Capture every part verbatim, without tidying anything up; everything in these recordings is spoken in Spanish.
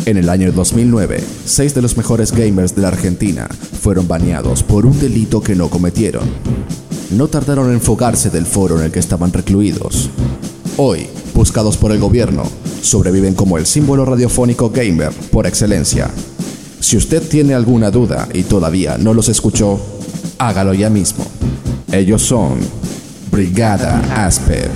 En el año dos mil nueve, seis de los mejores gamers de la Argentina fueron baneados por un delito que no cometieron. No tardaron en fugarse del foro en el que estaban recluidos. Hoy, buscados por el gobierno, sobreviven como el símbolo radiofónico gamer por excelencia. Si usted tiene alguna duda y todavía no los escuchó, hágalo ya mismo. Ellos son Brigada Asper.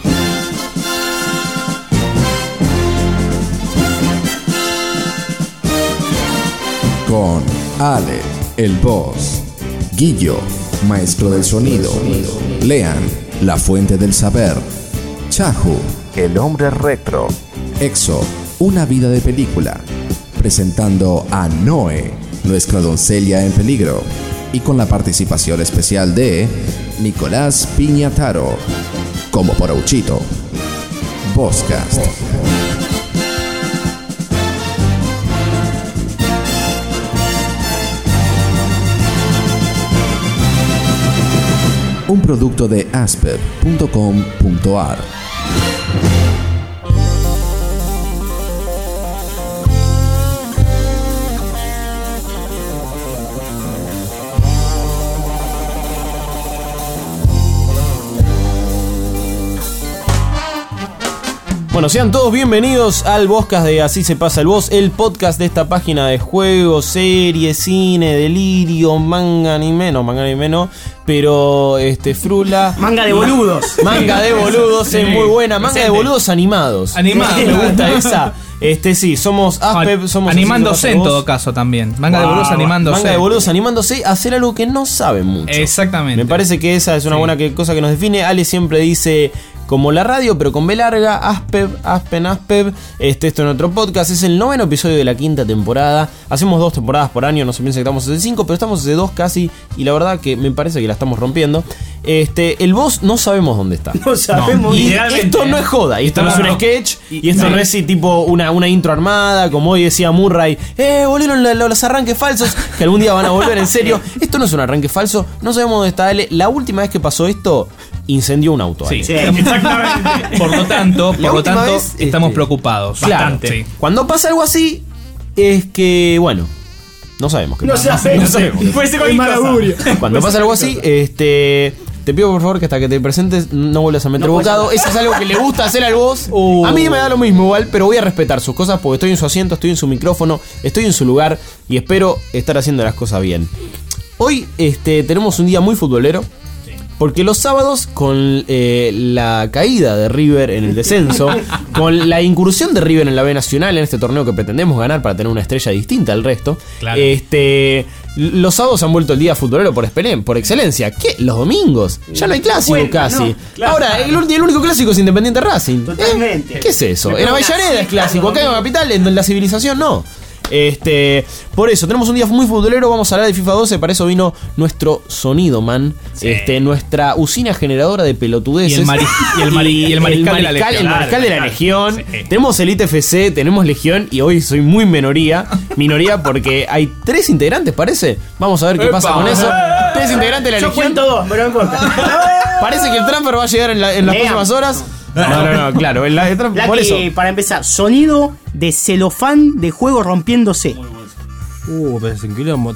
Con Ale, el boss, Guillo, maestro del sonido, Lean, la fuente del saber, Chahu, el hombre retro, Exo, una vida de película, presentando a Noe, nuestra doncella en peligro, y con la participación especial de Nicolás Piñataro, como Porouchito. Bosscast. Un producto de asper punto com punto a r. Bueno, sean todos bienvenidos al Bosscast de Así se pasa el Boss, el podcast de esta página de juegos, series, cine, delirio, manga, anime, no, manga, anime no, pero este, frula. Manga de boludos. Manga de boludos, sí, es muy buena. Manga presente. de boludos animados. Animados. ¿Me gusta esa? Este sí, somos Asper, somos animándose en todo caso también. Manga wow, de boludos animándose. Manga de boludos animándose a hacer algo que no saben mucho. Exactamente. Me parece que esa es una sí. buena que, cosa que nos define. Ale siempre dice como la radio, pero con B larga, Aspeb, Aspen, Aspeb. Este, esto en otro podcast. Es el noveno episodio de la quinta temporada. Hacemos dos temporadas por año, no se piensa que estamos desde cinco, pero estamos desde dos casi. Y la verdad que me parece que la estamos rompiendo. Este, el boss no sabemos dónde está. No sabemos. No. Y esto no es joda, y esto no, no es un no. sketch, y, y esto no, no es sí, tipo una, una intro armada, como hoy decía Murray. Eh, volvieron los, los arranques falsos, que algún día van a volver en serio. Esto no es un arranque falso, no sabemos dónde está Ale. La última vez que pasó esto, incendió un auto. Sí, sí, exactamente. Por lo tanto, por lo tanto vez, estamos este, preocupados. Claro, bastante. Sí. Cuando pasa algo así, es que, bueno, no sabemos qué no pasa. Sabe, no sabemos. Puede ser cualquier cosa. Cuando pasa algo así, este... te pido por favor que hasta que te presentes no vuelvas a meter no bocado. Eso es algo que le gusta hacer al boss. Uh. A mí me da lo mismo igual, pero voy a respetar sus cosas porque estoy en su asiento, estoy en su micrófono, estoy en su lugar y espero estar haciendo las cosas bien. Hoy este, tenemos un día muy futbolero. Porque los sábados, con eh, la caída de River en el descenso, con la incursión de River en la B Nacional, en este torneo que pretendemos ganar para tener una estrella distinta al resto, claro. este, los sábados han vuelto el día futbolero por, por excelencia. ¿Qué? Los domingos. Ya no hay clásico bueno, casi. No, claro. Ahora, el, el único clásico es Independiente Racing. Totalmente. ¿Eh? ¿Qué es eso? En Avellaneda es clásico, acá en la capital, en la civilización no. Este, por eso, tenemos un día muy futbolero. Vamos a hablar de FIFA doce. Para eso vino nuestro sonido man, sí. este, nuestra usina generadora de pelotudeces. Y el, mari y el, mari y el mariscal, el mariscal, de la Legión, el mariscal de la Legión. Sí. Tenemos Elite F C, tenemos Legión. Y hoy soy muy minoría. Minoría porque hay tres integrantes, parece. Vamos a ver qué Epa. pasa con eso. Tres integrantes de la Yo Legión. cuento dos, pero no importa. Parece que el transfer va a llegar en, la, en las Lean. próximas horas. No, no, no, claro. El, el transfer, por eso. Para empezar, sonido de celofán de juego rompiéndose. Uh, pero es un quilombo.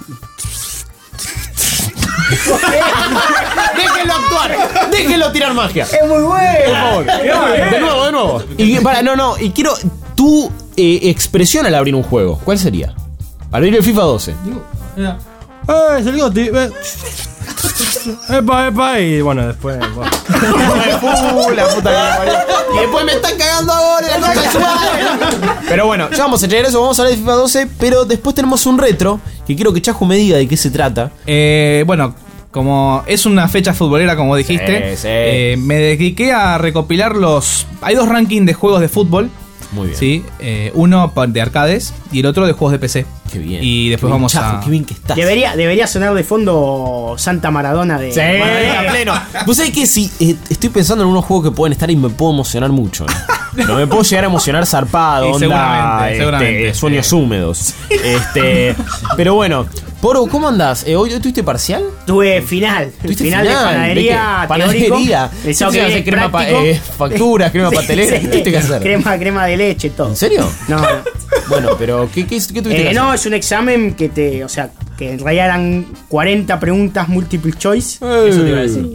Déjenlo actuar, déjenlo tirar magia. Es muy bueno. Por favor. De nuevo, de nuevo. Y para, no, no, y quiero tu eh, expresión al abrir un juego. ¿Cuál sería? Al abrir el FIFA doce. Eh, es el Goti. Eh. Epa, epa, y bueno, después. Bueno. uh, la puta que me parió. Y después me están cagando ahora la cosa de su madre. Pero bueno, ya vamos a llegar a eso, vamos a hablar de FIFA doce, pero después tenemos un retro que quiero que Chajo me diga de qué se trata. Eh, bueno, como es una fecha futbolera, como dijiste, sí, sí. Eh, me dediqué a recopilar los. Hay dos rankings de juegos de fútbol. Muy bien. Sí, eh, uno de arcades y el otro de juegos de P C. Qué bien. Y después qué bien, vamos Chajo, a. Qué bien que estás. Debería, debería sonar de fondo Santa Maradona de. Sí, a pleno. Vos sabés que si eh, estoy pensando en unos juegos que pueden estar y me puedo emocionar mucho. ¿eh? No me puedo llegar a emocionar zarpado, onda, seguramente, este, seguramente, sueños sí. húmedos. Este, pero bueno, Poro, ¿cómo andás? Eh, ¿Hoy tuviste parcial? Tuve final. ¿Tuviste final, final de panadería. ¿De panadería? ¿Qué que hacer crema pa, eh, facturas, crema sí, pastelera. sí. ¿Qué tuviste que hacer? Crema, crema de leche, todo. ¿En serio? No, no. Bueno, pero ¿qué, qué, qué tuviste que Eh, hacer? no, es un examen que te. O sea, que en realidad eran cuarenta preguntas multiple choice. Eh. Eso te iba a decir.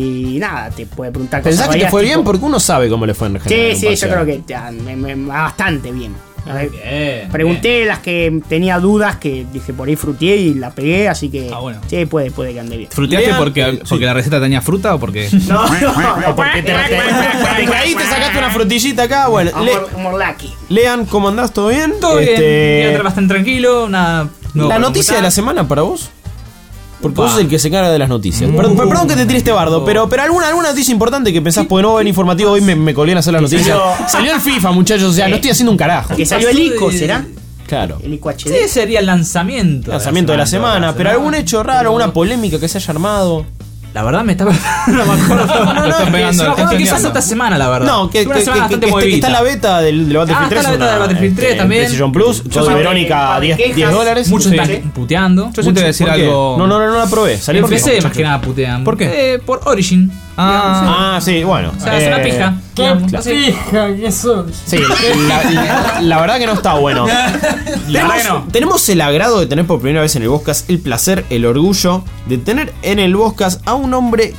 Y nada, te puede preguntar cosas. ¿Pensás que te varias, fue tipo- bien? Porque uno sabe cómo le fue en general. Sí, sí, yo creo que ah, me, me- me va bastante bien. A ver, pregunté las que tenía dudas, que dije por ahí fruteé y la pegué, así que Ah, bueno. sí, puede, puede que ande bien. ¿Fruteaste Lean, porque, eh, porque sí. la receta tenía fruta o porque.? No, no, no, Porque te, te, te caíste, sacaste una frutillita acá. Bueno, le- Amor, Morlaki. Lean, ¿cómo andás? ¿Todo bien? Todo Este, bien, día bastante tranquilo, nada. nuevo La para noticia de la computar. semana para vos. Porque Upa. vos sos el que se carga de las noticias. Perdón, perdón que te tire este bardo, pero, pero alguna, alguna noticia importante que pensás, porque no va a venir informativo hoy, me, me colgué en hacer las noticias. salió- Salió el FIFA, muchachos, o sea, no estoy haciendo un carajo. Que salió el ICO, ¿será? Claro. El ICO H Sí, D. sería el lanzamiento. Lanzamiento de la semana, pero algún hecho raro, Pero- alguna polémica que se haya armado. La verdad me estaba. No me acuerdo. Lo están Que pegando, se me lo acuerdo están que pasó pegando. esta semana, la verdad. No, que, Fue que, una semana que- bastante que- que está movidita. la beta del, del Battlefield Ah, tres. está la beta una- del Battlefield tres este, también. PlayStation Plus. Yo soy pagué- Verónica, pagué diez quejas. dólares. Muchos Sí. están puteando. Yo sí te voy a decir ¿Por qué? algo. No, no, no, no la probé. Salió En por P C qué? más que nada putean. ¿Por qué? Eh, por Origin. Ah, Ah, sí, bueno. O sea, es una Eh, pija. digamos, así. Sí, la, la- la verdad que no está bueno. La verdad que no. Tenemos el agrado de tener por primera vez en el Boscast el placer, el orgullo de tener en el Boscast a un hombre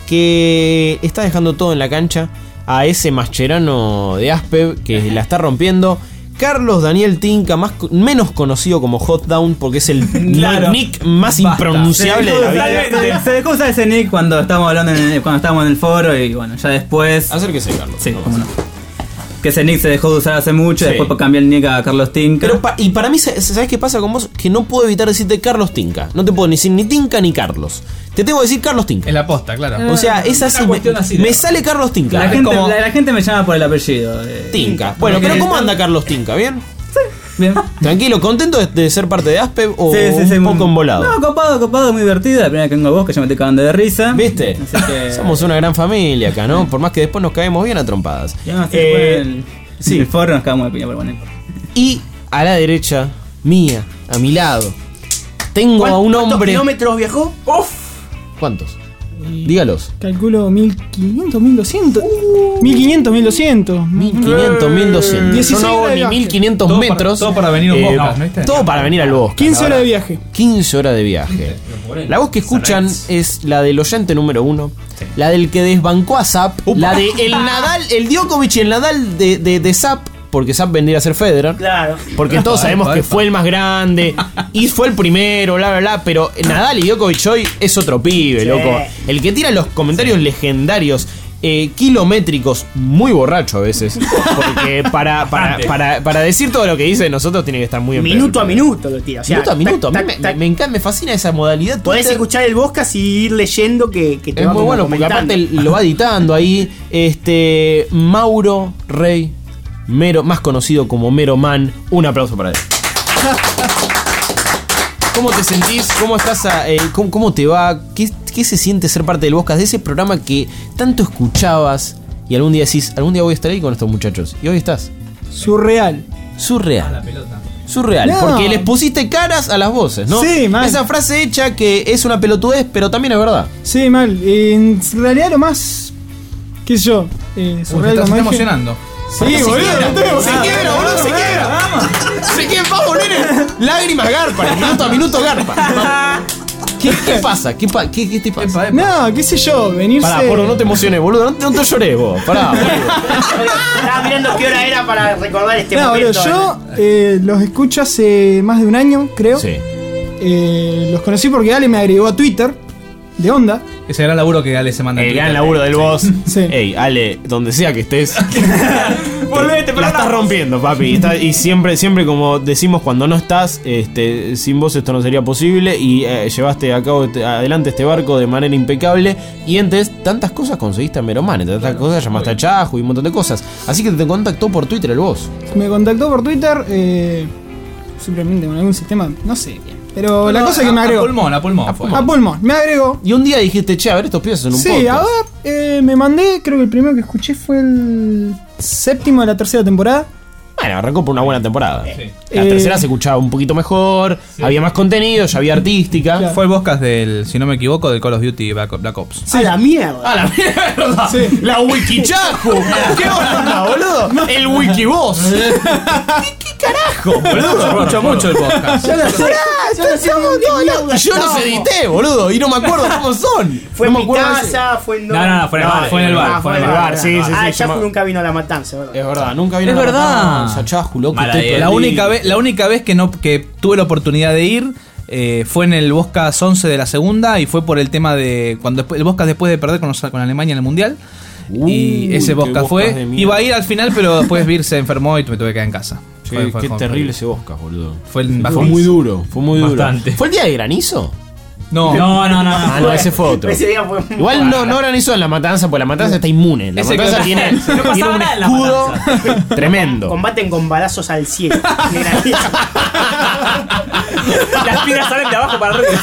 que está dejando todo en la cancha, a ese mascherano de Aspev que la está rompiendo. Carlos Daniel Tinca, más, co- menos conocido como Hot Down, porque es el Claro. nick más Basta. impronunciable de la vida. Se, se dejó usar ese nick cuando estábamos hablando en el, cuando estábamos en el foro y bueno, ya después. Acérquese, Carlos. Sí, No, cómo no. Que ese nick se dejó de usar hace mucho, Sí. después cambié el nick a Carlos Tinca. Pero pa- y para mí, ¿sabes qué pasa con vos? Que no puedo evitar decirte Carlos Tinca. No te puedo ni decir ni Tinca ni Carlos. Te tengo que decir Carlos Tinca. es la posta, claro. O sea, es una así. Me, cuestión así de- me sale Carlos Tinca. la, Es gente, como la, la gente me llama por el apellido. eh. Tinca. Bueno, pero ¿cómo anda Carlos Tinca? ¿Bien? Bien. Tranquilo, contento de, de ser parte de Aspev o Sí, sí, sí, un muy- poco embolado. No, copado, copado, muy divertido. La primera vez que vengo a vos, que ya me estoy cagando de risa. ¿Viste? Así que. Somos una gran familia acá, ¿no? Por más que después nos caemos bien a trompadas. Ya no, así Eh, después en el, sí. en el foro nos cagamos de piña, pero bueno. Y a la derecha, mía, a mi lado, tengo a un ¿Cuántos hombre. kilómetros viajó? ¿Cuántos? Dígalos. Calculo mil quinientos, mil doscientos. mil quinientos, mil doscientos. mil quinientos, mil doscientos. Yo dieciséis no hago horas de ni viaje. mil quinientos Todo para- metros. todo para venir a un Eh, Boscast, ¿no viste? Todo para venir al bosque. quince horas de viaje. quince horas de viaje. La voz que escuchan es la del oyente número uno, la del que desbancó a Zap, la de el Nadal, el Djokovic y el Nadal de, de, de Zap, porque Zap vendría a ser Federer. Claro. Porque todos sabemos que fue el más grande y fue el primero, bla, bla, bla. Pero Nadal y Djokovic hoy es otro pibe, Sí. loco. El que tira los comentarios legendarios, eh, kilométricos, muy borracho a veces. Porque para, para, para, para decir todo lo que dice de nosotros tiene que estar muy en Minuto pedo. a minuto lo tira. O sea, Minuto a minuto. A mí tac, me, tac, tac. me encanta, me fascina esa modalidad. Podés Twitter. escuchar el Boscas y ir leyendo que, que te Es va muy como bueno porque comentando. aparte lo va editando ahí. Este. Mauro Rey, Mero, más conocido como Mero Man. Un aplauso para él. ¿Cómo te sentís? ¿Cómo estás? a- eh, cómo, cómo te va? ¿Qué, ¿Qué se siente ser parte del Boscast? De ese programa que tanto escuchabas y algún día decís, algún día voy a estar ahí con estos muchachos. Y hoy estás. Surreal. Surreal. Surreal, No. porque les pusiste caras a las voces, ¿no? Sí, mal. Esa frase hecha que es una pelotudez, pero también es verdad. Sí, mal. En realidad lo más. ¿Qué sé yo? Eh, Uy, se surreal, está, se como está dije. emocionando. Sí, boludo. no estoy Se emocionado. quiebra, boludo, se quiebra. Se quiebra, vamos, nene. Lágrimas garpa, minuto a minuto garpa. ¿Qué, qué pasa? ¿Qué, pa- qué, qué te pasa? No, qué sé yo, venirse. Pará, Poro, no te emociones, boludo. No, te- no te llores vos. Pará, boludo. Estaba mirando qué hora era para recordar este No, boludo, momento. yo eh, los escucho hace más de un año, creo. Sí. Eh, los conocí porque Ale me agregó a Twitter, de onda. Ese gran laburo que Ale se manda. en El Twitter. gran laburo del boss. Sí. Ey, Ale, donde sea que estés. Volvete, La estás rompiendo, papi. Y, está- y siempre, siempre como decimos cuando no estás, este, sin vos esto no sería posible. Y eh, llevaste a cabo este- adelante este barco de manera impecable. Y entonces, tantas cosas conseguiste a Meroman. Entre tantas cosas, llamaste a Chajo y un montón de cosas. Así que te contactó por Twitter el boss. Me contactó por Twitter, eh, simplemente con algún sistema, no sé bien. Pero la No, cosa es que a- me agregó. A pulmón, a pulmón. fue. A pulmón, me agregó. Y un día dijiste, che, a ver, estos pibes en un Sí, podcast. a ver, eh, me mandé, creo que el primero que escuché fue el séptimo de la tercera temporada. Bueno, arrancó por una buena temporada. Sí. La Eh, tercera se escuchaba un poquito mejor, había más contenido, ya había artística. Claro. Fue el podcast del, si no me equivoco, del Call of Duty Black, Black Ops. A la mierda. ¡A la mierda! Sí. ¡La Wikichajo! ¿Qué onda, boludo? El Wikiboss. ¿Qué, qué carajo, boludo? Mucho, mucho el podcast. Yo no sé. Yo no sé Y yo los edité, boludo, y no me acuerdo cómo son. Fue no en me mi acuerdo de casa, fue en. No, no, no, fue en el bar, fue en el bar, Ah, fue en el bar, sí, sí, sí, Ah, yo Chafu me- nunca vino a la matanza, ¿verdad? Es verdad, nunca vino Es a la verdad. matanza, Chajo, loco, Mala estoy idea. La perdido. única vez, la única vez que no que tuve la oportunidad de ir eh, fue en el Boscas once de la segunda y fue por el tema de cuando después- el Boscas después de perder con, con Alemania en el Mundial. Uy, y ese qué Boscas Boscas fue. de mierda. Iba a ir al final, pero después Vir se enfermó y me tuve que quedar en casa. Che, Fue- fue- qué fue- terrible ese Boscas, boludo. Fue el Fue bajón. muy duro, fue muy duro. Bastante. ¿Fue el día de granizo? No, No, no, no. Ah, no, ese fue otro. Ese día fue. Igual no, no granizo en la matanza, porque la matanza está inmune. La Ese matanza que- tiene, no tiene pasaba un nada en la escudo tremendo. Combaten con balazos al cielo. De granizo. Las piedras salen de abajo para arriba.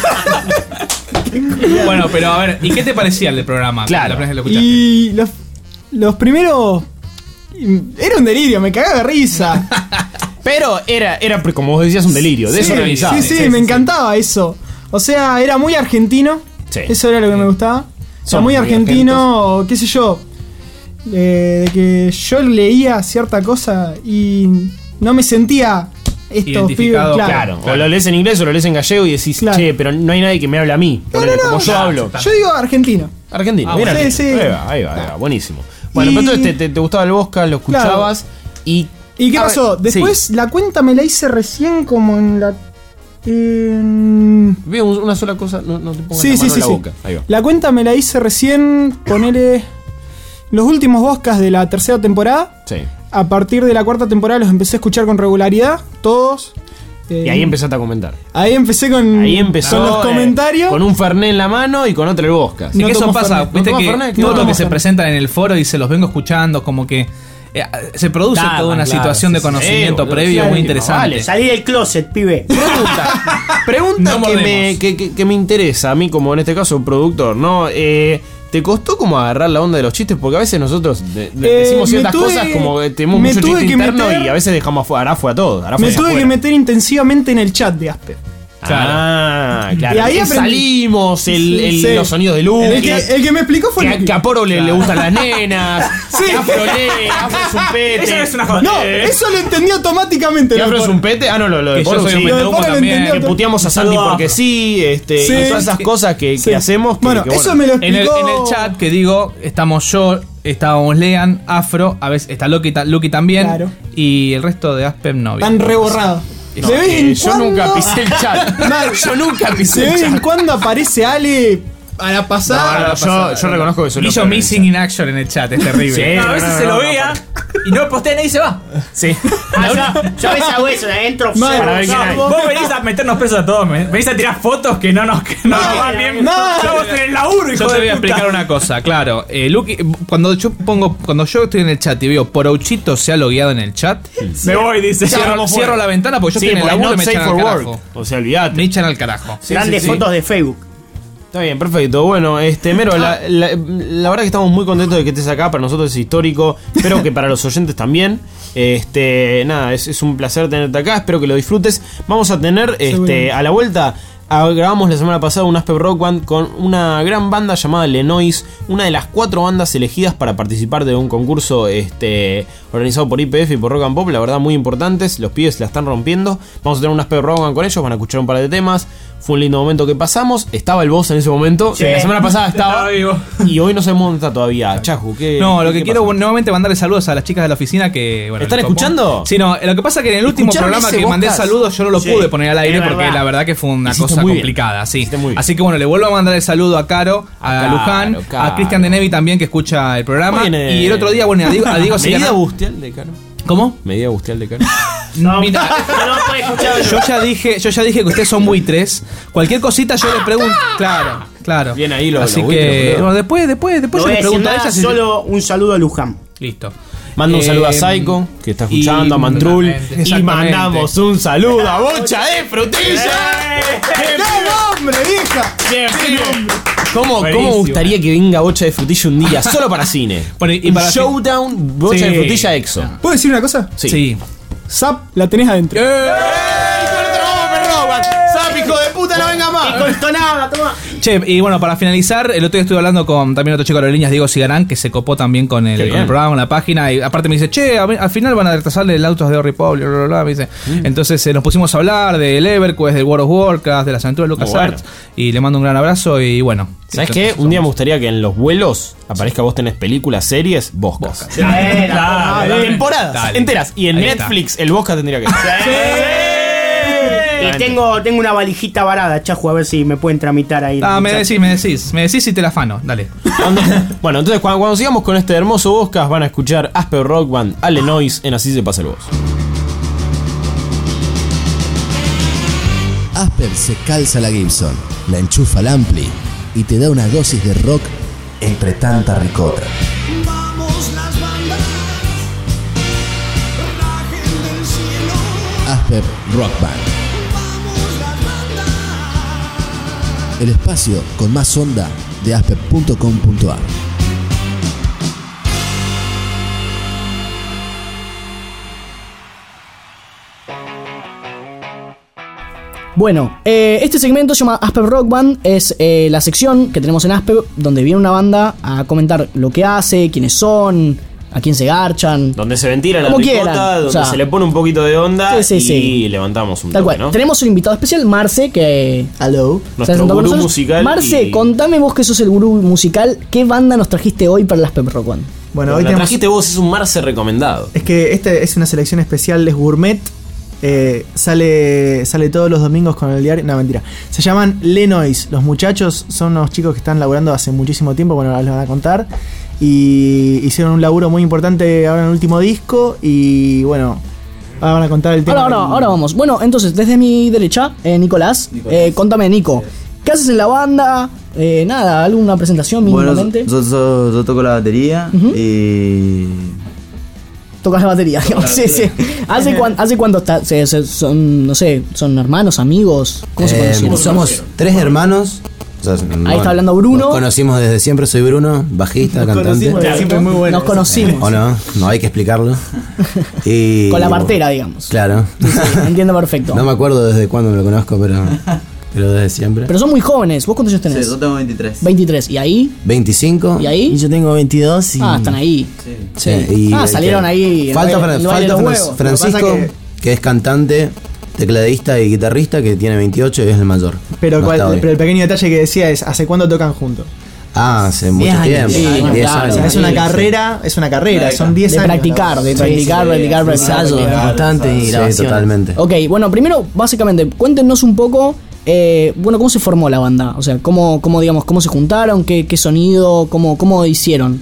bueno, pero a ver, ¿y qué te parecía el del programa? Claro. La primera vez que lo escuchaste. Y los, los primeros. Era un delirio, me cagaba de risa. Pero era, era, como vos decías, un delirio, Sí, desorganizado. Sí, sí, me encantaba eso. O sea, era muy argentino. Sí. Eso era lo que me gustaba. O sea, Somos muy muy argentino, o qué sé yo. eh, de que yo leía cierta cosa y no me sentía estos pibes. Identificado, Claro, o lo lees en inglés o lo lees en gallego y decís, Claro. che, pero no hay nadie que me hable a mí. No, Ponele, no, no, como yo no, hablo. Yo digo argentino. Argentino, Ah, bien sí, argentino. sí. Ahí va, ahí va, ahí va, buenísimo. Bueno, Y- pero entonces te, te, te gustaba el Bosca, lo escuchabas y. ¿Y qué A ver, pasó? Después sí. la cuenta me la hice recién como en la... en- Veo un- una sola cosa, no, no te pongas Sí, la sí, mano sí, en la sí. boca. Ahí va. La cuenta me la hice recién, ponele los últimos Boscas de la tercera temporada. Sí. A partir de la cuarta temporada los empecé a escuchar con regularidad, todos. Eh, Y ahí empezaste a comentar. Ahí empecé con, Ahí empezó con los eh, comentarios. con un Fernet en la mano y con otro el Bosca. Sí, No que eso tomo pasa, Fernet. viste ¿No que tomas Fernet? ¿Qué todo no lo que tomas se Fernet? presentan en el foro y se los vengo escuchando, como que eh, se produce Claro, toda una claro, situación de sí, sí. conocimiento Sí, previo boludo, muy sí, interesante. vale, Salí del closet, pibe. Pregunta, pregunta No que, mordemos. me, que, que- que me interesa a mí, como en este caso productor, ¿no? Eh, ¿Te costó como agarrar la onda de los chistes? Porque a veces nosotros de- de- Eh, decimos me ciertas tuve- cosas como que tenemos me mucho tuve chiste que interno meter- y a veces dejamos afuera, hará fue a todo. hará Me fue tuve que afuera. meter intensivamente en el chat de Aspe. Ah, claro. Y ahí El aprendí. salimos, el, el- Sí. los sonidos de luz. El que, el que me explicó fue que, a- Luqui. que a Poro le, le gustan las nenas. Sí. Que Afro lee, Afro es un pete. Eso no es una joda. No, Eh, eso lo entendí automáticamente. ¿Que lo Afro es por- un pete? Ah, no, lo, lo de Que yo Poro soy sí. un Lo de meteomo Poro lo también. entendió Que todo. puteamos a Santi Saludo a porque Afro. sí, este, Sí. y todas esas cosas que, Sí. que hacemos. que- Bueno, que eso me lo En el, explicó. en el chat que digo, estamos yo, estábamos Lean, Afro, a veces está Lucky, ta- Lucky también, Claro. y el resto de Aspem no. Tan reborrado. No, de vez eh, en yo cuando- nunca pisé el chat. Mal. Yo nunca pisé De el vez en chat. cuando aparece Ale a la No, pasada. no, yo, yo reconozco que soy Guillo loco en el missing chat. in action en el chat, es terrible. Sí. No, a no, veces no, se no, lo no, vea y no postea nadie y se va. Sí. Ah, yo, yo a veces hago eso, entro. Mal. Para ver quién no, hay. vos- Vos venís a meternos presos a todos, me- venís a tirar fotos que no nos, que no nos van bien. no. Estamos en el laburo, hijo Yo te de voy a puta. explicar una cosa, claro. Eh, Lucky, cuando yo pongo, cuando yo estoy en el chat y veo Porouchito se ha logueado en el chat, Me voy, dice. cierro, vamos cierro fuera. la ventana porque yo Sí, estoy en el porque laburo y not me safe echan for al work. carajo. O sea, olvídate. Me echan al carajo. Grandes sí, sí. fotos de Facebook. Está bien, perfecto. Bueno, este Mero, la, la- la verdad que estamos muy contentos de que estés acá. Para nosotros es histórico. Espero que para los oyentes también. Este, nada, es, es un placer tenerte acá. Espero que lo disfrutes. Vamos a tener este, Seguramente. a la vuelta. ah, grabamos la semana pasada un Aspep Rock Band con una gran banda llamada Lenois, una de las cuatro bandas elegidas para participar de un concurso este, organizado por I P F y por Rock and Pop, la verdad muy importantes, los pibes la están rompiendo. Vamos a tener un Aspep Rock Band con ellos, van a escuchar un par de temas. Fue un lindo momento que pasamos, estaba el boss en ese momento, Sí. la semana pasada estaba, Estaba vivo. y hoy no sabemos dónde está todavía. Chaju, ¿qué? No, lo qué que quiero pasó? nuevamente mandarle saludos a las chicas de la oficina que. Bueno, ¿Están les tocó. escuchando? Sí, no, lo que pasa es que en el último ¿Escucharon programa ese que mandé podcast? saludos yo no lo Sí, pude poner al aire es porque verdad. la verdad que fue una Hiciste cosa muy bien. complicada, sí. Hiciste muy bien. Así que bueno, le vuelvo a mandar el saludo a Caro, a, A Caro, Luján, Caro. a Cristian de Nevi también que escucha el programa. Muy bien, eh. Y el otro día, bueno, a Diego, a Diego ¿Medida Sicana- bustial de Caro? ¿Cómo? ¿Medida bustial de Caro? No, Mira, no lo puedo escuchar yo ya dije, yo ya dije que ustedes son buitres. Cualquier cosita yo le pregunto. Claro, claro. Bien ahí lo- Así los que buitres, boludo. bueno, después, después, después No yo voy a le decir pregunto a nada, ella si- solo un saludo a Luján. Listo. Mando un Eh, saludo a Psycho, que está y- escuchando, a Mantrul. Exactamente, Y exactamente. mandamos un saludo a Bocha de Frutilla. ¡Qué nombre, vieja! ¿Cómo, ¿Cómo Buenísimo. gustaría que venga Bocha de Frutilla un día solo para cine? Bueno, y Un para- Showdown Bocha Sí. de Frutilla Exo. ¿Puedo decir una cosa? Sí. Sí. Zap, la tenés adentro. ¡Zap, hijo de puta, no venga más! Y con esto nada, toma. Che, y bueno, para finalizar, el otro día estuve hablando con también otro chico de aerolíneas, Diego Cigarán, que se copó también con el, con el programa, con la página. Y aparte me dice, che, a- al final van a retrasar el autos de Old Republic, bla, bla, bla, me dice. Mm. Entonces eh, nos pusimos a hablar del EverQuest, del World of Warcraft, de las aventuras de LucasArts. Bueno. Y le mando un gran abrazo y bueno. ¿Sabes qué? Un día me gustaría que en los vuelos aparezca vos tenés películas, series, Boscas. Claro, Temporadas Dale. enteras. Y en Ahí está. Netflix el Bosca tendría que Y tengo, tengo una valijita varada, Chajo, a ver si me pueden tramitar ahí. Ah, me decís, me decís, me decís y te la afano, dale. Bueno, entonces cuando, cuando sigamos con este hermoso Boscas van a escuchar Asper Rock Band, Ale Noise en Así se pasa el voz. Asper se calza la Gibson, la enchufa al ampli y te da una dosis de rock entre tanta ricota. Asper Rock Band. El espacio con más onda de asper punto com punto a r. Bueno, eh, este segmento se llama Asper Rock Band. Es eh, la sección que tenemos en Asper donde viene una banda a comentar lo que hace, quiénes son, a quién se garchan. Donde se ventila la Como ricota, quieran, donde o sea, se le pone un poquito de onda sí, sí, y sí. levantamos un Tal toque, cual. ¿no? Tenemos un invitado especial, Marce, que... Hello. Nuestro gurú musical Marce, y- contame vos que sos el gurú musical. ¿Qué banda nos trajiste hoy para el Asper Rock Band? Bueno, Lo hoy que tenemos. trajiste vos es un Marce recomendado. Es que este es una selección especial, es gourmet. Eh, sale sale todos los domingos con el diario. No, mentira. Se llaman Le Noise. Los muchachos son unos chicos que están laburando hace muchísimo tiempo. Bueno, ahora les van a contar. Y hicieron un laburo muy importante ahora en el último disco. Y bueno, ahora van a contar el tema. Ahora, ahora, ahora vamos. Bueno, entonces, desde mi derecha, eh, Nicolás. Eh, contame, Nico. ¿Qué haces en la banda? Eh, nada, alguna presentación Bueno, mínimamente. yo, yo- yo toco la batería y... Tocas la batería, digamos. Sí, sí. ¿Hace, cuán- ¿Hace cuánto está- se- se- son, no sé, son hermanos, amigos? ¿Cómo se Eh, conocieron? somos tres hermanos. O sea, no- está hablando Bruno. Nos conocimos desde siempre, soy Bruno, bajista, Nos cantante. conocimos desde siempre, muy bueno. Nos conocimos. O no, no hay que explicarlo. Y, Con la partera, digamos. Claro. Entiendo perfecto. No me acuerdo desde cuándo me lo conozco, pero, pero desde siempre. Pero son muy jóvenes. ¿Vos cuántos años tenés? Sí, yo tengo veintitrés. veintitrés. ¿Y ahí? veinticinco. ¿Y ahí? Y yo tengo veintidós. Y... Ah, están ahí. Sí, y- Ah, salieron ahí. Falta, el Fran- baile de falta los Fran- huevos. Francisco, Lo que que... que es cantante, tecladista y guitarrista, que tiene veintiocho y es el mayor. Pero, No cuál- está hoy. pero el pequeño detalle que decía es: ¿hace cuánto tocan juntos? Ah, hace mucho años. tiempo. Sí, diez claro, años. o sea, es una carrera, es una carrera, son diez De años. practicar, de Sí, practicar, sí, practicar, sí, practicar. ensayo practicar. constante y Sí, grabaciones. totalmente. Ok, bueno, primero, básicamente, cuéntenos un poco, eh, bueno, cómo se formó la banda. O sea, cómo, cómo digamos, cómo se juntaron, qué, qué sonido, cómo, cómo hicieron.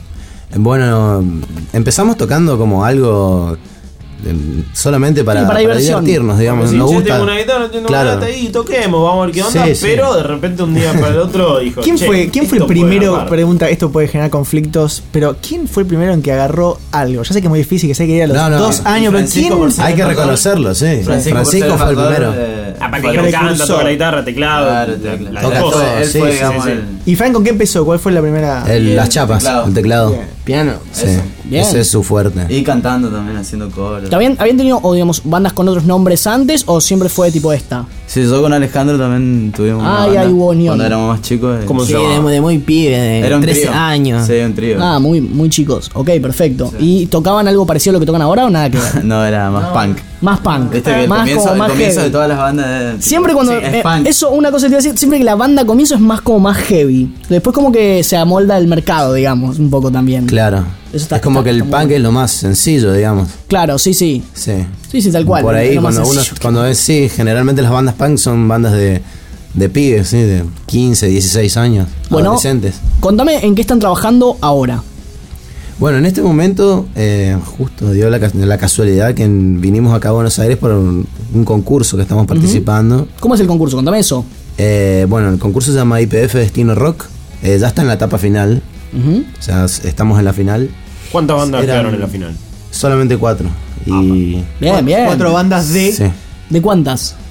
Bueno, empezamos tocando como algo eh, solamente para, Sí, para para diversión. divertirnos, digamos. Si Nos yo gusta. tengo una guitarra, tengo Claro. una lata ahí, toquemos, vamos a ver qué onda. Sí, sí. Pero de repente un día para el otro dijo: ¿Quién "Che, fue, ¿quién fue el esto puede primero? armar". Pregunta, esto puede generar conflictos, pero ¿quién fue el primero en que agarró algo? Ya sé que es muy difícil, que sé que ir a los No, no. dos años, pero Francisco, ¿quién? por ser Hay que reconocerlo, sí. Francisco, Francisco por ser fue el el primero. Eh, Aparte fue que el no canta, precursor. toca la guitarra, teclado, Claro, la- teclado. las Toca cosas. todo, él sí, fue, sí, digamos, sí, sí. el- ¿Y Frank con qué empezó? ¿Cuál fue la primera? El- las chapas, teclado. el teclado. Bien. Piano. Sí. Bien. Ese es su fuerte. Y cantando también, haciendo coros. ¿Habían, ¿Habían tenido, o digamos, bandas con otros nombres antes o siempre fue tipo esta? Sí, yo con Alejandro también tuvimos una Ay, banda ay, hubo unión. cuando éramos más chicos. ¿Cómo se Sí, llama? de- De muy pibe, de Era un trece trío. años. Sí, un trío. Ah, muy, muy chicos. Ok, perfecto. ¿Y tocaban algo parecido a lo que tocan ahora o nada que ver? No, era más punk. Más punk. Viste que el más comienzo, como el más comienzo heavy. de todas las bandas es- Siempre cuando. Sí, es eh, punk. eso, una cosa que te iba a decir, siempre que la banda comienza es más como más heavy. Después como que se amolda el mercado, digamos, un poco también. Claro. Eso está- es como está- que el está muy punk bueno. es lo más sencillo, digamos. Claro, sí, sí. Sí. Sí, sí, tal cual. Por ahí, es lo más cuando uno, sencillo. cuando es, sí, generalmente las bandas punk son bandas de, de pibes, ¿sí? De quince, dieciséis años, Bueno, adolescentes. contame en qué están trabajando ahora. Bueno, en este momento, eh, justo dio la, ca- la casualidad que en- vinimos acá a Buenos Aires por un, un concurso que estamos participando. ¿Cómo es el concurso? Contame eso. Eh, bueno, el concurso se llama I P F Destino Rock. Eh, ya está en la etapa final. Ujú. O sea, s- estamos en la final. ¿Cuántas bandas Eran quedaron en la final? Solamente cuatro. Y. Bien, bien. Cuatro bandas de. Sí. ¿De cuántas?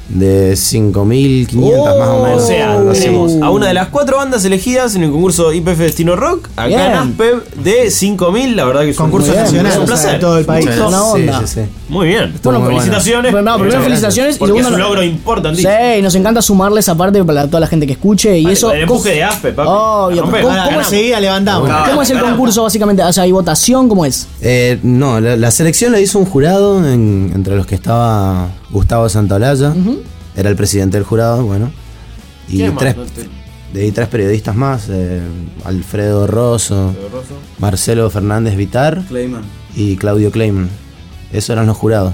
de cinco mil quinientas más o menos. O sea, algo así. tenemos a una de las cuatro bandas elegidas en el concurso I P F Destino Rock, acá Bien. en Aspeb, de cinco mil. La verdad que es un Concurso muy bien. nacional, Es un o sea, placer. de todo el país. Muchas Buena gracias. onda. Sí, sí, sí. Muy bien. Bueno, Bueno, felicitaciones. Bueno, no, primero Muchas felicitaciones y gracias, porque segundo- es un logro importantísimo. Sí, nos encanta sumarle esa parte para toda la gente que escuche y Vale, eso. el empuje de Aspe, papi. Obvio, La rompemos. ¿cómo- Ahora, cómo ahora es- seguida levantamos. ¿Cómo es el concurso básicamente? O sea, ¿hay votación? ¿Cómo es? Eh, no, la, la selección la hizo un jurado, en- entre los que estaba Gustavo Santaolalla, era el presidente del jurado, bueno. Y ¿Quién más? tres, No te- de ahí tres periodistas más, eh, Alfredo Rosso, Rosso. Marcelo Fernández Vitar Clayman. y Claudio Kleiman. Esos eran los jurados.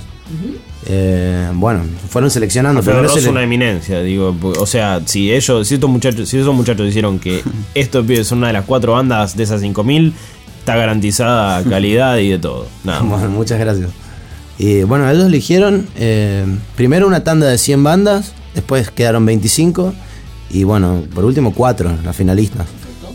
Eh, bueno, fueron seleccionando. Pero primero Rosso se es le- una eminencia, digo, porque, o sea, si ellos, si estos muchachos, si esos muchachos hicieron que estos pibes son una de las cuatro bandas de esas cinco mil, está garantizada calidad y de todo. Nada. Bueno, muchas gracias. Y bueno, ellos eligieron eh, primero una tanda de cien bandas, después quedaron veinticinco y bueno, por último cuatro, las finalistas.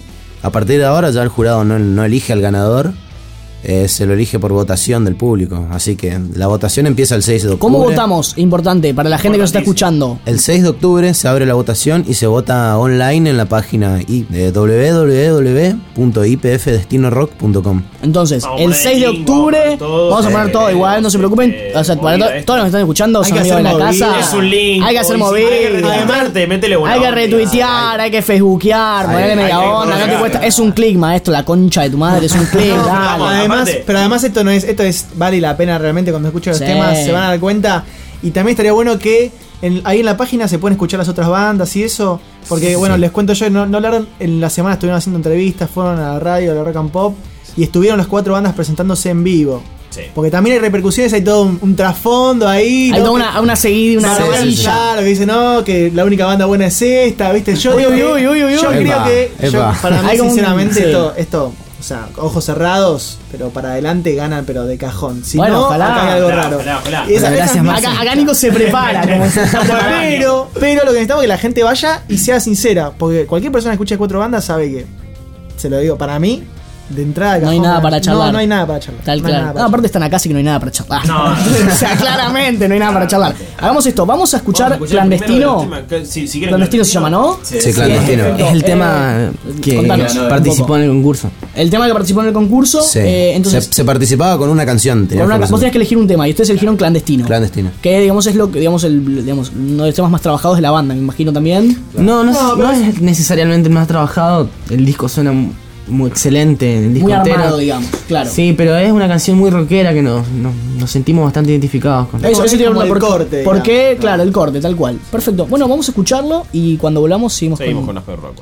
A partir de ahora ya el jurado no, no elige al ganador, eh, se lo elige por votación del público. Así que la votación empieza el seis de octubre. ¿Cómo votamos? Importante, para la gente que nos está escuchando. El seis de octubre se abre la votación y se vota online en la página i- de doble u doble u doble u punto i p f destino rock punto com. Entonces, Vamos a el poner seis de el link, octubre, vamos a poner todo. vamos a poner todo Eh, igual, no se preocupen. O sea, para movida to- esto. todos los que están escuchando, Hay son que amigos de la hacer movida. casa. Es un link. Hay que hacer hoy, sí, movida. Hay que retuitearte, métele buena Hay que onda. retuitear, hay que facebookear, Hay- ponerle hay media que onda, no te colgar. cuesta. Es un clic, maestro, la concha de tu madre, es un clic, No, dale. vamos. además, aparte- pero además esto no es, esto es, vale la pena realmente cuando escuchan los Sí. temas, se van a dar cuenta. Y también estaría bueno que en- ahí en la página se pueden escuchar las otras bandas y eso. Porque bueno, les cuento yo, no, no hablaron, en la semana estuvieron haciendo entrevistas, fueron a la radio, a la Rock and Pop, y estuvieron las cuatro bandas presentándose en vivo. Sí. Porque también hay repercusiones, hay todo un, un trasfondo ahí. Hay ¿no? toda una, una seguida, una Sí, sí, sí. rodilla. Claro, que dice no, que la única banda buena es esta, ¿viste? Yo Uy, digo uy, que- uy, uy, uy, yo uy. creo Epa, que yo- epa. para mí Hay como un- sinceramente sí. esto, esto, o sea, ojos cerrados, pero para adelante ganan pero de cajón. Si Bueno, no, ojalá. acá hay algo Ojalá, raro. ojalá, ojalá. Y esa- Bueno, esas gracias, más- Acá, acá Nico se prepara. Como se está preparando. pero, pero lo que necesitamos es que la gente vaya y sea sincera, porque cualquier persona que escuche cuatro bandas sabe que, se lo digo, para mí, de entrada de No hay cajón, nada para charlar. No, no hay nada para charlar. Tal No hay claro. nada No, para aparte están acá, así que no hay nada para charlar. No. o sea, claramente no hay nada para charlar. Hagamos esto, vamos a escuchar, Vamos a escuchar primero Clandestino. de los temas que- si- si quieren Clandestino se llama, ¿no? Sí, clandestino. perfecto. Es el Eh, tema que contanos un participó poco. en el concurso. El tema que participó en el concurso. Sí. eh, entonces, se, se participaba con una canción. tenía con una- que vos presentar. tenías que elegir un tema y ustedes eligieron Clandestino. Clandestino. Que digamos es lo que digamos el digamos uno de los temas más trabajados de la banda, me imagino también. No, no, No, es, pero no es necesariamente el más trabajado. El disco suena mu- muy excelente. El disco Muy entero. armado, digamos, claro. Sí, pero es una canción muy rockera que nos, nos, nos sentimos bastante identificados con. Eso, eso te iba a como preguntar, el ¿por, corte, ¿por digamos. qué? Claro, el corte, tal cual. Perfecto. Bueno, vamos a escucharlo y cuando volvamos seguimos, Seguimos con con, las perras.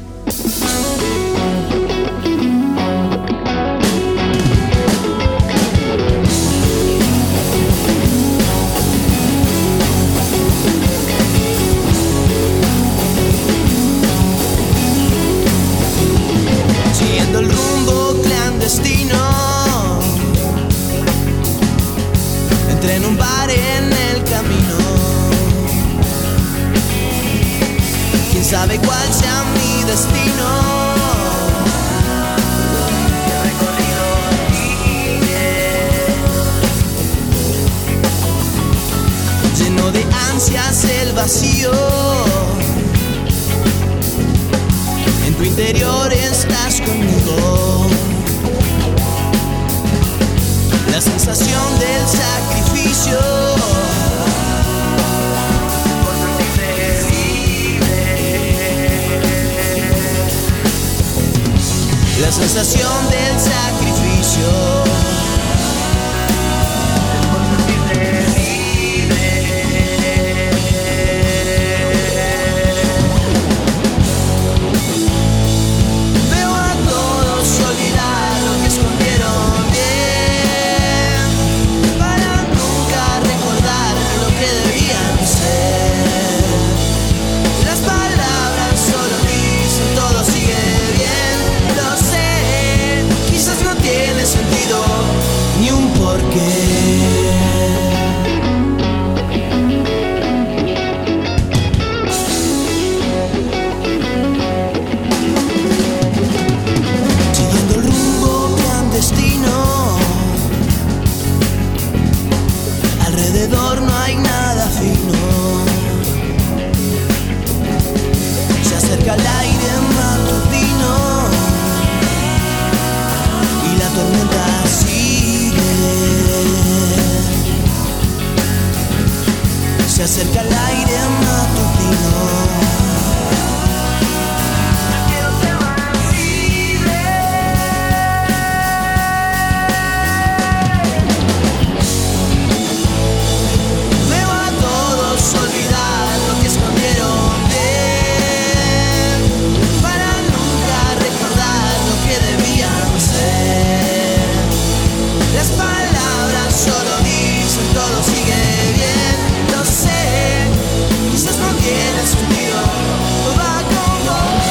Siguiendo el rumbo clandestino, entré en un bar en el camino. Quién sabe cuál sea mi destino. Recorrido libre, lleno de ansias el vacío. En tu interior estás conmigo. La sensación del sacrificio. Por sentirte libre. La sensación del sacrificio. Por sentirte libre. Veo a todos olvidar lo que escondieron bien, para nunca recordar lo que debían ser. Las palabras solo dicen todo sigue bien, lo sé. Quizás no tiene sentido cerca al aire matutino. Veo a todos olvidar lo que escondieron de él, para nunca recordar lo que debían ser. Las palabras solo dicen todo sigue bien, lo sé, quizás no tiene sentido, va con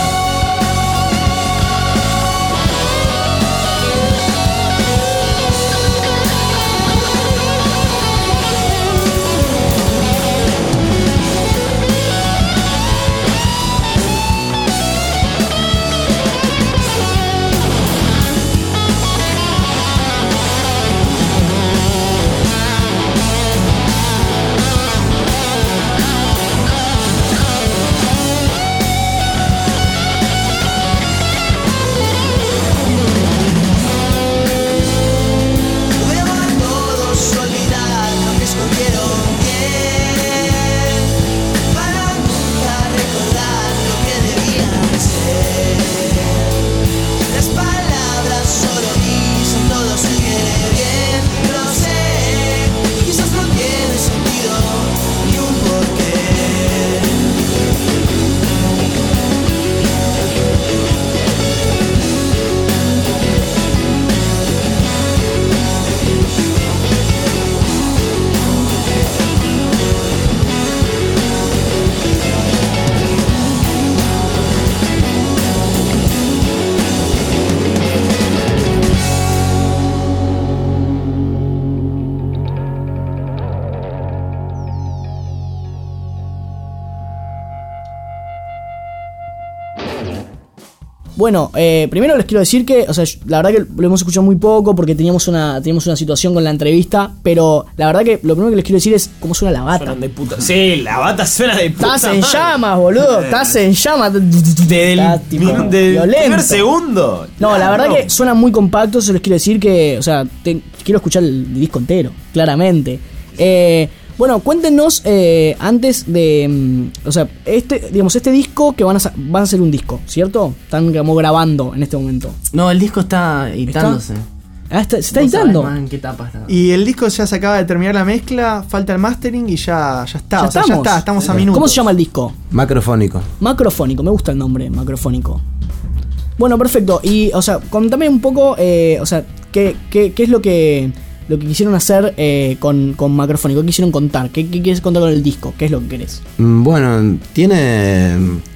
Bueno, eh, primero les quiero decir que, o sea, la verdad que lo hemos escuchado muy poco porque teníamos una, teníamos una situación con la entrevista, pero la verdad que lo primero que les quiero decir es cómo suena la bata. Suenan de puta. Sí, la bata suena de puta. Estás en madre. llamas, boludo. Estás en llamas. Del, tipo, del violento. primer segundo. No, la verdad que suena muy compacto. Eso les quiero decir que, o sea, te- quiero escuchar el disco entero, claramente. Eh, bueno, cuéntenos eh, antes de, mm, o sea, este, digamos, este disco que van a, sa- van a hacer un disco, ¿cierto? Están como grabando en este momento. No, el disco está editándose. Ah, está- se está ¿Vos sabés, editando. man, en qué etapa está? Y el disco ya se acaba de terminar la mezcla, falta el mastering y ya, ya está. Ya o sea, estamos. ya está, estamos a minutos. ¿Cómo se llama el disco? Macrofónico. Macrofónico, me gusta el nombre, macrofónico. Bueno, perfecto. Y, o sea, contame un poco, eh, o sea, qué, qué, qué es lo que lo que quisieron hacer eh, con, con Macrofónico. ¿Qué quisieron contar? ¿Qué, ¿Qué quieres contar con el disco? ¿Qué es lo que querés? Mm, Bueno, tiene.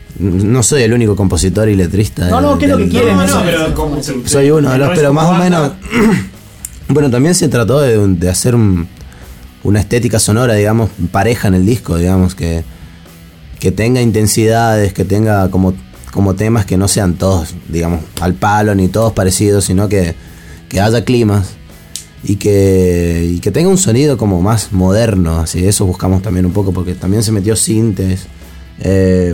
No soy el único compositor y letrista. No, no, ¿qué es lo que del- quieren? No, Eso. no, pero como- Soy uno de los, pero más o menos. Bueno, también se trató de, de hacer un- una estética sonora, digamos, pareja en el disco, digamos, que, que tenga intensidades, que tenga como, como temas que no sean todos, digamos, al palo ni todos parecidos, sino que, que haya climas y que, y que tenga un sonido como más moderno, así, eso buscamos también un poco, porque también se metió sintes. eh,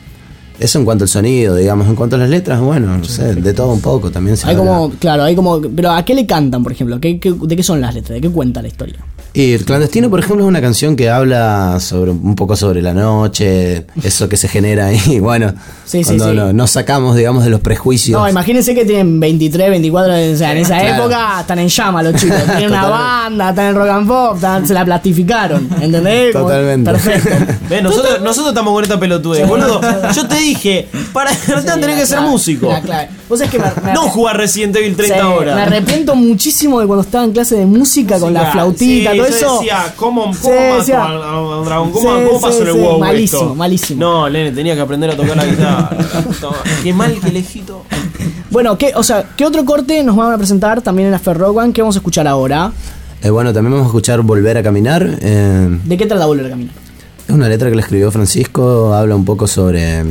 Eso en cuanto al sonido, digamos. En cuanto a las letras, bueno, no sé, de todo un poco también se Hay habla. como, claro, hay como. Pero ¿a qué le cantan, por ejemplo? ¿Qué, qué- ¿De qué son las letras? ¿De qué cuenta la historia? Y El Clandestino, por ejemplo, es una canción que habla sobre un poco sobre la noche, eso que se genera ahí, bueno, Sí, sí, cuando sí. no- nos sacamos, digamos, de los prejuicios. No, imagínense que tienen veintitrés, veinticuatro, o sea, en esa Claro. época están en llama los chicos. Tienen una Totalmente. banda, están en rock and pop, están- se la plastificaron, ¿entendés? Como- Totalmente. Perfecto. Ve, nosotros, nosotros estamos con esta pelotudez, boludo. Yo te dije, para no tenés que ser músico. La clave. Vos sabés que me, me- No jugar Resident Evil treinta Sí, horas. me arrepiento muchísimo de cuando estaba en clase de música con la flautita, sí, todo yo eso. decía, ¿cómo, cómo Sí, mato decía- al- a un dragón? ¿Cómo, Sí, cómo paso sí, en el sí, WoW malísimo, esto? malísimo. No, Lene, tenía que aprender a tocar la guitarra. Toma, qué mal que lejito. Bueno, ¿qué, o sea, ¿qué otro corte nos van a presentar también en After Rock One? ¿Qué vamos a escuchar ahora? Eh, bueno, también vamos a escuchar Volver a Caminar. eh, ¿De qué trata Volver a Caminar? Es una letra que le escribió Francisco, habla un poco sobre,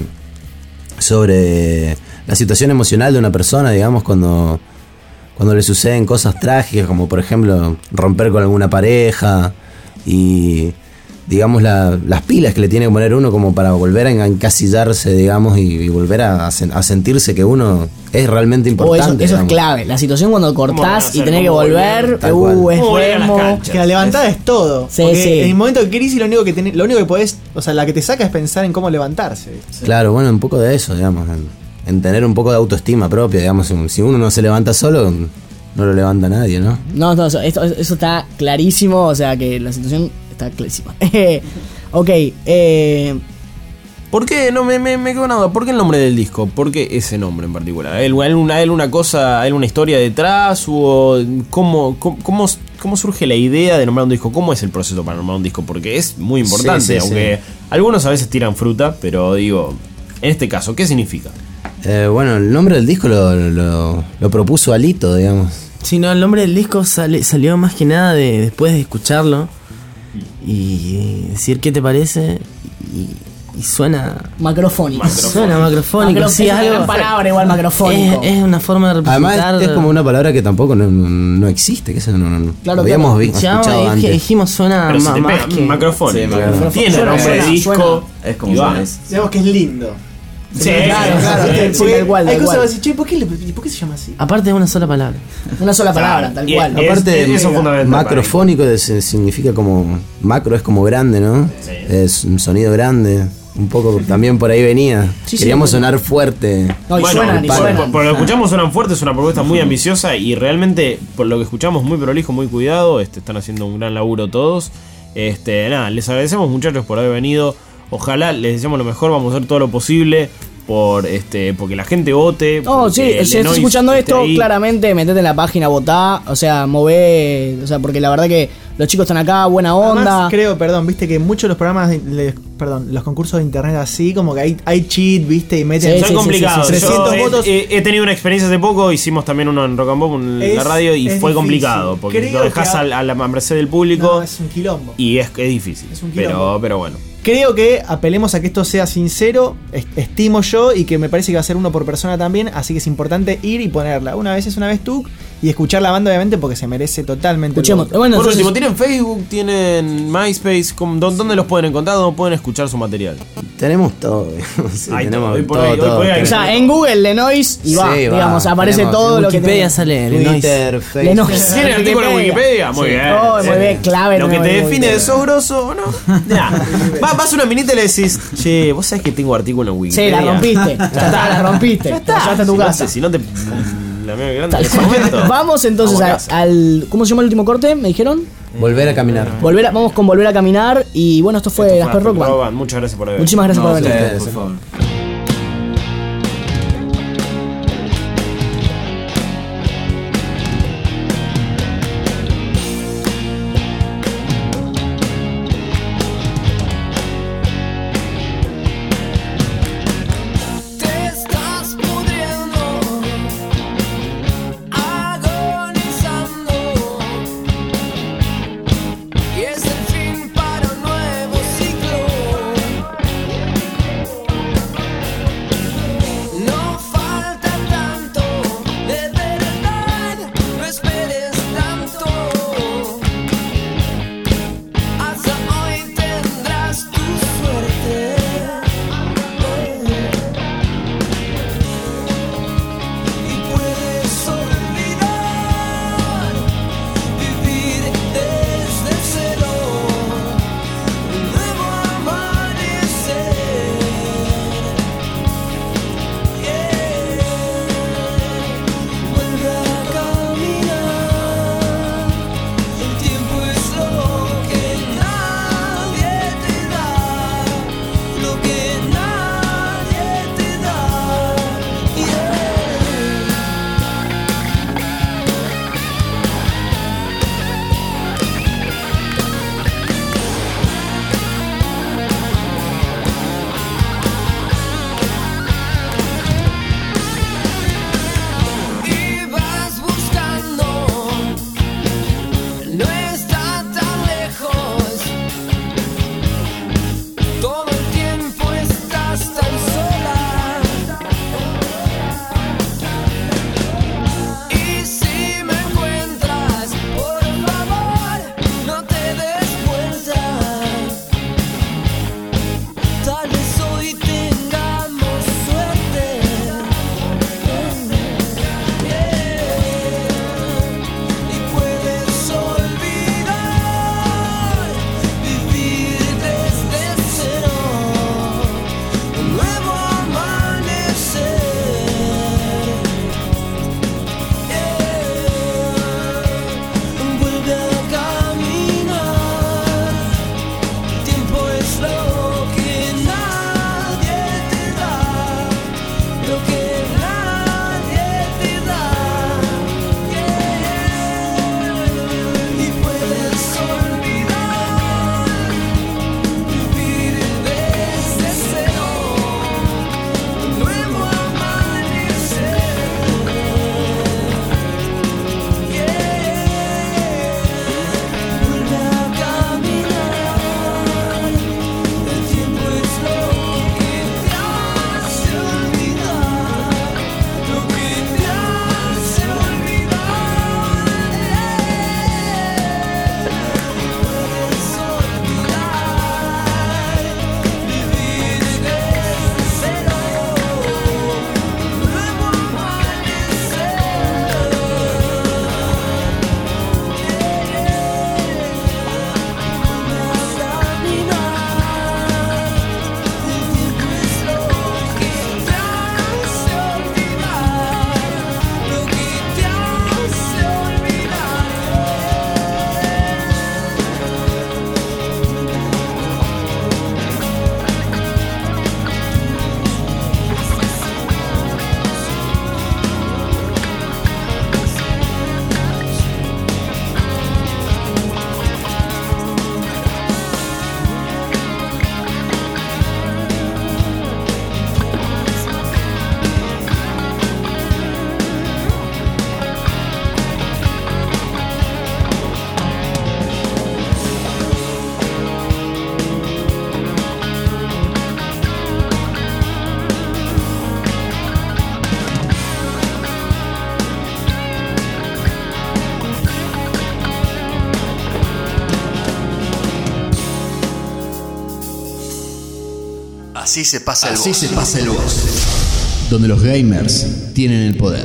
sobre la situación emocional de una persona, digamos, cuando, cuando le suceden cosas trágicas, como por ejemplo romper con alguna pareja y digamos, la- las pilas que le tiene que poner uno como para volver a encasillarse, digamos, y, y volver a, a sen- a sentirse que uno es realmente O eso, importante. eso es digamos. clave. La situación cuando cortás hacer? y tenés que ¿Cómo volver, volver? Tal uh, cual. es ¿Cómo volver a las remo. canchas? Que la levantada es todo. Sí, Porque sí. en el momento de crisis lo único que tenés, lo único que podés, o sea, la que te saca es pensar en cómo levantarse. Claro, bueno, un poco de eso, digamos, en, en tener un poco de autoestima propia, digamos, si- si uno no se levanta solo, no lo levanta nadie, ¿no? No, no, eso, esto- eso está clarísimo. O sea que la situación está clarísima. ok, eh. ¿Por qué? No, me, me, me quedo nada. ¿Por qué el nombre del disco? ¿Por qué ese nombre en particular? ¿Hay alguna, hay alguna cosa, hay una historia detrás? ¿O cómo, cómo, cómo, cómo surge la idea de nombrar un disco? ¿Cómo es el proceso para nombrar un disco? Porque es muy importante, Sí, sí, aunque sí. algunos a veces tiran fruta, pero digo, en este caso, ¿qué significa? Eh, bueno, el nombre del disco lo, lo, lo propuso Alito, digamos. Sí, no, el nombre del disco sale- salió más que nada de después de escucharlo y decir qué te parece y, y suena Macrofónico. suena macrofónico, Macro- sí, es una algo gran palabra igual, macrofónico. Es, es una forma de representar. Además, es como una palabra que tampoco no, no- no existe, que eso no, no- Claro, lo habíamos claro. vi- Ya, escuchado es que antes. dijimos suena Pero se ma- te más pega, que macrofónico. Sí, macrofónico. Tiene Suena, nombre de suena, disco. suena. Es como y va. suena, es- Digamos que es lindo. Sí, claro, claro. sí, ¿viste? sí, Porque tal cual, hay tal cosas cual. que vas a decir, che, ¿por qué, le- ¿por qué se llama así? Aparte es una sola palabra. Una sola palabra, Claro, tal y- cual. y- Aparte, Es- eso es fundamental para macrofónico es- significa como. Macro es como grande, ¿no? Es un sonido grande. Un poco también por ahí venía. Sí, sí, Queríamos bueno. sonar fuerte. No, y Bueno, suenan, y por, suenan. por- por lo que escuchamos suenan fuertes, es una propuesta muy ambiciosa y realmente por lo que escuchamos muy prolijo, muy cuidado, este, están haciendo un gran laburo todos. Este, nada, les agradecemos muchachos por haber venido. Ojalá les deseamos lo mejor, vamos a hacer todo lo posible por este porque la gente vote. Oh, porque sí, el si de estás Noise escuchando esté esto, ahí. claramente metete en la página, votá, o sea, mové, o sea, porque la verdad que los chicos están acá, buena onda. Además, creo, perdón, viste que muchos de los programas, de- le- perdón, los concursos de internet así, como que hay, hay cheat, viste, y meten Son complicados. Yo trescientos he- votos. He, he tenido una experiencia hace poco, hicimos también uno en Rock and Pop en Es- la radio y es fue difícil. complicado porque Creo lo dejas que a- a, a la merced del público No, es un quilombo. y es, es difícil. Es un pero, quilombo. pero bueno. Creo que apelemos a que esto sea sincero, est- estimo yo, y que me parece que va a ser uno por persona también, así que es importante ir y ponerla. Una vez es una vez tú, y escuchar la banda obviamente porque se merece totalmente. el Escuchemos, voto. bueno, Por entonces- último, ¿tienen Facebook? ¿Tienen MySpace? ¿Cómo- dó- ¿Dónde los pueden encontrar? ¿Dónde pueden escuchar su material? Tenemos todo. Sí, Hay tenemos todo, hoy por todo, hoy, hoy todo. por hoy hay- O sea, en Google Lenoise y va, Sí, va, digamos, aparece tenemos todo en lo que Wikipedia tiene. sale Twitter, Lenoise. Facebook. Lenoise. ¿Tienen artículo en Wikipedia? Muy Sí. bien. Oh, muy bien, clave. Lo que no, te muy define bien. de sos grosso o no. Nah. Va- Vas a una minita y le decís, che, vos sabés que tengo artículo en Sí, Wikipedia. la rompiste. Ya está, la rompiste. Ya está, ya está tu Si no casa. sé, si no te. La mía grande en ese momento. Vamos entonces Vamos a a- casa. al. ¿Cómo se llama el último corte? ¿Me dijeron? Volver a caminar. Volver a- vamos con volver a caminar. Y bueno, esto fue Esto las fue Rock Band. Band. Muchas gracias por haber Muchísimas gracias por venir. ustedes, por favor. Te estás pudriendo, agonizando, y es el fin para un nuevo ciclo. Así se pasa el Así boss. se pasa el boss. Donde los gamers tienen el poder.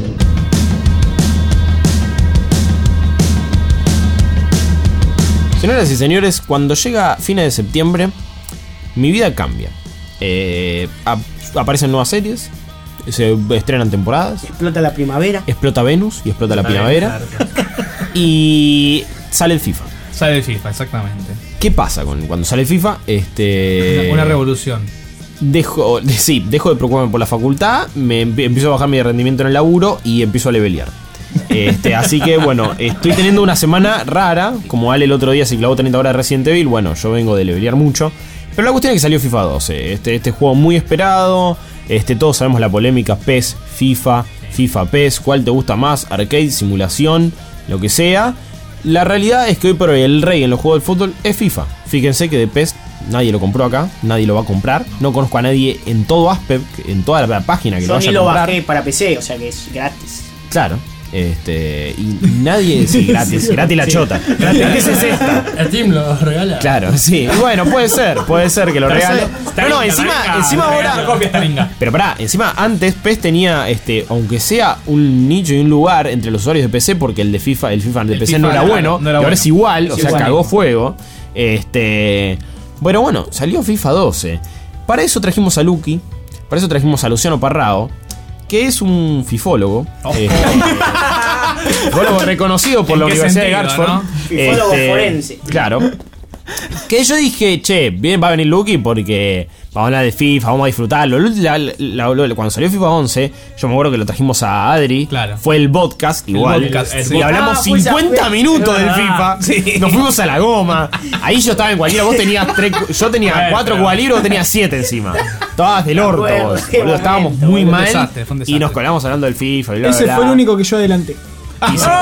Señoras y señores, cuando llega fines de septiembre, mi vida cambia. Eh, ap- aparecen nuevas series, se estrenan temporadas, Explota la primavera. explota Venus y explota la primavera. Y sale el FIFA. Sale el FIFA, exactamente. ¿Qué pasa con cuando sale el FIFA? Este. Una, una revolución. Dejo, de- sí, dejo de preocuparme por la facultad, me empie- empiezo a bajar mi rendimiento en el laburo y empiezo a levelear. Este, así que bueno, estoy teniendo una semana rara. Como Ale el otro día se clavó treinta horas de Resident Evil, bueno, yo vengo de levelear mucho. Pero la cuestión es que salió FIFA doce. Este, este juego muy esperado. Este, todos sabemos la polémica P E S, FIFA, FIFA P E S. ¿Cuál te gusta más? Arcade, simulación, lo que sea. La realidad es que hoy por hoy el rey en los juegos de fútbol es FIFA. Fíjense que de P E S nadie lo compró acá, nadie lo va a comprar. No conozco a nadie en todo Aspep, en toda la página que Yo lo vaya ni a lo comprar. bajé para P C, o sea que es gratis. Claro. Este, y nadie, sí, gratis, gratis la chota. Gratis, ¿qué es esta? Steam lo regala. Claro, sí. Y bueno, puede ser, puede ser que lo regale. No, no, encima, encima ahora. Pero pará, encima antes P E S tenía, este, aunque sea un nicho y un lugar entre los usuarios de P C, porque el de FIFA, el FIFA de El P C FIFA no era no era- bueno, no era y ahora bueno. es igual, o Es sea, igual. cagó fuego. Este. Bueno, bueno, salió FIFA doce. Para eso trajimos a Lucky, para eso trajimos a Luciano Parrao, que es un fifólogo. Este, fifólogo reconocido por ¿En la qué Universidad de sentido, Oxford. no? Fifólogo forense. Claro. Que yo dije, che, bien va a venir Lucky porque vamos a hablar de FIFA, vamos a disfrutarlo. La- la- la- cuando salió FIFA once, yo me acuerdo que lo trajimos a Adri. Claro. Fue el podcast igual. podcast, y sí. hablamos Ah, fue esa- cincuenta fue- minutos es del verdad. FIFA. Nos fuimos a la goma. Ahí yo estaba en cualquiera. Vos tenías tres. Yo tenía Bueno, cuatro pero- cubalibros, vos tenías siete encima. Estabas del orto acuerdo, vos. qué Boludo, estábamos momento, muy fue un mal. desastre, fue un Y desastre. nos colamos hablando del FIFA. Y bla, Ese bla, fue el bla. único que yo adelanté. Y sí,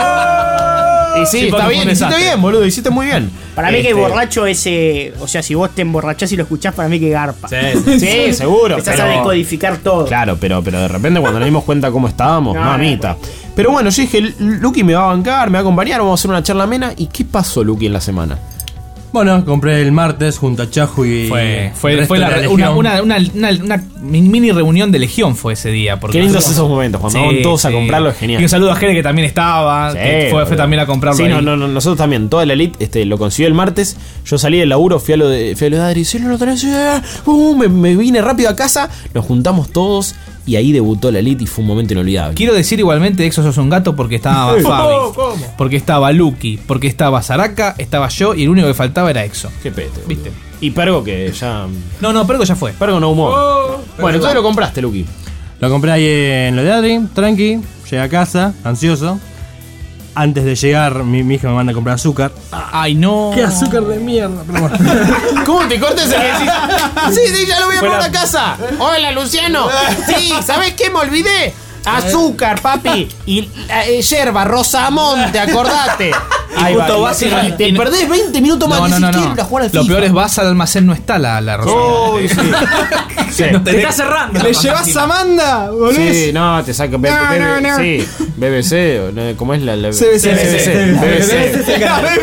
y sí, Sí, está porque bien, fue un hiciste desastre. bien, boludo, hiciste muy bien. Para mí que Este, borracho ese. O sea, si vos te emborrachás y lo escuchás, para mí que garpa. Sí, seguro. Empezás pero- a decodificar todo. Claro, pero, pero de repente cuando nos dimos cuenta cómo estábamos, No, mamita. Pero bueno, yo dije, Lucky me va a bancar, me va a acompañar, vamos a hacer una charla amena. ¿Y qué pasó, Lucky, en la semana? Bueno, compré el martes junto a Chahu y. Fue, el fue, resto fue de la- la una, legión. una, una, una- una mini reunión de Legión fue ese día. Porque Qué lindos esos momentos, cuando van todos a comprarlo, es genial. Y un saludo a Jere que también estaba, Sí, que fue, fue boludo. también a comprarlo. Sí, ahí. no, no, no, nosotros también, toda la elite este, lo consiguió el martes. Yo salí del laburo, fui a lo de, fui a lo de Adri, sí, lo tenés, sí, uh, me, me vine rápido a casa, nos juntamos todos y ahí debutó la elite y fue un momento inolvidable. Quiero decir igualmente, Exo sos un gato porque estaba Fabi, porque estaba Lucky, porque estaba Saraka, estaba yo y el único que faltaba era Exo. Qué pete, boludo. ¿Viste? Y Pergo que ya. No, no, Pergo ya fue. Pergo no humor. Bueno, entonces lo compraste, Lucky. Lo compré ahí en lo de Adri, tranqui. Llegué a casa, ansioso. Antes de llegar, mi, mi hija me manda a comprar azúcar. Ay, no. ¡Qué azúcar de mierda! Pero bueno. ¿Cómo te cortes el que decís? Sí, sí, ya lo voy a Fue poner la- a casa. Hola, Luciano. Sí, ¿sabes qué? Me olvidé. Azúcar, papi. Y eh, yerba, Rosamonte, acordate. Ahí Y va, justo y- vas y, y- te y- perdés veinte minutos más. No, no, decís, no, quiero no. ir a jugar al Lo FIFA. peor es vas al almacén, no está la, la rosa. Uy, sí. Sí. Te está cerrando. ¿Le llevas a Amanda? ¿Volvés? Sí, no, te saca B- No, B- no, no. Sí, B B C, o no, ¿cómo es la, la C B C. B B C, B B C. B B C.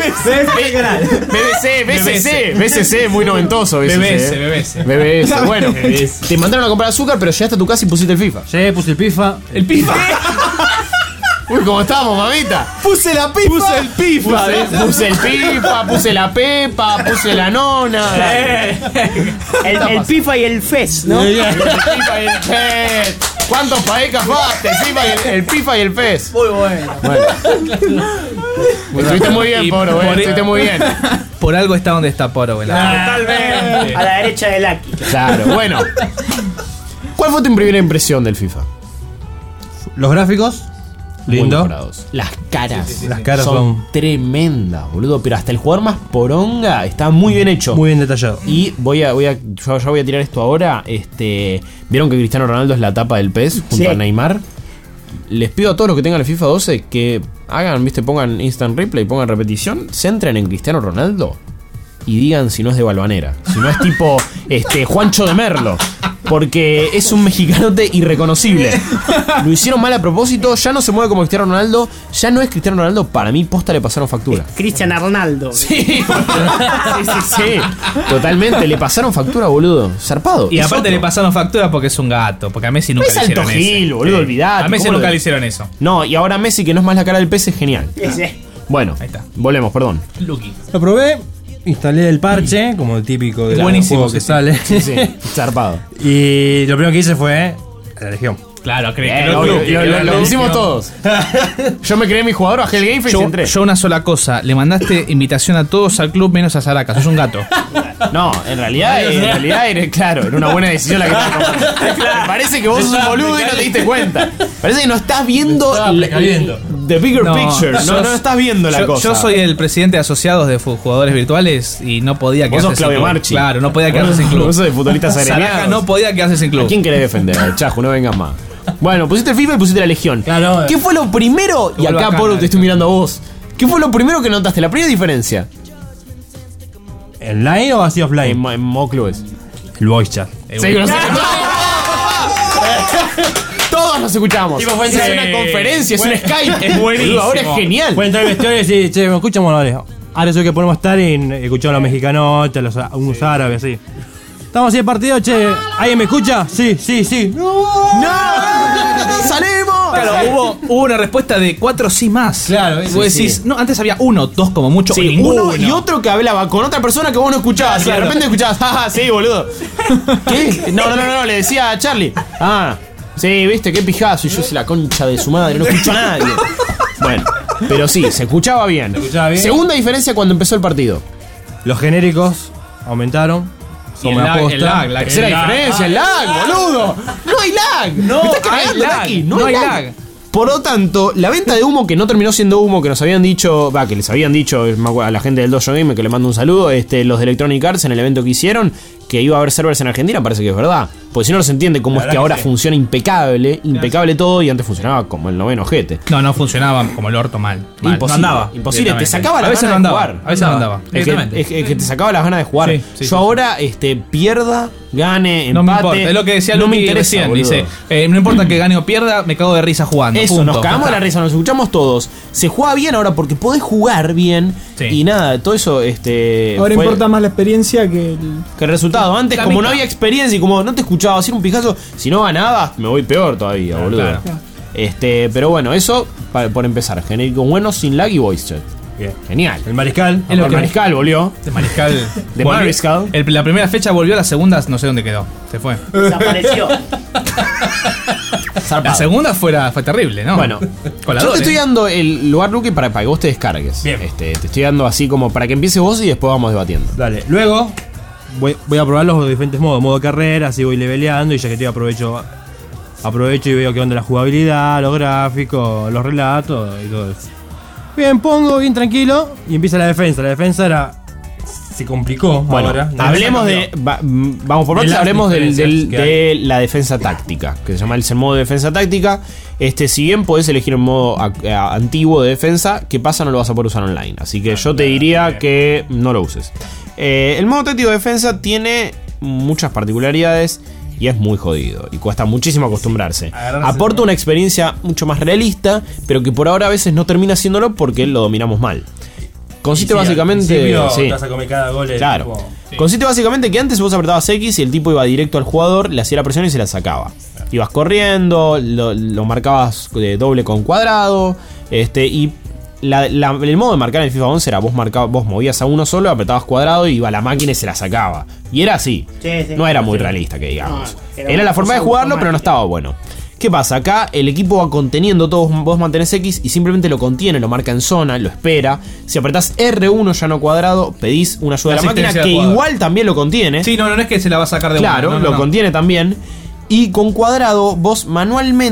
B B C, B C C, B C C, muy noventoso. B C C, B B C, eh. B B C. B B C, bueno. Te mandaron a comprar azúcar, pero llegaste a tu casa y pusiste el FIFA. Llegué, puse el FIFA. El FIFA. Uy, ¿cómo estamos, mamita? Puse la pipa. Puse el pifa, puse, puse el pifa, puse la pepa, puse la nona. El, el FIFA y el Fez, ¿no? El pifa y el pez. ¿Cuántos paecas faste? El pifa y el, el pifa y el pez. Muy bueno. Bueno. Estuviste muy bien, Y Poro, por- eh, estuviste muy bien. Por algo está donde está Poro, güey. Totalmente. A la derecha de Lucky. Claro, bueno. ¿Cuál fue tu primera impresión del FIFA? Los gráficos, Muy lindo. mejorados. Las caras. Las caras son, son tremendas, boludo. Pero hasta el jugador más poronga está muy bien hecho. muy bien detallados. Y voy a, voy a, yo ya voy a tirar esto ahora. Este, vieron que Cristiano Ronaldo es la tapa del P E S junto Sí. a Neymar. Les pido a todos los que tengan el FIFA doce que hagan, viste, pongan instant replay, pongan repetición, centren en Cristiano Ronaldo y digan si no es de Balvanera, si no es tipo este Juancho de Merlo. Porque es un mexicanote irreconocible. Lo hicieron mal a propósito, ya no se mueve como Cristiano Ronaldo. Ya no es Cristiano Ronaldo, para mí posta le pasaron factura. Cristian Arnaldo. Sí, sí, sí, sí. Totalmente, le pasaron factura, boludo. Zarpado. Y Es aparte otro. le pasaron factura porque es un gato. Porque a Messi nunca Es le hicieron alto eso. Gil, boludo, Sí. olvidate. A Messi ¿Cómo nunca lo- le hicieron eso. No, y ahora Messi, que no es más la cara del pez, es genial. Ese. Bueno, volvemos, perdón. Lucky. Lo probé, instalé el parche, como el típico de Buenísimo, juego que sí, sale. Sí, sí, zarpado. Y lo primero que hice fue la Legión. Claro, creo Eh, que lo, lo- lo- lo- lo hicimos todos. Yo me creé mi jugador, bajé el Game Face y Yo, entré. yo una sola cosa, le mandaste invitación a todos al club menos a Saraka, sos un gato. No, en realidad, en realidad era, claro, era una buena decisión la que te Me parece que vos sos un boludo y no te diste cuenta. Parece que no estás viendo Estaba el- precaviendo. the bigger No, picture. No, sos- no estás viendo la yo, cosa. yo soy el presidente de asociados de fu- jugadores virtuales y no podía Vos quedarse sos sin Claudio club. Marchi. Claro, no podía quedarse sin club. Vos sos de futbolistas Saraka agremiados. no podía quedarse sin club. ¿A quién querés defender? Chajo, no vengas más. Bueno, pusiste el FIFA y pusiste la Legión. Claro, ¿Qué fue lo primero? Y vuelvo acá, acá, Poro, te dale. estoy mirando a vos. ¿Qué fue lo primero que notaste? La primera diferencia. ¿Online o así offline? En, en modo clubes. El voice chat. Sí, que nos Todos nos escuchamos. Tipo, fue es entre- una conferencia, es fue- un Skype. es buenísimo. Ahora es genial. Fue entrar al vestuario y decir, che, me escuchamos, vale. Ahora eso que podemos estar en escuchar a los mexicanos, a los a unos árabes, así. Estamos así de partido, che. ¿Alguien me escucha? Sí, sí, sí. ¡No! ¡No! ¡Salimos! Claro, hubo, hubo una respuesta de cuatro sí más. Claro, y sí, vos decís, sí. no, antes había uno, dos como mucho, o Sí, ninguno. uno y otro que hablaba con otra persona que vos no escuchabas. Y de Claro. repente escuchabas, ah, sí, boludo. ¿Qué? No, no, no, no, le decía a Charlie. Ah, sí, viste, qué pijazo. Y yo soy la concha de su madre, no escucho a nadie. Bueno, pero sí, se escuchaba bien. Se escuchaba bien. Segunda diferencia cuando empezó el partido. Los genéricos aumentaron. Y el Como lag, aposta. el lag, la- Tercera el lag. diferencia, el lag, boludo. No hay lag. No ¿Me estás hay cagando, lag. Lucky? No hay lag. Por lo tanto, la venta de humo que no terminó siendo humo, que nos habían dicho, va, que les habían dicho me acuerdo, a la gente del Dojo Game, que le mando un saludo, este, los de Electronic Arts en el evento que hicieron, que iba a haber servers en Argentina, parece que es verdad. Porque si no, no se entiende cómo La es que verdad ahora que sí. funciona impecable, impecable todo, y antes funcionaba como el noveno ojete. No, no funcionaba como el orto mal. mal. Imposible, No andaba. imposible, te directamente. sacaba A la veces gana no de andaba. jugar. A veces no andaba. Es que, Directamente. es que- es que te sacaba las ganas de jugar. Sí, sí, Yo sí, ahora, este, pierda, gane, empate. No me importa, es lo que decía no me Lucky interesa, recién. boludo. Dice, eh, no importa que gane o pierda, me cago de risa jugando. Eso, punto. nos cagamos de la risa, nos escuchamos todos. Se juega bien ahora porque podés jugar bien. Sí. Y nada, todo eso, este. Ahora fue- importa más la experiencia que el. que el resultado. Antes, La como mitad. no había experiencia y como no te escuchaba hacer un pijazo, si no ganabas, me voy peor todavía, boludo. claro. Este, pero bueno, eso pa- por empezar. Genérico bueno, sin lag y voice chat. Bien. Genial. El mariscal. El Mariscal volvió. De Mariscal. De volvió- Mariscal. el- la primera fecha volvió, la segunda no sé dónde quedó. Se fue. Desapareció. La Zarpado. segunda fuera, fue terrible, ¿no? Bueno, Coladores. yo te estoy dando el lugar, Luque, para, para que vos te descargues. Bien. Este, te estoy dando así como para que empieces vos y después vamos debatiendo. Dale. Luego voy, voy a probar los diferentes modos. Modo carrera, así voy leveleando y ya que estoy aprovecho aprovecho y veo qué onda la jugabilidad, los gráficos, los relatos y todo eso. Bien, pongo bien tranquilo y empieza la defensa. La defensa era se complicó Bueno, ahora. La hablemos defensa de. va- mm, vamos por De partes, las hablemos del, del- diferencias que de la defensa táctica, que se llama el modo de defensa táctica. Este, si bien podés elegir un modo a- a- antiguo de defensa, ¿qué pasa? No lo vas a poder usar online. Así que yo te diría que no lo uses. Eh, el modo táctico de defensa tiene muchas particularidades y es muy jodido y cuesta muchísimo acostumbrarse. Aporta una experiencia mucho más realista, pero que por ahora a veces no termina haciéndolo porque lo dominamos mal. Consiste Y sí, al básicamente. principio sí. te vas a comer cada gol de Claro. tipo- Consiste básicamente que antes vos apretabas X y el tipo iba directo al jugador, le hacía la presión y se la sacaba. Ibas corriendo, lo, lo marcabas de doble con cuadrado, este, y la- la- el modo de marcar en el FIFA once era vos marcabas, vos movías a uno solo, apretabas cuadrado y iba a la máquina y se la sacaba. Y era así. Sí, sí. No era muy realista, que digamos. No, era Era una la forma de cosa jugarlo, pero no automática. estaba bueno. ¿Qué pasa? Acá el equipo va conteniendo todo, vos mantenés X y simplemente lo contiene, lo marca en zona, lo espera. Si apretás R uno ya no cuadrado, pedís una ayuda de la La máquina asistencia que del jugador. igual también lo contiene. Sí, no, no es que se la va a sacar de Claro, una, no, no, lo no. contiene también. Y con cuadrado vos manualmente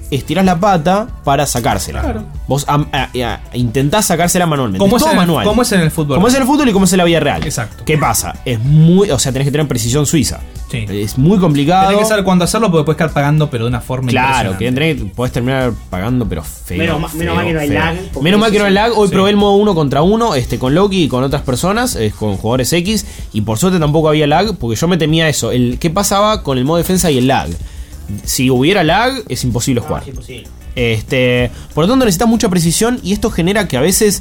estirás la pata para sacársela. Claro. Vos a, a- a- intentás sacársela manualmente. Como es es todo en el- manual. como es en el fútbol. Como es en el fútbol y como es en la vida real. Exacto. ¿Qué pasa? Es muy. O sea, tenés que tener precisión suiza. Sí. Es muy complicado. Tenés que saber cuándo hacerlo porque puedes quedar pagando, pero de una forma Claro, que impresionante. tenés- podés terminar pagando, pero feo. Menos ma- feo, menos mal que no hay feo. lag, porque Menos mal eso que no hay sí. lag. Hoy Sí. probé el modo uno contra uno este, con Loki y con otras personas, eh, con jugadores X. Y por suerte tampoco había lag, porque yo me temía eso. El, ¿Qué pasaba con el modo defensa y el lag? Si hubiera lag, es imposible jugar. Este, por lo tanto necesitas mucha precisión y esto genera que a veces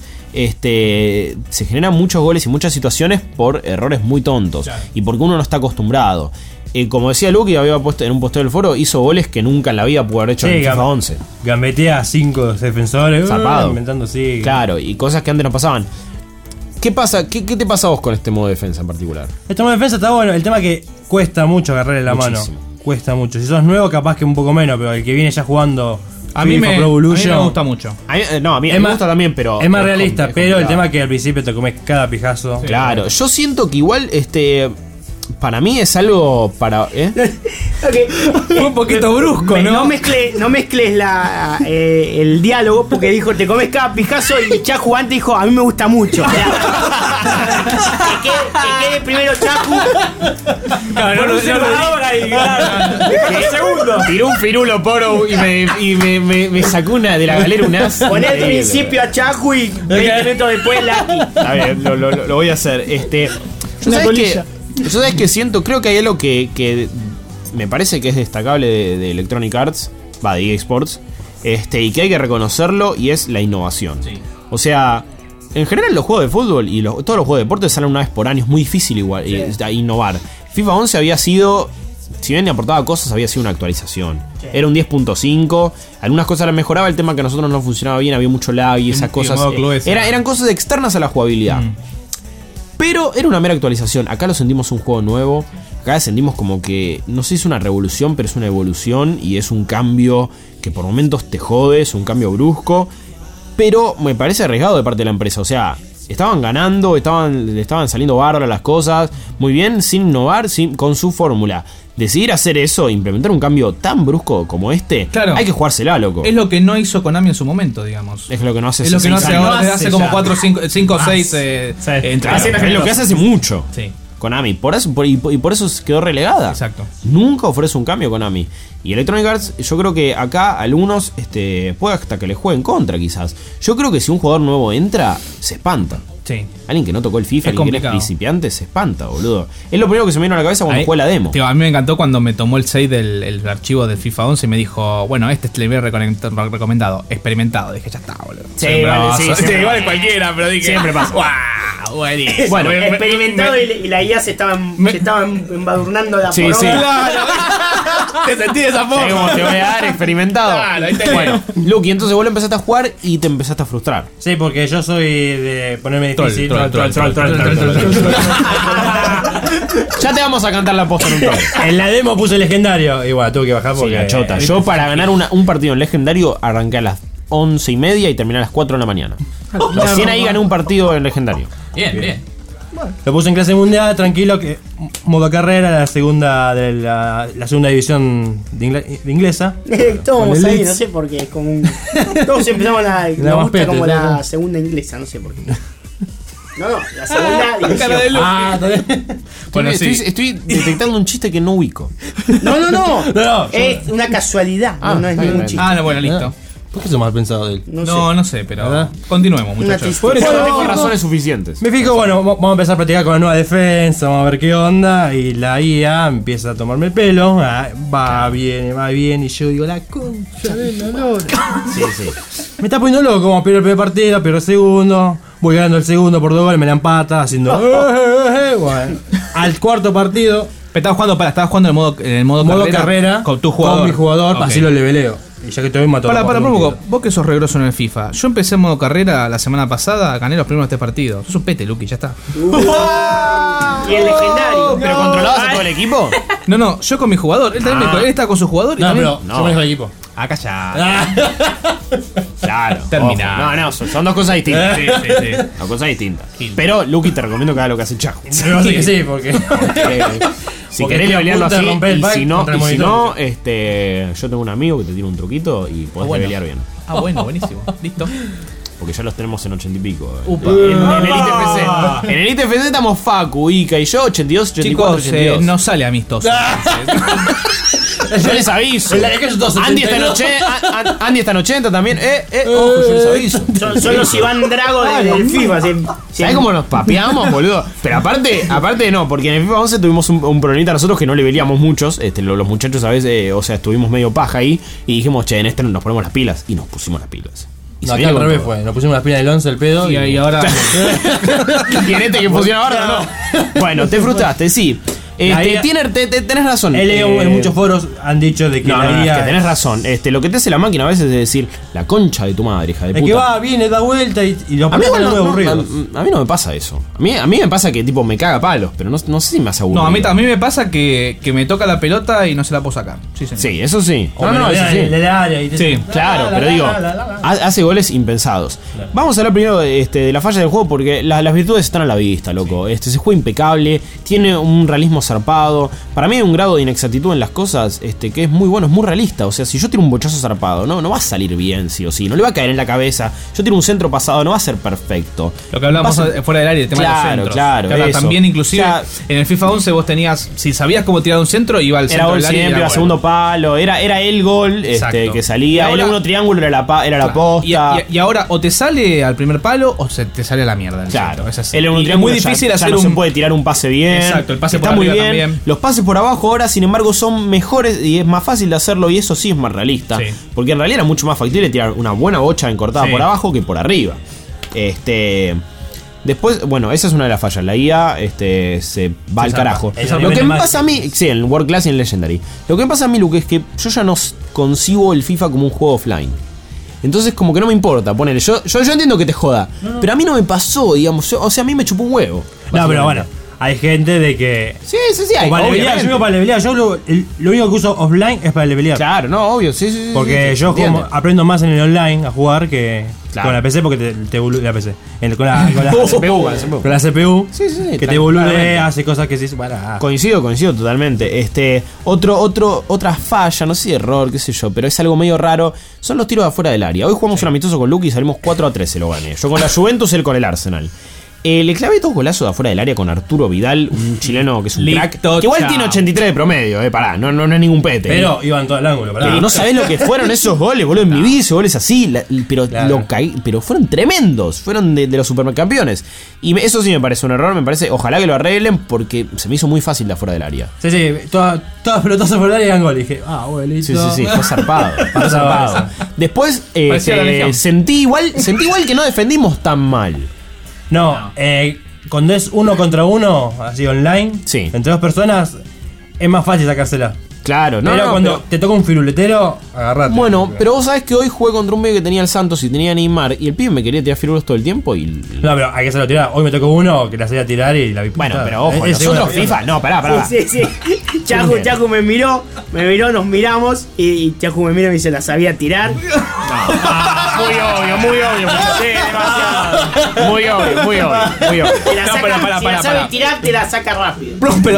este, se generan muchos goles y muchas situaciones por errores muy tontos y porque uno no está acostumbrado. Eh, como decía Luke, había puesto en un posteo del foro, hizo goles que nunca en la vida pudo haber hecho Sí, en FIFA gam- once. Gambetea a cinco defensores. Zarpado. uh, inventando sí. Claro, y cosas que antes no pasaban. ¿Qué pasa? ¿Qué, qué te pasa a vos con este modo de defensa en particular? Este modo de defensa está bueno. El tema es que cuesta mucho agarrarle la Muchísimo. mano. Cuesta mucho. Si sos nuevo, capaz que un poco menos, pero el que viene ya jugando. A mí, FIFA me, Pro a mí Evolution, me gusta mucho. A mí- eh, no, a mí Es me más- gusta también, pero. Es más com- realista, es pero el complicado. tema es que al principio te comes cada pijazo. Claro, yo siento que igual, este. Para mí es algo para. ¿eh? Fue un poquito brusco, ¿no? No mezcles, no mezcles la, eh, el diálogo porque dijo, te comes cada pijazo y Chacu antes dijo, a mí me gusta mucho. O sea, que, quede, que quede primero Chacu. Claro, Por no, un no, separador no, ahí, no, claro. no, no, segundo. Tiró un firulo poro y me, y me, me, me sacó una de la galera un as. Poné al increíble. principio a Chacu y veinte minutos después Lucky. Está bien, lo, lo, lo voy a hacer. Este, yo Una sabes que, colilla. yo sabes que siento, creo que hay algo que, que me parece que es destacable de, de Electronic Arts, va, de E A Sports, este, y que hay que reconocerlo, y es la innovación. O sea, en general los juegos de fútbol y los- todos los juegos de deporte salen una vez por año, es muy difícil igual eh, innovar. FIFA once había sido, si bien le aportaba cosas, había sido una actualización. Era un diez punto cinco, algunas cosas las mejoraba, el tema que a nosotros no funcionaba bien, había mucho lag y esas y el cosas. modo eh, club ese. era- eran cosas externas a la jugabilidad. Pero era una mera actualización. Acá lo sentimos un juego nuevo. Acá sentimos como que, no sé si es una revolución, pero es una evolución y es un cambio que por momentos te jode, es un cambio brusco. Pero me parece arriesgado de parte de la empresa. O sea, estaban ganando, estaban, le estaban saliendo bárbaras las cosas, muy bien, sin innovar, sin, con su fórmula. Decidir hacer eso, implementar un cambio tan brusco como este, Claro. hay que jugársela, loco. Es lo que no hizo Konami en su momento, digamos. Es lo que no hace Es lo que no hace seis años. ahora, desde hace como cuatro, cinco o Más. seis eh, entre Hace- es lo que hace hace mucho. Sí. Konami, por eso, por- y, por- y por eso quedó relegada. Exacto. Nunca ofrece un cambio Konami. Y Electronic Arts, yo creo que acá algunos este, puede hasta que les jueguen contra, quizás. Yo creo que si un jugador nuevo entra, se espanta. Sí. Alguien que no tocó el FIFA, Es alguien que es complicado. principiante, se espanta, boludo. Es lo primero que se me vino a la cabeza cuando Ahí- jugué la demo. Tío, a mí me encantó cuando me tomó el save del el archivo del FIFA once y me dijo, bueno, este le había recomend- recomendado, experimentado. Dije, ya está, boludo. Sí, Soy vale, bravo. sí, Sí, siempre igual pasa. cualquiera, pero dije, Siempre pasa. ¡Wow! Buenísimo. Bueno, Me- me- experimentado me- y, y la I A se estaba, se estaba embadurnando la Sí, poronga. sí. Te sentí de esa ¿Sabés forma. cómo te voy a dar experimentado? Claro, ahí tenés. Bueno, Lucky, entonces vos lo empezaste a jugar y te empezaste a frustrar. Sí, porque yo soy de ponerme Troll, difícil. troll, troll, troll, troll, troll, troll, troll. Ya te vamos a cantar la posta en un toque. En la demo puse legendario. Y bueno, tuve que bajar Sí, porque. la chota. Yo para ganar una- un partido en legendario arranqué a las once y media y terminé a las cuatro de la mañana. Recién ahí gané un partido en legendario. Bien, bien. Lo puse en clase mundial, tranquilo, que modo carrera, la segunda de la, la segunda división de, ingle- de inglesa. Todos Con el ahí, Leeds. no sé por qué. Como un- todos empezamos la. La Nos gusta Maspete, como ¿no? la segunda inglesa, no sé por qué. No, no, la segunda división. Cara de Lucky. Ah, está bien. Bueno, estoy, estoy detectando un chiste que no ubico. No, no, no. No, no, Es una casualidad. Ah, no, no es está bien, ningún está chiste. Ah, no, bueno, listo. ¿Por qué eso mal pensado de él? No, No, sé. no sé, pero ¿Verdad? continuemos, Una muchachos. tristeza. Bueno, no, tengo no. razones suficientes. Me fijo, bueno, va- vamos a empezar a practicar con la nueva defensa, vamos a ver qué onda. Y la I A empieza a tomarme el pelo. ah, va bien, va bien. Y yo digo, la concha de la lora. Sí, sí. Me está poniendo loco, como pierdo el primer partido, pierdo el segundo. Voy ganando el segundo por dos goles, me la empata, haciendo. eh, eh, eh, bueno. Al cuarto partido, Pero estabas jugando, para, estabas jugando en el modo, en el modo, modo carrera, con tu jugador. con mi jugador, Ok. así lo leveleo. Y ya que te voy matando. Para, para, un poco. Vos que sos regroso en el FIFA. Yo empecé en modo carrera la semana pasada, gané los primeros tres partidos. Sos un pete, Lucky, ya está. Y el legendario. ¿Pero controlabas a todo el equipo? No, no, yo con mi jugador. Él también Ah. me- él está con su jugador y No, también. pero no. yo manejo el equipo. Acá ya. Claro. Terminado. ojo. No, no, son, son dos cosas distintas. Sí, sí, sí. Dos cosas distintas. Pero, Lucky, te recomiendo que hagas lo que hace Chaco. Me parece que sí, porque. Eh, Si Porque querés estoy a levelearlo punto de así, romper el y pipe si no, contra el y si monitor. no este, yo tengo un amigo que te tiene un truquito y podés Ah, bueno. levelear bien. Ah, bueno, buenísimo. Listo. Porque ya los tenemos en ochenta y pico. eh. Upa. En, en el I T F C. En el I T F C estamos Facu, Ica y yo, ochenta y dos, ochenta y cuatro, Chicos, ochenta y dos. eh, no sale amistoso. Yo les aviso. En la que yo todos Andy está en ochenta y dos. ochenta, An- Andy está en ochenta también. Eh, eh, ojo, yo les aviso. Son, son los Iván Drago de- del FIFA. sí. ¿Sabés cómo nos papeamos, boludo? Pero aparte, aparte no, porque en el FIFA once tuvimos un, un problemita nosotros que no le veíamos muchos. Este, lo- los muchachos a veces, eh, o sea, estuvimos medio paja ahí y dijimos, che, en este nos ponemos las pilas. Y nos pusimos las pilas. Y No, se acá viene al con revés todo. fue. Nos pusimos las pilas del once, el pedo. Y, y ahora. Y en este que funciona ahora, no. Bueno, te frustraste, sí. Este, La I A tiene- te- te- tenés razón. He leído Eh, en muchos foros han dicho de que No, no, la no, I A es que tenés razón. Este, lo que te hace la máquina a veces es decir, la concha de tu madre, hija de Es puta. que va, viene, da vuelta y, y los A mí, pones igual muy no- aburridos. no, a, a mí no me pasa eso. A mí, a mí me pasa que tipo me caga palos, pero no, no sé si me hace aburrido. No, a mí también me pasa que, que me toca la pelota y no se la puedo sacar. Sí, señor. Sí, eso sí. O No, me no, lo eso vean sí. en el área y te Sí, dicen, claro, la, pero la, digo, la, la, la, la. ha- hace goles impensados. Vamos a hablar primero de, este, de la falla del juego porque la- las virtudes están a la vista, loco. Este, se juega impecable, tiene un realismo zarpado. Para mí hay un grado de inexactitud en las cosas este, que es muy bueno, es muy realista. O sea, si yo tiro un bochazo zarpado, no, no va a salir bien, sí o sí. No le va a caer en la cabeza. Yo tiro un centro pasado, no va a ser perfecto. Lo que hablamos Va a ser- fuera del área, el tema Claro, de los centros. claro, Que ahora eso. también, inclusive, O sea, en el FIFA once vos tenías, si sabías cómo tirar un centro, iba al Era centro gol del área. y siempre, era era gol. segundo palo, era, era el gol este, Exacto. que salía. Y ahora- el uno triángulo era la, pa- era la posta. Y, y- y ahora o te sale al primer palo o se te sale a la mierda. el Claro, centro, es así. el uno Y es triángulo muy ya- difícil ya hacer no un. se puede tirar un pase bien. Exacto, el pase está por muy arriba bien. también. Los pases por abajo ahora, sin embargo, son mejores y es más fácil de hacerlo y eso sí es más realista. Sí. Porque en realidad era mucho más factible tirar una buena bocha encortada Sí. por abajo que por arriba. Este. Después, bueno, esa es una de las fallas. La I A este, se va al zarpa. carajo. Es Lo nivel que de me máximo. pasa a mí, sí, en el World Class y en Legendary. Lo que me pasa a mí, Luke, es que yo ya no s- concibo el FIFA como un juego offline. Entonces, como que no me importa, ponele. Yo, yo, yo entiendo que te joda, pero a mí no me pasó, digamos. yo- o sea, a mí me chupó un huevo. No, pero bueno, hay gente de que. Sí, sí, sí, hay. O para levelear, yo obviamente. digo para levelear. Yo lo, el- lo único que uso offline es para levelear. Claro, no, obvio, sí, sí, sí. Porque sí, sí, yo se entiende. como aprendo más en el online a jugar que Claro. con la P C porque te, te bolu- la P C. En- con, la, con, la, Con la C P U, con la C P U. con la C P U. Sí, sí, sí, Que te claramente. boludea, hace cosas que sí. Bueno, ah. Coincido, coincido totalmente. Este, otro, otro, otra falla, no sé si error, qué sé yo, pero es algo medio raro. Son los tiros de afuera del área. Hoy jugamos un amistoso con Luke y salimos cuatro a tres, se lo gané. Yo con la Juventus, él con el Arsenal. Eh, le clavé dos golazos de afuera del área con Arturo Vidal, un chileno que es un Listo, crack. Que igual chao. tiene ochenta y tres de promedio, eh, pará, no, no, no es ningún pete. Pero iban todo al ángulo, pará. Pero no sabés lo que fueron esos goles, boludo. En mi vida hice goles así, la- pero, Claro. lo caí- pero fueron tremendos. Fueron de, de los supercampeones. Y me- eso sí me parece un error. Me parece, ojalá que lo arreglen porque se me hizo muy fácil de afuera del área. Sí, sí, todas todas pelotazas por el área y eran gol. Y dije, ah, abuelito. Sí, sí, sí, fue zarpado. Fue zarpado. Después eh, Parecía la eh, Legión. sentí igual, sentí igual que no defendimos tan mal. No, eh, cuando es uno contra uno, así online, Sí. entre dos personas, es más fácil sacársela. Claro, no, pero no, cuando pero- te toca un firuletero, agarrate. Bueno, pero vos sabés que hoy jugué contra un medio que tenía el Santos y tenía a Neymar y el pibe me quería tirar firulos todo el tiempo y... No, pero hay que hacerlo tirar. Hoy me tocó uno que la hacía tirar y la vi. Bueno, puta. pero ojo, Es- es nosotros seguro. FIFA, no, pará, pará. Sí, sí, sí. Chacu, Chacu me miró, me miró, nos miramos y, y Chacu me miró y me dice, la sabía tirar. Ah, muy obvio, muy obvio, muchachos. Sí, demasiado. Muy obvio, muy obvio, muy obvio. Te la No, saca, pará, pará, si pará, la sabe pará. tirar, te la saca rápido. Pero,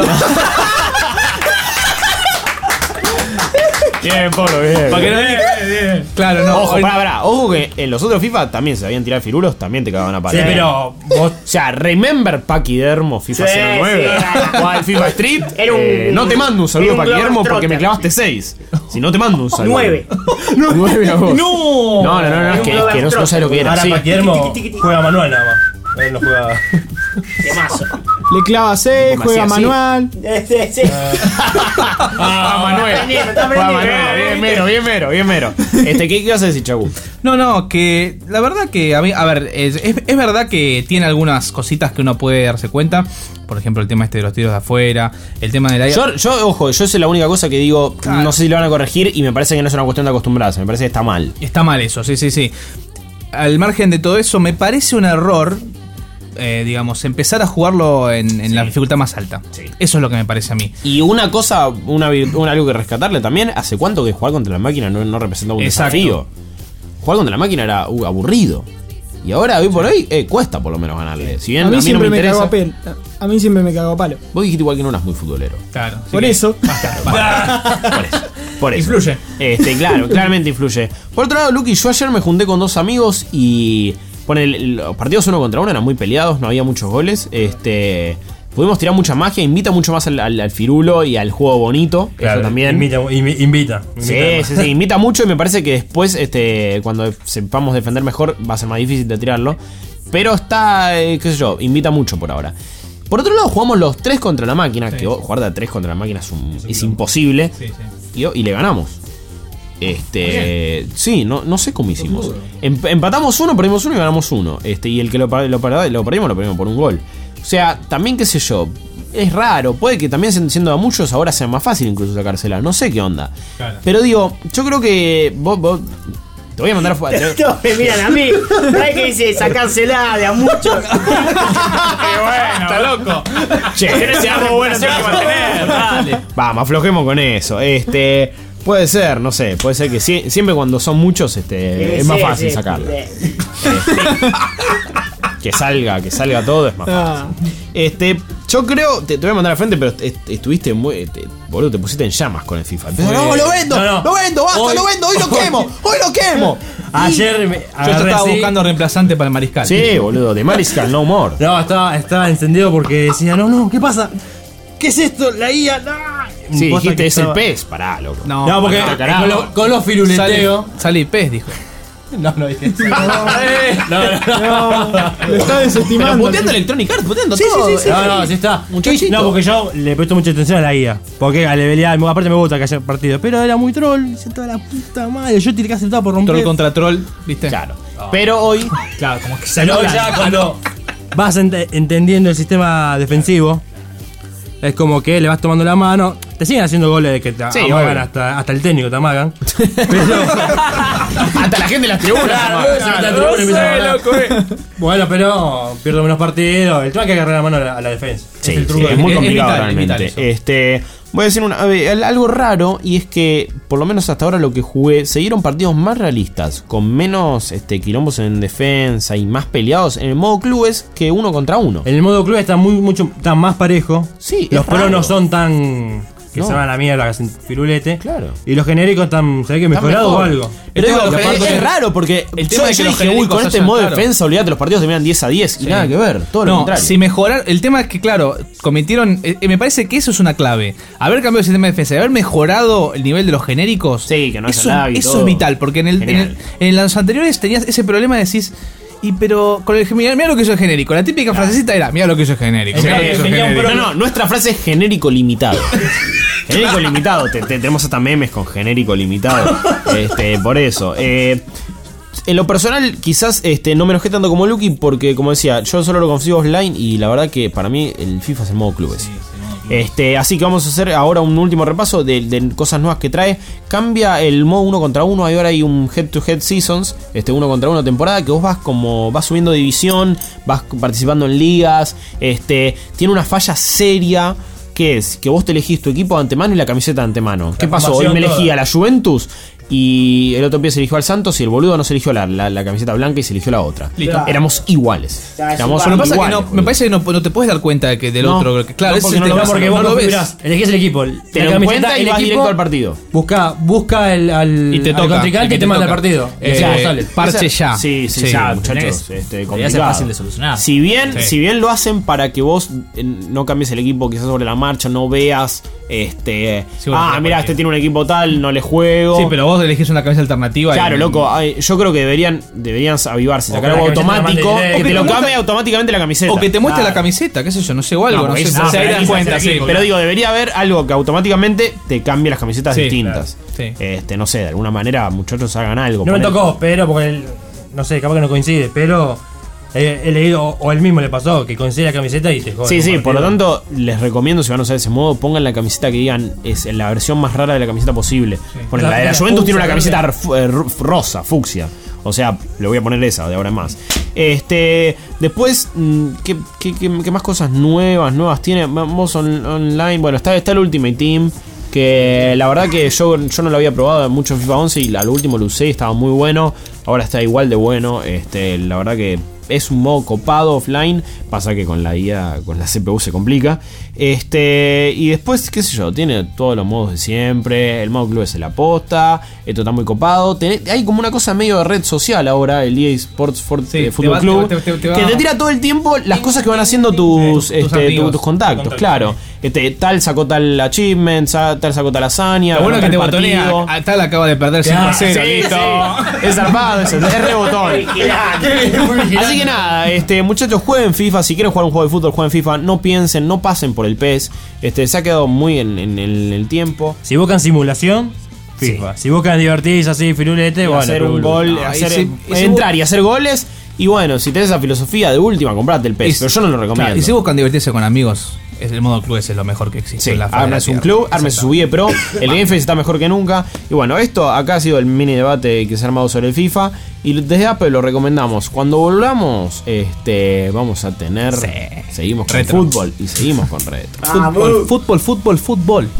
Bien, Polo, bien. para que no Claro, no. Ojo, hoy- pará, pará. Ojo que en los otros FIFA también se sabían tirar firulos, también te cagaban a Sí, patada. pero vos. O sea, remember Paquidermo, FIFA Sí, cero nueve. sí. O al FIFA Street. Era un- eh, no te mando un saludo, era un Paquidermo, Globetrotter. porque me clavaste seis. Si no te mando un saludo. Nueve. Nueve a vos. ¡No! No, no, no, no, es que, es que no, no sabes lo que era. Ahora Sí. Paquiermo juega manual nada más. Él no juega. Temazo. Le clava seis, Como juega hacía así. manual. Este, sí. Ah, Manuel. Está aprendiendo, está Juega aprendiendo. Manuel, bien mero, bien mero, bien mero. Este, ¿qué, qué ibas a decir, Chagu? No, no, que la verdad que a mí, a ver, es, es- es verdad que tiene algunas cositas que uno puede darse cuenta. Por ejemplo, el tema este de los tiros de afuera, el tema de la... Yo, yo, ojo, yo sé la única cosa que digo, Claro. no sé si lo van a corregir y me parece que no es una cuestión de acostumbrarse, me parece que está mal. Está mal eso, sí, sí, sí. Al margen de todo eso, me parece un error, eh, digamos, empezar a jugarlo en, en la dificultad más alta. Eso es lo que me parece a mí. Y una cosa, una, vir- una algo que rescatarle también, ¿hace cuánto que jugar contra la máquina no, no representaba un Exacto. desafío? Jugar contra la máquina era uh, aburrido. Y ahora, hoy por hoy, eh, cuesta por lo menos ganarle. Si bien A mí no siempre me me cagó interesa. a pelo. A mí siempre me cagó a palo. Vos dijiste igual que no eras muy futbolero. Claro. Por eso. Por eso. Influye. Este, claro, claramente influye. Por otro lado, Lucky, yo ayer me junté con dos amigos y. Bueno, el- los partidos uno contra uno eran muy peleados, no había muchos goles. Este. Pudimos tirar mucha magia, invita mucho más al, al- al firulo y al juego bonito. Claro, eso también. Invita, invi- invita. Sí, invita sí, sí, invita mucho y me parece que después, este, cuando sepamos defender mejor, va a ser más difícil de tirarlo. Pero está, eh, qué sé yo, invita mucho por ahora. Por otro lado, jugamos los tres contra la máquina, que oh, jugar de a tres contra la máquina es, un- es imposible. Y, y le ganamos. Este, sí, no, no sé cómo hicimos. Em- empatamos uno, perdimos uno y ganamos uno. Este, y el que lo, par- lo, par- lo perdimos, lo perdimos por un gol. O sea, también qué sé yo, es raro. Puede que también siendo a muchos ahora sea más fácil incluso sacársela. No sé qué onda. Claro. Pero digo, yo creo que vos, vos te voy a mandar a te- No, me miran a mí. No hay que dice sacársela de a mucho. Está loco. Che, Tenés algo bueno que mantener. Dale. Vamos, aflojemos con eso. Este, puede ser, no sé, puede ser que sí- siempre cuando son muchos, este, es más Sí, fácil sí, sacarlo. sí. Que salga, que salga todo es más Ah. fácil. Este, yo creo, te, te voy a mandar al frente, pero est- estuviste muy, te- boludo, te pusiste en llamas con el FIFA. Empezaste, no, lo vendo, No, no. lo vendo, basta, Hoy- lo vendo, hoy lo quemo, hoy lo quemo. Ayer me Yo agarré estaba así. buscando reemplazante para el mariscal. Sí, boludo, de Mariscal no more. No, estaba, estaba encendido porque decía, no, no, ¿qué pasa? ¿Qué es esto? La I A, no. Sí, Cosa dijiste, que es el estaba- pez, pará, loco. No, No, porque Anda, carajo. con, lo- con los firuleteos. Salí, salí, pez, dijo. No, no dije eso. No, No, lo está Pero desestimando. puteando Electronic Arts, puteando Sí, todo. sí, sí, sí. Eh, No, no, sí está. Muchachito. No, porque yo le presto mucha atención a la I A. Porque a levelear, aparte me gusta que haya partido. Pero era muy troll, dice toda la puta madre. Yo tiré casi todo por romper. Troll contra troll, ¿viste? Claro. Pero hoy, Claro, como que se Pero nota. ya cuando vas ent- entendiendo el sistema defensivo, es como que le vas tomando la mano. Te siguen haciendo goles de que te Sí, amagan obvio. hasta, hasta el técnico te amagan. Pero, hasta la gente de las tribunas. Claro, se se mata. mete a la tribuna y empieza a hablar. Bueno, pero pierdo menos partidos. El tema es que agarrar la mano a la, a la defensa. Sí, es el sí, truco. es muy Es- es complicado vital, es realmente. vital eso. Este, voy a decir una, a ver, al- algo raro, y es que por lo menos hasta ahora lo que jugué, se dieron partidos más realistas, con menos este, quilombos en defensa y más peleados en el modo clubes que uno contra uno. En el modo club está muy mucho está más parejo. Sí, Los es pros raro. no son tan que No. se van a la mierda, que hacen firulete. Claro. Y los genéricos están, se ve que Está mejorado o mejor. algo. Pero El tema digo, de los es, genéricos- es raro porque el yo, tema de que yo los dije, uy, genéricos con este hayan- modo de claro. defensa, olvídate, los partidos terminan diez a diez y Sí. nada que ver, todo lo No, contrario. si mejorar. El tema es que, claro, cometieron. eh, me parece que eso es una clave. Haber cambiado el sistema de defensa y haber mejorado el nivel de los genéricos. Sí, que no haya eso, lag y eso todo. es vital, porque en, el, en, Genial. el- en los anteriores tenías ese problema de decir. Y pero con el mira, mira lo que eso es genérico. La típica frasecita era, mira lo que eso es genérico. mirá lo que eso es Eh, genérico. no, no, nuestra frase es genérico limitado. Genérico limitado, te- te- tenemos hasta memes con genérico limitado. Este, por eso. Eh, en lo personal, quizás este, no me enojé tanto como Lucky, porque como decía, yo solo lo consigo offline y la verdad que para mí el FIFA es el modo clubes. Este, así que vamos a hacer ahora un último repaso de, de cosas nuevas que trae. Cambia el modo uno contra uno. Ahora hay un head to head seasons, este uno contra uno temporada, que vos vas como vas subiendo división, vas participando en ligas. Este, tiene una falla seria, que es que vos te elegís tu equipo de antemano y la camiseta de antemano. ¿Qué pasó? Hoy me elegí a la Juventus y el otro pie se eligió al Santos y el boludo no se eligió la, la- la camiseta blanca y se eligió la otra. Listo. Éramos iguales. Éramos Lo que pasa es que iguales, no, me parece que no, no te puedes dar cuenta de que del No. otro. Que, claro, No, ese porque es no el lo tema, ves, porque no vos lo ves. configurás, elegís el equipo. Te la lo camiseta, encuentras y el vas equipo, directo al partido. Busca, busca el, al, Y te al toca, contrincante el que y te te manda al toca. partido. Eh, Y ya sale. parche ya. Sí, sí, Sí, ya, tenés- muchachos. Este, debería complicado. ser fácil de solucionar. Si bien, Sí. si bien lo hacen para que vos eh, no cambies el equipo quizás sobre la marcha, no veas, este, Sí, bueno, ah, pero mira, porque- este tiene un equipo tal, no le juego. Sí, pero vos elegís una camisa alternativa. Claro, y- loco, ay, yo creo que deberían, deberían avivarse, O sacar que la algo camiseta automático, mande que te lo directo. cambie automáticamente la camiseta. O que te muestre Claro. la camiseta, qué sé yo, no sé, o algo, no, porque sé. es- se ah, ahí pero das ahí cuenta, se hace sí. Pero digo, debería haber algo que automáticamente te cambie las camisetas Sí, distintas. claro, sí. Este, no sé, de alguna manera, muchachos, hagan algo. No me Ponen- tocó, pero porque el- no sé, capaz que no coincide, pero he, he leído, o, o él mismo le pasó, que coincide la camiseta y te jode. Sí, sí, un por lo partido. tanto, les recomiendo, si van a usar ese modo, pongan la camiseta que digan es la versión más rara de la camiseta posible. Ponen La- la de la la Juventus tiene fucsia, una camiseta verde. ru- eh, ru- rosa, fucsia. O sea, le voy a poner esa de ahora en más. Este, después, mm, ¿qué, qué, qué- qué más cosas nuevas, nuevas tiene? Vamos on- online. Bueno, está, está el Ultimate Team. Que la verdad que yo, yo no lo había probado mucho en FIFA once y al último lo usé y estaba muy bueno. Ahora está igual de bueno. Este, la verdad que es un modo copado offline. Pasa que con la I A, con la C P U se complica. Este, y después, qué sé yo, tiene todos los modos de siempre. El modo club es la posta. Esto está muy copado. Ten, hay como una cosa medio de red social ahora, el E A Sports for, sí, eh, Football va, Club. te, te, te, te que va. te tira todo el tiempo las cosas que van haciendo tus, tus, este, tus, amigos, tus, tus contactos, tus contactos, claro. Este, tal sacó tal achievement, tal sacó tal hazaña. Lo bueno ganó que te tal botonea, partido. a- tal acaba de perder cinco a cero. Sí, listo. sí. Es zarpado, es, es rebotón. Así que nada, este, muchachos, jueguen FIFA. Si quieren jugar un juego de fútbol, jueguen FIFA. No piensen, no pasen por el P E S. Este, se ha quedado muy en, en- en el tiempo. Si buscan simulación, FIFA. Si buscan divertirse así, firulete, Y bueno. hacer un Pro gol, Bowl. hacer, y si- y si entrar y hacer goles. Y bueno, si tenés esa filosofía de última, comprate el P E S. Y- Pero yo no lo recomiendo. Claro, y si buscan divertirse con amigos, es el modo club ese es lo mejor que existe. Sí, en la faz de la armes un tierra. club, armes su V I E Pro, el Game Face está mejor que nunca. Y bueno, esto acá ha sido el mini debate que se ha armado sobre el FIFA. Y desde Apple lo recomendamos. Cuando volvamos, este, vamos a tener. Seguimos con Retro. fútbol y seguimos con retro. Fútbol, fútbol, fútbol, fútbol.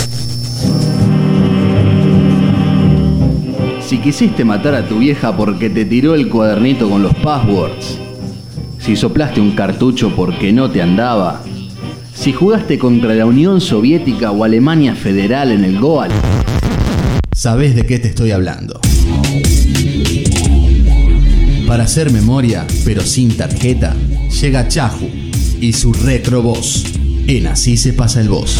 Si quisiste matar a tu vieja porque te tiró el cuadernito con los passwords, si soplaste un cartucho porque no te andaba, si jugaste contra la Unión Soviética o Alemania Federal en el Goal, ¿sabés de qué te estoy hablando? Para hacer memoria, pero sin tarjeta, llega Chahu y su Retro Boss. En Así se pasa el boss.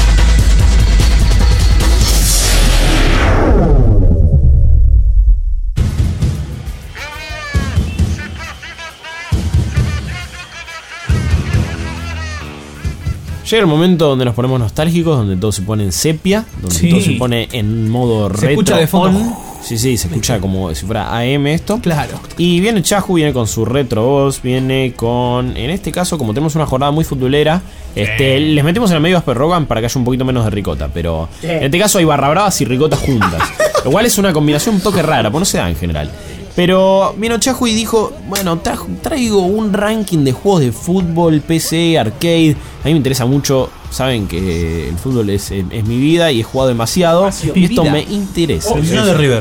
Llega el momento donde nos ponemos nostálgicos, donde todo se pone en sepia, donde Sí. todo se pone en modo retro. Se escucha de fondo. on. Sí, sí, se escucha como si fuera A M esto. Claro. Y viene Chahu, viene con su retro voz, viene con. En este caso, como tenemos una jornada muy futbolera, este, les metemos en el medio a Asper Rogan para que haya un poquito menos de ricota. Pero Sí. en este caso hay barra bravas y ricotas juntas. Lo cual es una combinación un toque rara, porque no se da en general. Pero vino Chahu y dijo, bueno, trajo- traigo un ranking de juegos de fútbol, P C, arcade. A mí me interesa mucho, saben que el fútbol es, es- es mi vida y he jugado demasiado. Y esto vida. me interesa. Oh, no de River.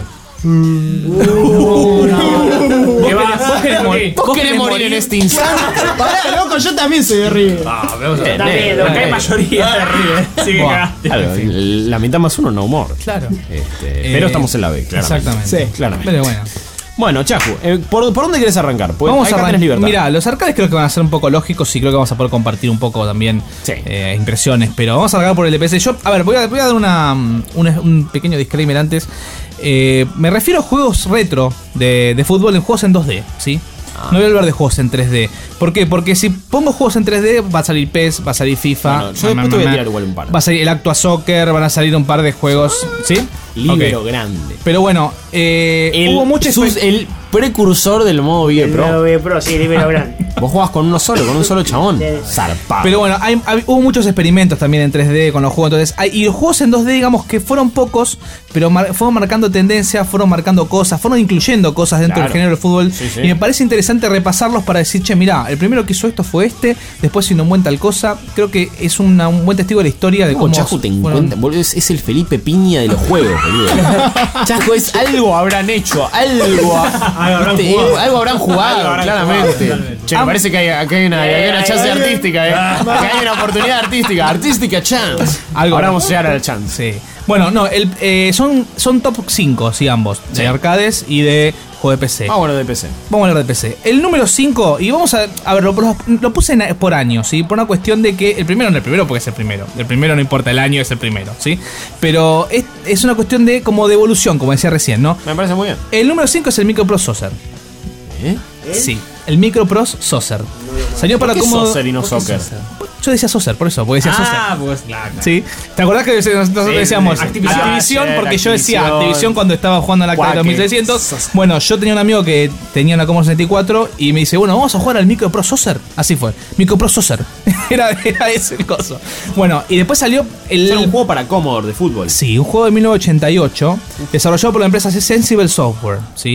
¿Qué va? ¿Vos querés morir? ¿Vos querés morir en este instante? Pará, loco, yo también soy de River. Ah, vamos a Yo también, lo que hay mayoría de River. Sí, que Buah, cagaste. claro, la mitad más uno no humor. Claro. Este, Eh, pero estamos en la B, claramente. Exactamente. Sí, claramente. Pero bueno. Bueno, Chahu, eh, ¿por, ¿por dónde querés arrancar? Pues Vamos acá a tenés arrancar. libertad. Mira, los arcades creo que van a ser un poco lógicos y creo que vamos a poder compartir un poco también eh, impresiones. Pero vamos a arrancar por el de P C. Yo, a ver, voy a, voy a dar una, un, un pequeño disclaimer antes. Eh, me refiero a juegos retro de, de fútbol en juegos en dos D, ¿sí? No voy a hablar de juegos en tres D. ¿Por qué? Porque si pongo juegos en tres D va a salir P E S, va a salir FIFA. No, no, yo después te voy a tirar igual un par. Va a salir el Actua Soccer, van a salir un par de juegos, ¿sí? Libro Ok. grande. Pero bueno, eh, El, hubo mucha sus- el precursor del modo V I E Pro. Lo ve pro, sí, libro grande. Vos jugás con uno solo, con un solo chabón. Zarpado. Pero bueno, hay- hay- hubo muchos experimentos también en tres D con los juegos. Entonces, hay, y los juegos en dos D, digamos que fueron pocos, pero mar- fueron marcando tendencias, fueron marcando cosas, fueron incluyendo cosas dentro Claro. del género del fútbol. Sí, sí. Y me parece interesante repasarlos para decir, che, mirá, el primero que hizo esto fue este, después se innovó en tal cosa. Creo que es una- un buen testigo de la historia de ¿Cómo cómo. Chahu te fueron- encuentra? Boludo, es, es el Felipe Piña de los juegos, boludo. Chahu es algo habrán hecho, algo, habrán viste, jugado. algo habrán jugado, Algo habrán claramente. jugado, totalmente. Che, me parece que hay, acá hay una, acá hay una Eh, chance ahí- artística, eh. Acá hay una oportunidad artística, artística chance. Algo. Ahora vamos a llegar a la chance. Sí. Bueno, no, el, eh, son, son top cinco, sí, ambos. Sí. De arcades y de juego de P C. Ah, bueno, de P C. Vamos a hablar de P C. El número cinco, y vamos a. A ver, lo, lo- lo puse en- por año, ¿sí? Por una cuestión de que. El primero no es el primero porque es el primero. El primero no importa el año, es el primero, ¿sí? Pero es, es una cuestión de como de evolución, como decía recién, ¿no? Me parece muy bien. El número cinco es el Microprose Soccer. ¿Eh? Sí, el Microprose Soccer. Salió para ¿Por qué cómodo. Soccer y no ¿Por qué soccer? Yo decía Soccer, por eso, porque decía Ah, Soccer. pues claro. Sí. ¿Te acordás que nosotros Sí, decíamos sí, Activision? Activision. Porque yo decía Activision. Activision cuando estaba jugando en la Cualquier- dos mil seiscientos. Bueno, yo tenía un amigo que tenía una Commodore sesenta y cuatro y me dice, bueno, vamos a jugar al Micro Pro Soccer. Así fue, Micro Pro Soccer. era, era ese el coso. Bueno, y después salió el... Era un juego para Commodore de fútbol. Sí, un juego de mil novecientos ochenta y ocho, desarrollado por la empresa Sensible Software, ¿sí?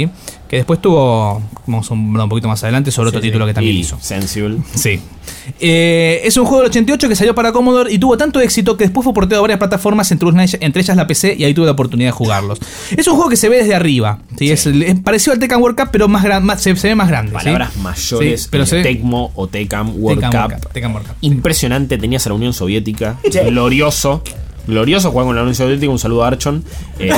que después tuvo, vamos a un, un poquito más adelante, sobre otro Sí, título sí. que también Y hizo. Sensible. Sí. Eh, es un juego del ochenta y ocho que salió para Commodore y tuvo tanto éxito que después fue porteado a varias plataformas, entre, una- entre ellas la P C, y ahí tuve la oportunidad de jugarlos. Es un juego que se ve desde arriba, ¿sí? Es, es parecido al Tekken World Cup, pero más gran, más, se, se ve más grande. Palabras ¿sí? mayores, Sí, pero se ve- Tecmo o Tekken World Tekken Cup. World Cup, Tekken World Cup. Impresionante, tenías a la Unión Soviética, glorioso. Glorioso jugar con la Unión Soviética, un saludo a Archon. Eh,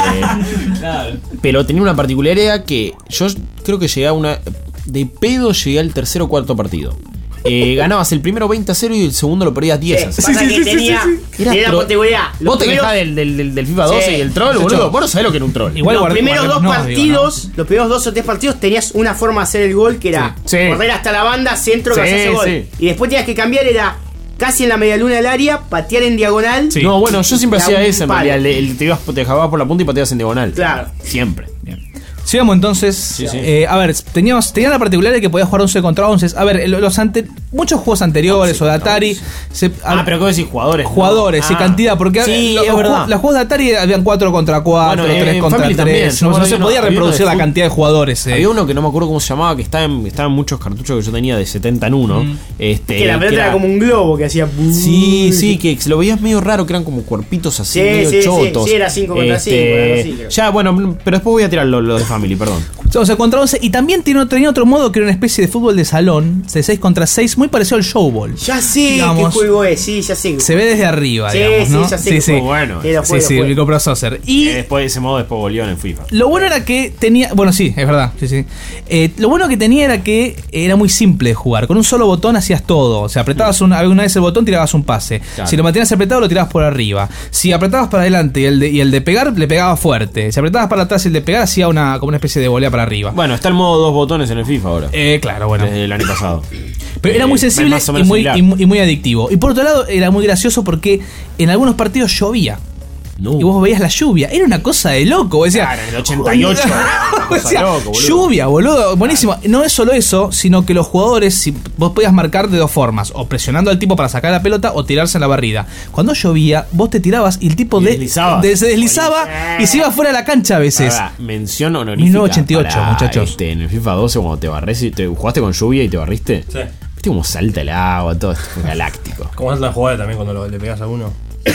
eh, pero tenía una particularidad que yo creo que llegué a una. De pedo llegué al tercer o cuarto partido. Eh, ganabas el primero veinte a cero y el segundo lo perdías diez a cero. Pasa que tenía, Era tenía tro- categoría. Los Vos te primeros- quejás del, del, del, del FIFA doce Sí. y el troll, De boludo. hecho, Vos no sabés lo que era un troll. los primeros dos partidos, los primeros dos o tres partidos tenías una forma de hacer el gol que era Sí. Sí. correr hasta la banda, centro, Sí, que hacías el gol. sí. Y después tenías que cambiar, era casi en la media luna del área, patear en diagonal. No, bueno, yo siempre La hacía un eso. En palo. realidad, el- el- te, ibas, te dejabas por la punta y pateabas en diagonal. Claro. Siempre. Sigamos entonces. sí. Eh, a ver, teníamos, tenía la particularidad de que podías jugar once contra once. A ver, los ante, muchos juegos anteriores o de Atari. Se, Ah, pero ¿cómo decís jugadores? ¿no? Jugadores, sí, Ah. cantidad. Porque Sí, los, es verdad. los juegos de Atari habían cuatro contra cuatro, Bueno, tres en contra Family también. tres. Yo No, me no acuerdo se que podía uno- había reproducir uno la de cantidad de jugadores. eh. Había uno que no me acuerdo cómo se llamaba, que estaba en, estaba en muchos cartuchos que yo tenía de setenta en uno. Mm. Este, Que la pelota era como un globo que hacía. Sí, sí, que lo veías medio raro, que eran como cuerpitos así, Sí, medio sí, sí, chotos. sí, era cinco contra cinco, algo así, creo. Ya, bueno, pero después voy a tirar lo, lo de Family, perdón. O sea, contra once. Y también tiene, tenía otro modo que era una especie de fútbol de salón, de seis contra seis, muy parecido al Showball. Ya sé Digamos, qué juego es, sí, ya sé. Se ve desde arriba, Sí, digamos, sí, ¿no? ya sé sí, que sí. fue bueno. Era Sí, juego, sí, juego. microprocessor. Y Eh, después ese modo después volvió en el FIFA. lo bueno era que tenía. Bueno, sí, es verdad. Sí, sí. Eh, lo bueno que tenía era que era muy simple de jugar. Con un solo botón hacías todo. O sea, apretabas una, alguna vez el botón, tirabas un pase. Claro. Si lo mantenías apretado, lo tirabas por arriba. Si apretabas para adelante y el de, y el de pegar, le pegaba fuerte. Si apretabas para atrás y el de pegar, hacía una, como una especie de volea para arriba. Bueno, está el modo dos botones en el FIFA ahora. Eh, claro, bueno. Desde el año pasado. Pero era Eh, muy sensible más o y menos muy, similar. y, muy, y muy adictivo. Y por otro lado, era muy gracioso porque en algunos partidos llovía. Y vos veías la lluvia. Era una cosa de loco. Vos decías, Claro, en el ochenta y ocho. Una cosa decía, de loco, boludo. lluvia, boludo. Buenísimo. No es solo eso, sino que los jugadores, si vos podías marcar de dos formas: o presionando al tipo para sacar la pelota o tirarse en la barrida. Cuando llovía, vos te tirabas y el tipo de, deslizaba. de- se deslizaba y se iba fuera de la cancha a veces. Ahora, mención honorífica. mil novecientos ochenta y ocho, para, muchachos. este, en el FIFA doce, cuando te barres y te jugaste con lluvia y te barriste. Sí. Viste cómo salta el agua, todo esto fue galáctico. ¿Cómo es la jugada también cuando lo- le pegas a uno?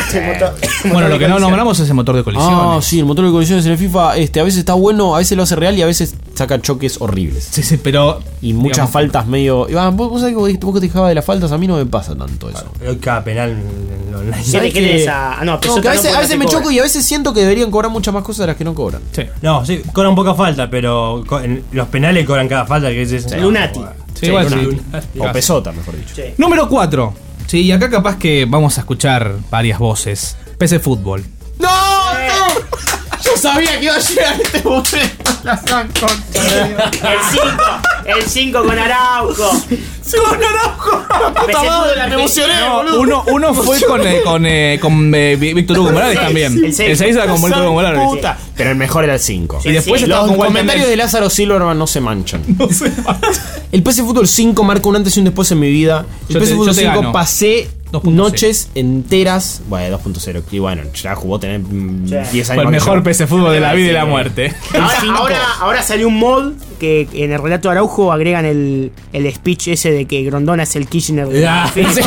Bueno, lo que no nombramos es el motor de colisiones. Ah, sí, el motor de colisiones en el FIFA, este, a veces está bueno, a veces lo hace real y a veces saca choques horribles. Sí, sí, pero. Y muchas digamos, faltas medio. Y, ah, vos, vos sabés que vos, vos que te quejabas de las faltas, a mí no me pasa tanto eso. Pero cada penal en lo online. ¿Qué te querés a- ah, no, pero No, eso que a no, veces, porque a veces no me te choco cobran. y a veces siento que deberían cobrar muchas más cosas de las que no cobran. Sí. No, sí, cobran poca falta, pero co- en los penales cobran cada falta. Que es eso. Lunati. Sí, igual sí. Lunati. O pesota, mejor dicho. Número cuatro. Sí, y acá capaz que vamos a escuchar varias voces. P C Fútbol. ¡No! ¡No! Yo sabía que iba a llegar este momento. La gran concha. El cinco, el cinco con Araujo. ¡Con Araujo! ¡La P C Fútbol, la me emocioné, no, boludo! Uno, uno fue con, eh, con, eh, con eh, Vi- Víctor Hugo Morales El seis, también. el seis. El seis era con Víctor Hugo Morales. Puta. Pero el mejor era el cinco. Y después Sí, estaba Los con Walter comentarios Mel- de Lázaro Silverman no se manchan. El P S Fútbol cinco marca un antes y un después en mi vida. El Yo P S te- Fútbol yo te cinco gano. pasé dos punto cero. noches enteras. Bueno, dos punto cero. Y bueno, ya jugó tener mm, Sí. diez Fue años. el más que mejor yo. P S Fútbol de la vida y la Sí. muerte. Ahora, cinco. ahora, ahora salió un mod que en el relato de Araujo agregan el, el speech ese de que Grondona es el Kirchner de la FIFA.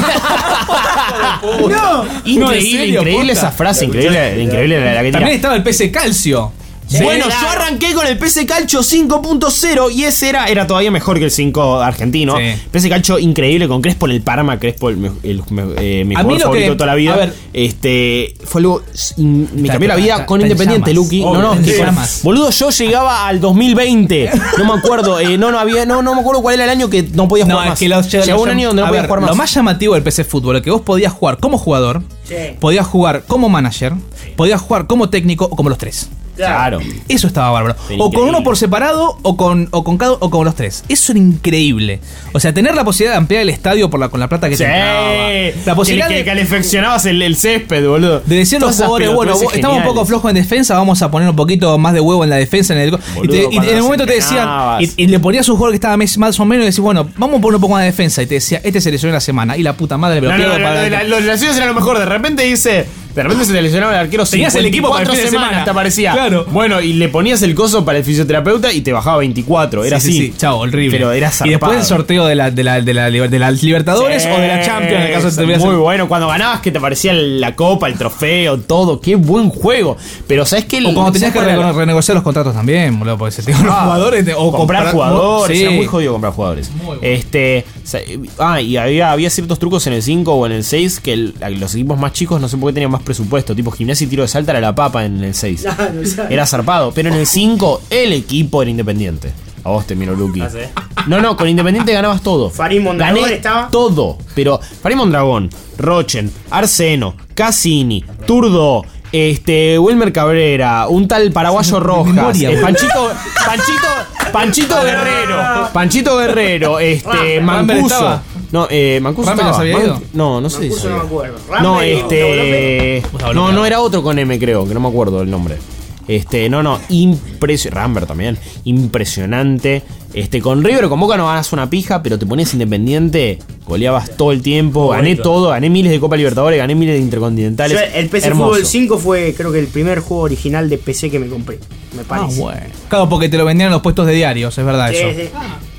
No. Increíble, No, en serio, increíble posta. esa frase, increíble, increíble la, la que También tira. estaba el P S Calcio. Bueno, claro. yo arranqué con el P S Calcio cinco punto cero y ese era, era todavía mejor que el cinco argentino. Sí. P S Calcio increíble con Crespo en el Parma, Crespo el, me- el- me- eh, mi A jugador mí lo favorito que- de toda la vida. a ver. este fue algo in- me Está- cambió la está- vida está- con está en Independiente, llamas. Luqui. Obvio, no, no, está en que- llamas. boludo, yo llegaba al dos mil veinte. No me acuerdo, eh, no no había no no me acuerdo cuál era el año que no podía No, jugar es más. que los, Llegó los- un año donde no a podía ver, jugar más. Lo más llamativo del P C Fútbol es que vos podías jugar como jugador, Sí. podías jugar como manager, podías jugar como técnico o como los tres. Claro. Eso estaba bárbaro. Sí, O con increíble. uno por separado o con, o con cada o con los tres. Eso era increíble. O sea, tener la posibilidad de ampliar el estadio por la, con la plata que Sí. te entraba. La posibilidad que, de, que calefaccionabas el, el césped, boludo. de decir a los Todas esas jugadores, bueno, pelotudeces vos- estamos un poco geniales. flojos en defensa, vamos a poner un poquito más de huevo en la defensa. En el, y, te- Boludo, y- y cuando en el las momento te decían, entrenabas. y, y le ponías un jugador que estaba mes- más o menos y decís, bueno, vamos a poner un poco más de defensa. Y te decía, este se lesionó en la semana. Y la puta madre me lo No, no, pierdo no, para. no, la- Los relaciones era lo mejor. De repente dice, De repente se te lesionaba el arquero. Tenías el equipo para el fin de semanas, semana. te aparecía. Claro. Bueno, y le ponías el coso para el fisioterapeuta y te bajaba veinticuatro. Era Sí, así. sí, sí. Chao, horrible. Pero era Y zarpado. después el sorteo de la, de la, de la, de la Libertadores Sí, o de la Champions, en el caso de que te muy hubieras- bueno. Cuando ganabas que te aparecía la copa, el trofeo, todo. Qué buen juego. Pero ¿sabes qué? O cuando tenías que ¿sabes cuál rene- era? renegociar los contratos también, boludo, porque se te iban los Ah, jugadores. de- o comprar, jugadores. Sí. Era muy jodido comprar jugadores. Este. sa- Ah, y había, había ciertos trucos en el cinco o en el seis que el- los equipos más chicos no sé por qué tenían más presupuesto. Tipo Gimnasia y Tiro de Salta era la papa en el seis. Claro, exacto. Era zarpado. Pero en el cinco el equipo era independiente. A vos te miro, Luqui. Ah, ¿sí? No, no, con Independiente ganabas todo. Farín Mondragón Gané estaba. todo. Pero Farín Mondragón, Rochen, Arseno, Cassini, Turdo, este, Wilmer Cabrera, un tal paraguayo Rojas, memoria, eh, boludo. Panchito, Panchito, Panchito Guerrero, Panchito Guerrero, este, Rambert Mancuso. estaba. No, eh, Mancuso ¿Rambert estaba. ya se había Man- ido? No, no sé si Mancuso se no me había- acuerdo. No, Rambert y este. Gustavo No, López. no era otro con M, creo, que no me acuerdo el nombre. Este, no, no, impresionante. Rambert también, impresionante. Este, con River, con Boca no ganas una pija, pero te ponías Independiente, goleabas todo el tiempo, Muy gané bonito. todo, gané miles de Copa Libertadores, gané miles de Intercontinentales. Yo, el P C Hermoso. Fútbol cinco fue, creo que el primer juego original de P C que me compré. Me Ah, parece. bueno. Claro, porque te lo vendían en los puestos de diarios, es verdad Sí, eso. sí.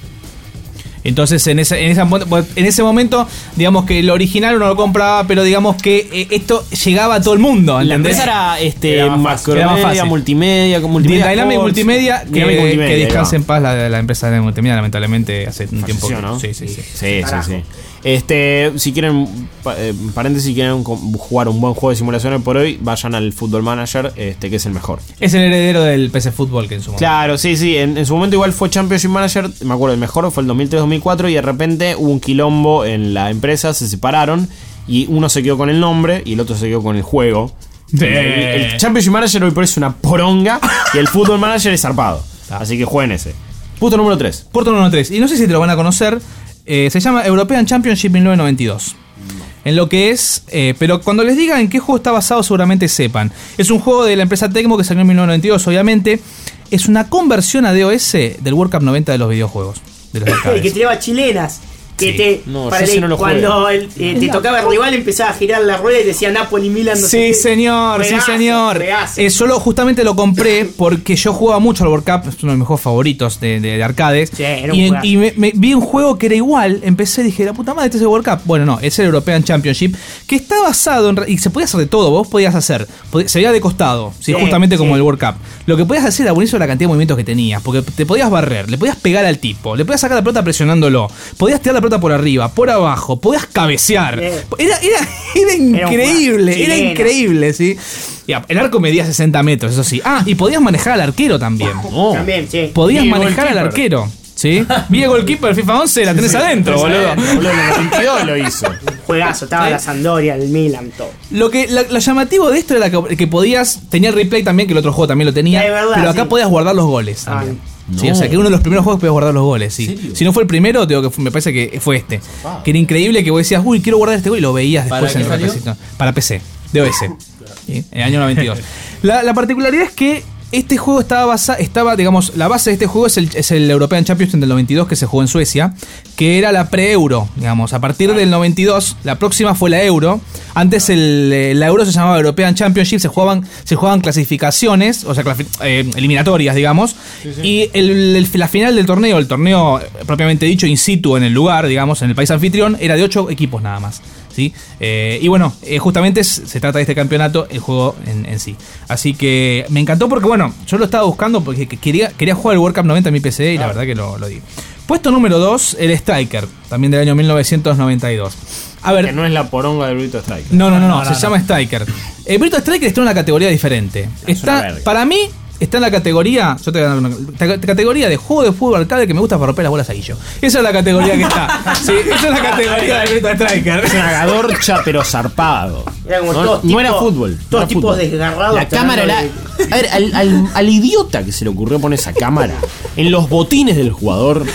Entonces, en ese, en, esa, en ese momento, digamos que el original uno lo compraba, pero digamos que eh, esto llegaba a todo el mundo. La ¿entendés? empresa era este, Era más fácil. Era más macromedia, fácil. multimedia, con multimedia. Dynamic Sports. Multimedia, que, Dynamic Multimedia, que ahí va. descanse en paz la, la empresa de Multimedia, lamentablemente hace un tiempo. Falleció, ¿no? Sí, sí, sí. Sí, sí, sí. Este, si quieren, pa- eh, paréntesis, si quieren co- jugar un buen juego de simulaciones por hoy, vayan al Football Manager, este, que es el mejor. Es el heredero del P C Fútbol que en su momento. Claro, sí, sí. En, en su momento igual fue Championship Manager, me acuerdo, el mejor fue el dos mil tres dos mil cuatro y de repente hubo un quilombo en la empresa, se separaron y uno se quedó con el nombre y el otro se quedó con el juego. Sí. El, el Championship Manager hoy por hoy es una poronga y el Football Manager es zarpado. Así que jueguen ese. Punto número tres. Punto número tres. Y no sé si te lo van a conocer. eh, se llama European Championship mil novecientos noventa y dos. En lo que es. eh, pero cuando les diga en qué juego está basado, seguramente sepan. Es un juego de la empresa Tecmo que salió en mil novecientos noventa y dos, obviamente. Es una conversión a D O S del World Cup noventa de los videojuegos. De los El arcades. que tiraba chilenas. Que Sí. te, No, para yo ese el- no lo cuando juego. el- eh, te tocaba el rival empezaba a girar la rueda y decía Napoli, Milan, no sé Sí, qué. señor, sí, Juegazo, señor. juegazo. Eh, solo justamente lo compré porque yo jugaba mucho al World Cup, es uno de mis juegos favoritos de, de- de arcades. Sí, era un y en- juegazo. y me, me- vi un juego que era igual, empecé y dije, la puta madre, este es el World Cup. Bueno, no, es el European Championship, que está basado en. re- Y se podía hacer de todo, vos podías hacer. pod- Se veía de costado, ¿sí? Sí, justamente como sí. el World Cup. Lo que podías hacer era buenísimo la cantidad de movimientos que tenías, porque te podías barrer, le podías pegar al tipo, le podías sacar la pelota presionándolo, podías tirar la pelota por arriba, por abajo, podías cabecear. Eh. Era, era, era increíble, juego era chileno. increíble, ¿sí? Ya, el arco medía sesenta metros, eso sí. Ah, y podías manejar al arquero también. También, sí. Podías Y manejar al goalkeeper. arquero, ¿sí? Vi el goalkeeper FIFA once, la tenés adentro, boludo. Boludo, en el noventa y dos lo hizo. Juegazo, estaba la Sampdoria, el Milan, todo. Lo que lo, lo llamativo de esto era que, que podías, tenía el replay también, que el otro juego también lo tenía, Es verdad, pero acá sí. podías guardar los goles también. Sí, No. o sea, que uno de los primeros juegos podías guardar los goles, sí. Si no fue el primero, digo que fue- me parece que fue este. Que era increíble que vos decías, uy, quiero guardar este gol y lo veías después ¿Para en el qué salió? replecito. Para P C, D O S. ¿sí? En el año noventa y dos. La, la particularidad es que este juego estaba basado, estaba, digamos, la base de este juego es el, es el European Championship del noventa y dos que se jugó en Suecia, que era la pre-Euro, digamos. A partir del noventa y dos, la próxima fue la Euro. Antes el, eh, la Euro se llamaba European Championship, se jugaban, se jugaban clasificaciones, o sea, clasi- eh, eliminatorias, digamos. Y el- el- la final del torneo, el torneo eh, propiamente dicho, in situ en el lugar, digamos, en el país anfitrión, era de ocho equipos nada más. ¿Sí? Eh, y bueno, eh, justamente es- se trata de este campeonato, el juego en, en sí. Así que me encantó porque, bueno, yo lo estaba buscando porque que- quería, quería jugar el World Cup noventa en mi P C y la verdad que lo, lo di. Puesto número dos, el Striker, también del año mil novecientos noventa y dos. A ver, Que no es la poronga del Brito Strike. no, no, no, no, se llama Striker. El Brito Striker está en una categoría diferente. una Está, verga. para mí, está en la categoría, yo te voy a dar una ta- categoría de juego de fútbol arcade que me gusta para romper las bolas a Guillo. Esa es la categoría que está. Sí, esa es la categoría del Brito Striker. Es una gadorcha, pero zarpado. Era como no, todos no tipos- era fútbol. no todos era tipos fútbol. desgarrados La cámara era. tratando A ver, al, al- al idiota que se le ocurrió poner esa cámara en los botines del jugador.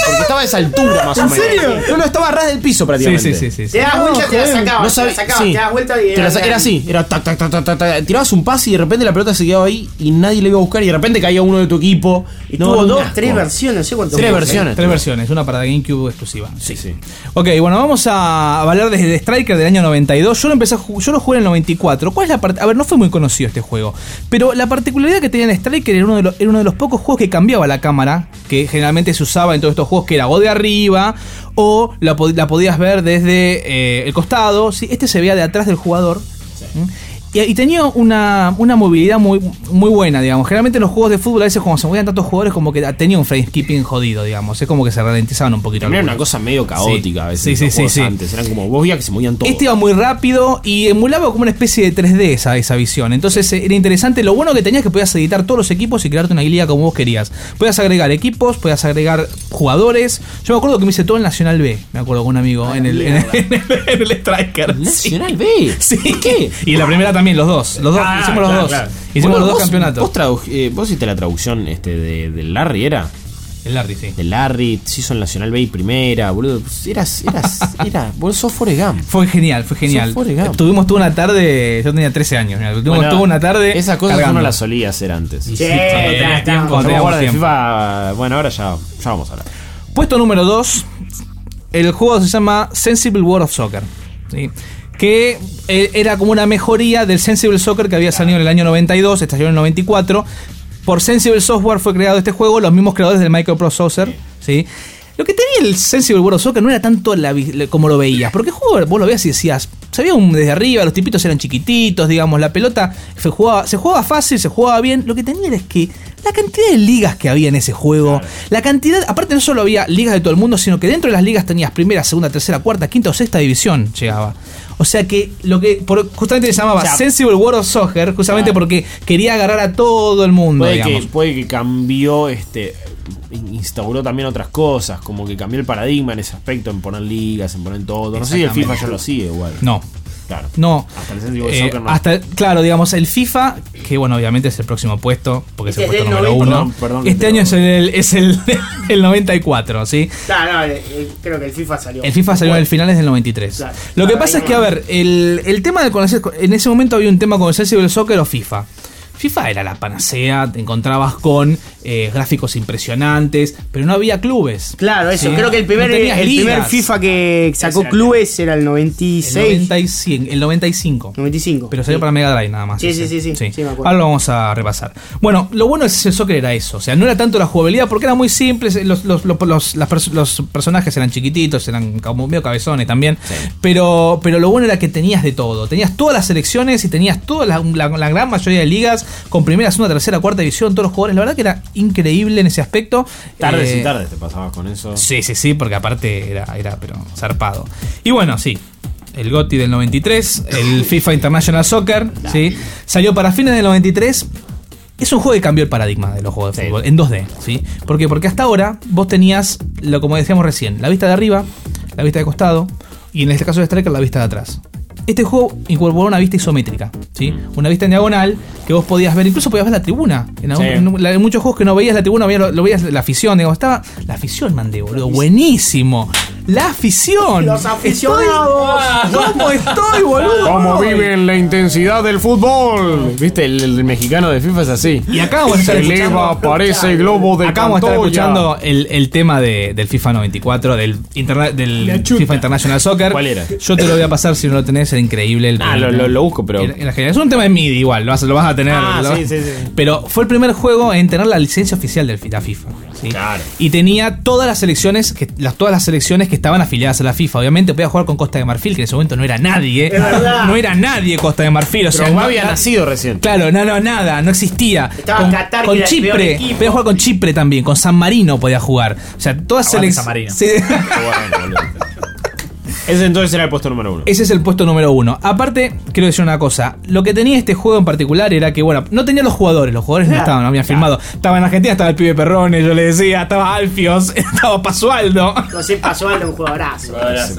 porque estaba a esa altura más o ¿En menos. serio? No, no, estaba a ras del piso prácticamente. Sí, sí, sí, sí, Te das No, vuelta, te la joder. sacabas, No te la sabe- sacabas, sí. te das vuelta y Te la sa- era así, era tac, tac, tac, tac, tac, tac. Tirabas un pase y de repente la pelota se quedaba ahí y nadie le iba a buscar y de repente caía uno de tu equipo. Y No, tuvo un dos, asco. tres versiones, no sé cuántos. Tres juegos, versiones. Tres versiones, una para GameCube exclusiva. Sí, sí. Ok, bueno, vamos a hablar desde The Striker del año noventa y dos. Yo lo empecé a ju- yo lo jugué en el noventa y cuatro. ¿Cuál es la parte? A ver, no fue muy conocido este juego, pero la particularidad que tenía el Striker era uno de los, era uno de los pocos juegos que cambiaba la cámara, que generalmente se usaba en todos estos juegos, que era o de arriba o la, pod- la podías ver desde eh, el costado. ¿Sí? Este se veía de atrás del jugador. ¿Mm? Y, y tenía una, una movilidad muy, muy buena, digamos. Generalmente en los juegos de fútbol a veces cuando se movían tantos jugadores como que tenía un frame skipping jodido, digamos. Es como que se ralentizaban un poquito. También era una algunos. cosa medio caótica a veces. Sí, sí, los sí, juegos sí. antes. Eran como, vos veías que se movían todos. Este iba muy rápido y emulaba como una especie de tres D esa, esa visión. Entonces eh, era interesante. Lo bueno que tenías es que podías editar todos los equipos y crearte una liga como vos querías. Podías agregar equipos, podías agregar jugadores. Yo me acuerdo que me hice todo en Nacional B. Me acuerdo con un amigo en, el, en, el, en, el, en el Striker. Nacional sí. B. Sí. ¿Qué? Y la primera también, los dos. Los dos. Ah, hicimos los claro, dos. claro. Hicimos Bueno, los dos vos- campeonatos. Vos, tradu- eh, vos hiciste la traducción este de, del Larry, ¿era? El Larry, sí. El Larry, se hizo en Nacional B y primera, boludo. Pues eras, eras, era, vos sos Forrest Gump. Fue genial, fue genial. Sos Forrest Gump. Tuvimos toda una tarde, yo tenía trece años. Mira, tuvimos Bueno, toda una tarde. Esas cosas cargando. uno las solía hacer antes. Sí, cuando tenías tiempo. Cuando Cuando teníamos teníamos de tiempo. FIFA, bueno, ahora ya, ya vamos a hablar. Puesto número dos, el juego se llama Sensible World of Soccer. ¿Sí? Que eh, era como una mejoría del Sensible Soccer que había salido en el año noventa y dos, estalló en el noventa y cuatro. Por Sensible Software fue creado este juego, los mismos creadores del Microprocessor. ¿Sí? Lo que tenía el Sensible World of Soccer no era tanto la, vi- como lo veías, porque el juego vos lo veías y decías, se veía un, desde arriba, los tipitos eran chiquititos, digamos, la pelota se jugaba, se jugaba fácil, se jugaba bien. Lo que tenía era es que la cantidad de ligas que había en ese juego, claro. La cantidad, aparte no solo había ligas de todo el mundo, sino que dentro de las ligas tenías primera, segunda, tercera, cuarta, quinta o sexta división llegaba. O sea que lo que por, justamente se llamaba o sea, Sensible World of Soccer, justamente claro. Porque quería agarrar a todo el mundo, puede digamos. Que, puede que cambió, este, instauró también otras cosas, como que cambió el paradigma en ese aspecto, en poner ligas, en poner todo. No sé si el FIFA ya lo sigue igual. No. Claro. No. Hasta el Sensible eh, Soccer no. Hasta, claro, digamos, el FIFA, que bueno, obviamente es el próximo puesto, porque es el Este puesto es número noventa. uno. Perdón, perdón, este año es el, es el, el noventa y cuatro, ¿sí? Claro, no, eh, creo que el FIFA salió. El FIFA salió en el finales del noventa y tres. Claro. Lo que Claro, pasa es que, a ver, el, el tema de conocer, en ese momento había un tema con el Sensible Soccer o FIFA. FIFA era la panacea, te encontrabas con eh, gráficos impresionantes, pero no había clubes. Claro, eso. ¿sí? Creo que el primer, No tenías el primer ligas. FIFA que sacó Ese era clubes era el noventa y seis. El, noventa y cinco, el noventa y cinco. noventa y cinco. Pero salió sí. para Mega Drive nada más. Sí, ese. sí, sí, sí, sí, me acuerdo. Ahora lo vamos a repasar. Bueno, lo bueno de ese soccer era eso. O sea, no era tanto la jugabilidad porque era muy simple. Los, los, los, los, las pers- los personajes eran chiquititos, eran como medio cabezones también. Sí. Pero, pero lo bueno era que tenías de todo. Tenías todas las selecciones y tenías toda la, la, la gran mayoría de ligas con primera, segunda, tercera, cuarta división, todos los jugadores. La verdad que era increíble en ese aspecto. Tardes eh, y tardes te pasabas con eso. Sí, sí, sí, porque aparte era, era pero zarpado. Y bueno, sí. El GOTY del noventa y tres, el FIFA International Soccer, ¿sí? Salió para fines del noventa y tres. Es un juego que cambió el paradigma de los juegos de fútbol en dos D, ¿sí? ¿Por qué? Porque hasta ahora vos tenías, lo como decíamos recién, la vista de arriba, la vista de costado y en este caso de Striker la vista de atrás. Este juego incorporó una vista isométrica, ¿sí? Una vista en diagonal que vos podías ver, incluso podías ver la tribuna. En, algún, sí. en, en muchos juegos que no veías la tribuna, veías, lo, lo veías la afición, digamos, estaba la afición, mandé, boludo, buenísimo. La afición. Los aficionados. Estoy, ¿cómo estoy, boludo? ¿Cómo viven la intensidad del fútbol? ¿Viste? El, el mexicano de FIFA es así. Y acá vamos a estar Se escuchando. eleva, aparece el globo de Acá vamos a estar Cantoya. escuchando el, el tema de, del FIFA noventa y cuatro, del, interna, del FIFA International Soccer. ¿Cuál era? Yo te lo voy a pasar si no lo tenés, era increíble. El ah, lo, lo, lo busco, pero. Era, era genial. Es un tema de M I D I igual, lo vas, lo vas a tener. Ah, lo, sí, sí, sí. Pero fue el primer juego en tener la licencia oficial de la FIFA. ¿sí? Claro. Y tenía todas las selecciones que, las, todas las selecciones que estaban afiliadas a la FIFA. Obviamente podía jugar con Costa de Marfil, que en ese momento no era nadie. Es verdad. No era nadie Costa de Marfil. O sea, Pero no había na- nacido recién. Claro, no, no, nada, no existía. Estaba con Qatar, con que era el peor Chipre, equipo. podía jugar con Chipre también, con San Marino podía jugar. O sea, todas Aguante selecciones. San Marino. Sí. Bueno, boludo. Ese entonces era el puesto número uno. Ese es el puesto número uno. Aparte, quiero decir una cosa. Lo que tenía este juego en particular era que, bueno, no tenía los jugadores. Los jugadores no estaban, no habían firmado. Estaba en Argentina, estaba el pibe Perrone, yo le decía. Estaba Alfios, estaba Pasualdo. José Pasualdo, un jugadorazo.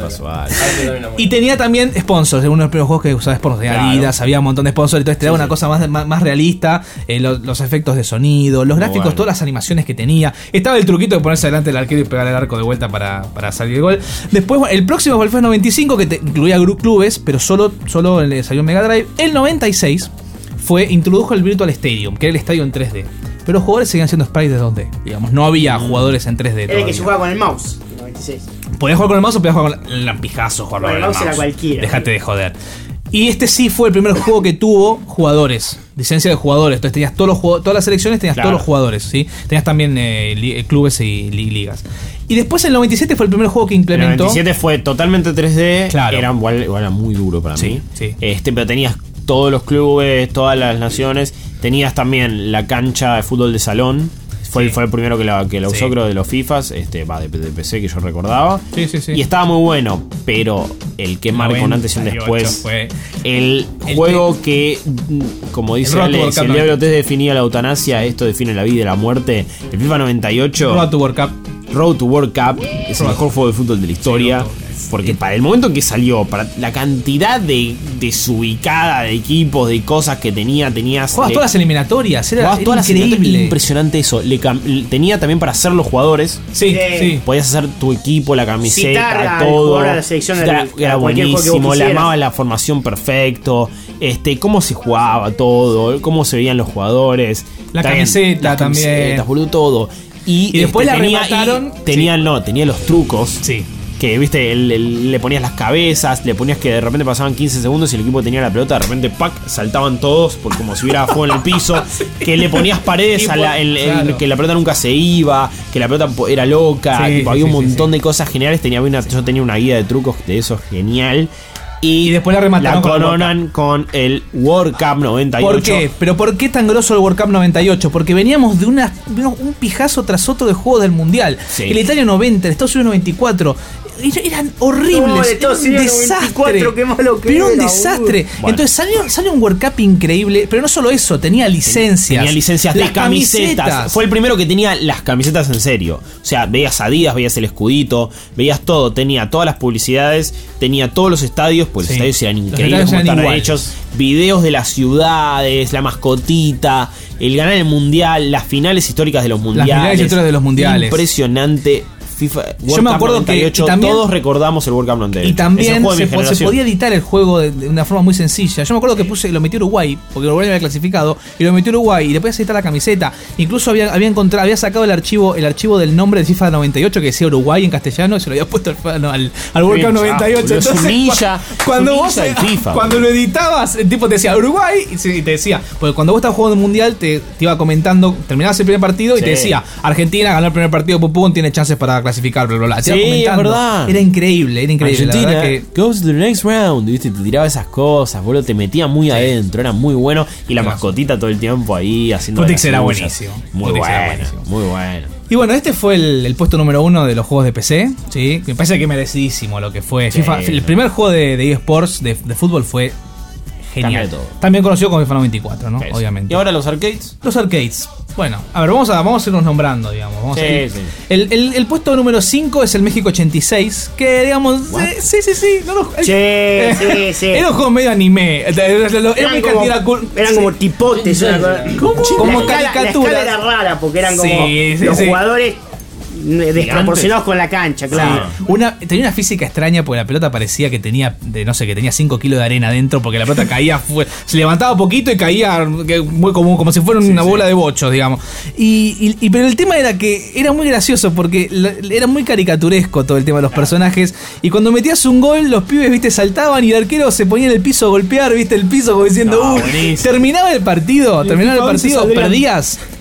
Y tenía también sponsors. En uno de los primeros juegos que usaba sponsors. De Adidas, había un montón de sponsors. Entonces te daba una cosa más, más, más realista. Eh, los, los efectos de sonido, los gráficos, bueno. Todas las animaciones que tenía. Estaba el truquito de ponerse delante del arquero y pegar el arco de vuelta para, para salir el gol. Después, bueno, el próximo fue el FIFA noventa y cinco, que te incluía clubes, pero solo, solo le salió en Mega Drive. El noventa y seis fue, introdujo el Virtual Stadium, que era el estadio en tres D. Pero los jugadores seguían siendo sprites de dos D. Digamos, no había jugadores en tres D. Era el que se jugaba con el mouse, el noventa y seis. Podías jugar con el mouse o podías jugar con el lampijazo. Jugar con el mouse era cualquiera. Dejate de joder. Y este sí fue el primer juego que tuvo jugadores, licencia de jugadores. Entonces tenías todos los jugadores, todas las selecciones, tenías claro. Todos los jugadores, ¿sí? Tenías también eh, li- clubes y li- ligas. Y después el noventa y siete fue el primer juego que implementó. El noventa y siete fue totalmente tres D. Claro. Era, igual, igual era muy duro para sí, mí. Sí. Este, pero tenías todos los clubes, todas las naciones. Tenías también la cancha de fútbol de salón. Fue, sí. fue el primero que la, que la usó, sí. Creo, de los FIFAs, este, va, de, de P C que yo recordaba. Sí, sí, sí. Y estaba muy bueno, pero el que marcó un antes y un después. Fue el, el juego que, como dice Ale, si el Diablo T definía la eutanasia, esto define la vida y la muerte. El FIFA noventa y ocho. Road to World Cup. Road to World Cup es el mejor juego de fútbol de la historia. Porque para el momento en que salió, para la cantidad de desubicada de equipos, de cosas que tenía, tenías. Jugabas le, todas las eliminatorias, era, jugabas era todas increíble. Las eliminatorias, impresionante eso. Le, tenía también para hacer los jugadores. Sí, sí. Podías hacer tu equipo, la camiseta, citar todo. A la selección era, del, era buenísimo, le armaba la formación perfecto. Este, cómo se jugaba todo, cómo se veían los jugadores. La también, camiseta las también. Camisetas, boludo, todo. Y, y después este, la tenía, remataron. Y tenía, sí. no, tenía los trucos. Sí. Que, viste, el, el, le ponías las cabezas, le ponías que de repente pasaban quince segundos y el equipo tenía la pelota, de repente, ¡pac! Saltaban todos, por como si hubiera fuego en el piso. Sí. Que le ponías paredes a la, el, claro. el, que la pelota nunca se iba, que la pelota era loca. Sí, tipo, había sí, un montón sí. de cosas geniales. Tenía una, yo tenía una guía de trucos de eso genial. Y, y después la remataron la coronan con el World Cup noventa y ocho. ¿Por qué? ¿Pero por qué tan grosso el World Cup noventa y ocho? Porque veníamos de una, un pijazo tras otro de juegos del Mundial. Sí. El Italia noventa, el Estados Unidos noventa y cuatro. Eran horribles, no, era un desastre. Qué malo que pero era, un desastre. Bueno. Entonces salió, salió un World Cup increíble, pero no solo eso, tenía licencias. Tenía licencias de camisetas. camisetas. Fue el primero que tenía las camisetas en serio. O sea, veías Adidas, veías el escudito, veías todo. Tenía todas las publicidades, tenía todos los estadios, pues sí. Los estadios eran increíbles como estaban hechos. Videos de las ciudades, la mascotita, el ganar el mundial, las finales históricas de los mundiales. Las finales históricas de los mundiales. Impresionante. FIFA, World Yo me acuerdo noventa y ocho, que también, todos recordamos el World Cup noventa y ocho. Y también se, po- se podía editar el juego de, de una forma muy sencilla. Yo me acuerdo que puse lo metí Uruguay, porque Uruguay me había clasificado, y lo metí Uruguay, y le podías editar la camiseta. Incluso había, había encontrado, había sacado el archivo, el archivo del nombre de FIFA noventa y ocho que decía Uruguay en castellano, y se lo había puesto al, no, al, al World Cup noventa y ocho. Entonces, sumilla, cuando vos FIFA, cuando lo editabas, el tipo te decía Uruguay, y te decía, porque cuando vos estabas jugando el mundial, te, te iba comentando, terminabas el primer partido, sí. Y te decía, Argentina ganó el primer partido, pum, tiene chances para clasificar, bla, bla, bla. Sí, es verdad. Era increíble, era increíble. Argentina, la verdad que goes to the next round, ¿viste? Te tiraba esas cosas, boludo, te metía muy sí. adentro, era muy bueno. Y la mascotita todo el tiempo ahí haciendo. Putix era buenísimo. Muy Putix bueno, era buenísimo. Muy bueno. Y bueno, este fue el, el puesto número uno de los juegos de P C, ¿sí? Me parece que merecidísimo lo que fue. Sí. FIFA, el primer juego de, de eSports de, de fútbol fue genial. Todo. También conocido como FIFA noventa y cuatro, ¿no? Eso. Obviamente. ¿Y ahora los arcades? Los arcades. Bueno, a ver, vamos a, vamos a irnos nombrando, digamos. Vamos sí, a ir. sí. El, el, el puesto número cinco es el México ochenta y seis, que digamos, eh, sí, sí, sí. No los, sí, eh, sí, sí. Era un juego medio anime. Era eran, como, eran sí. como tipotes. Sí. ¿Cómo? Como la caricaturas. La escala era rara porque eran como sí, sí, los sí. jugadores desproporcionados con la cancha, claro. Sí. Una, tenía una física extraña porque la pelota parecía que tenía, de, no sé, que tenía cinco kilos de arena adentro porque la pelota caía, fue, se levantaba poquito y caía muy como, como si fuera una sí, bola sí. de bochos, digamos. Y, y, y pero el tema era que era muy gracioso porque la, era muy caricaturesco todo el tema de los personajes. Y cuando metías un gol, los pibes, viste, saltaban y el arquero se ponía en el piso a golpear, viste, el piso como diciendo, no, uh, terminaba el partido, terminaba el partido, perdías.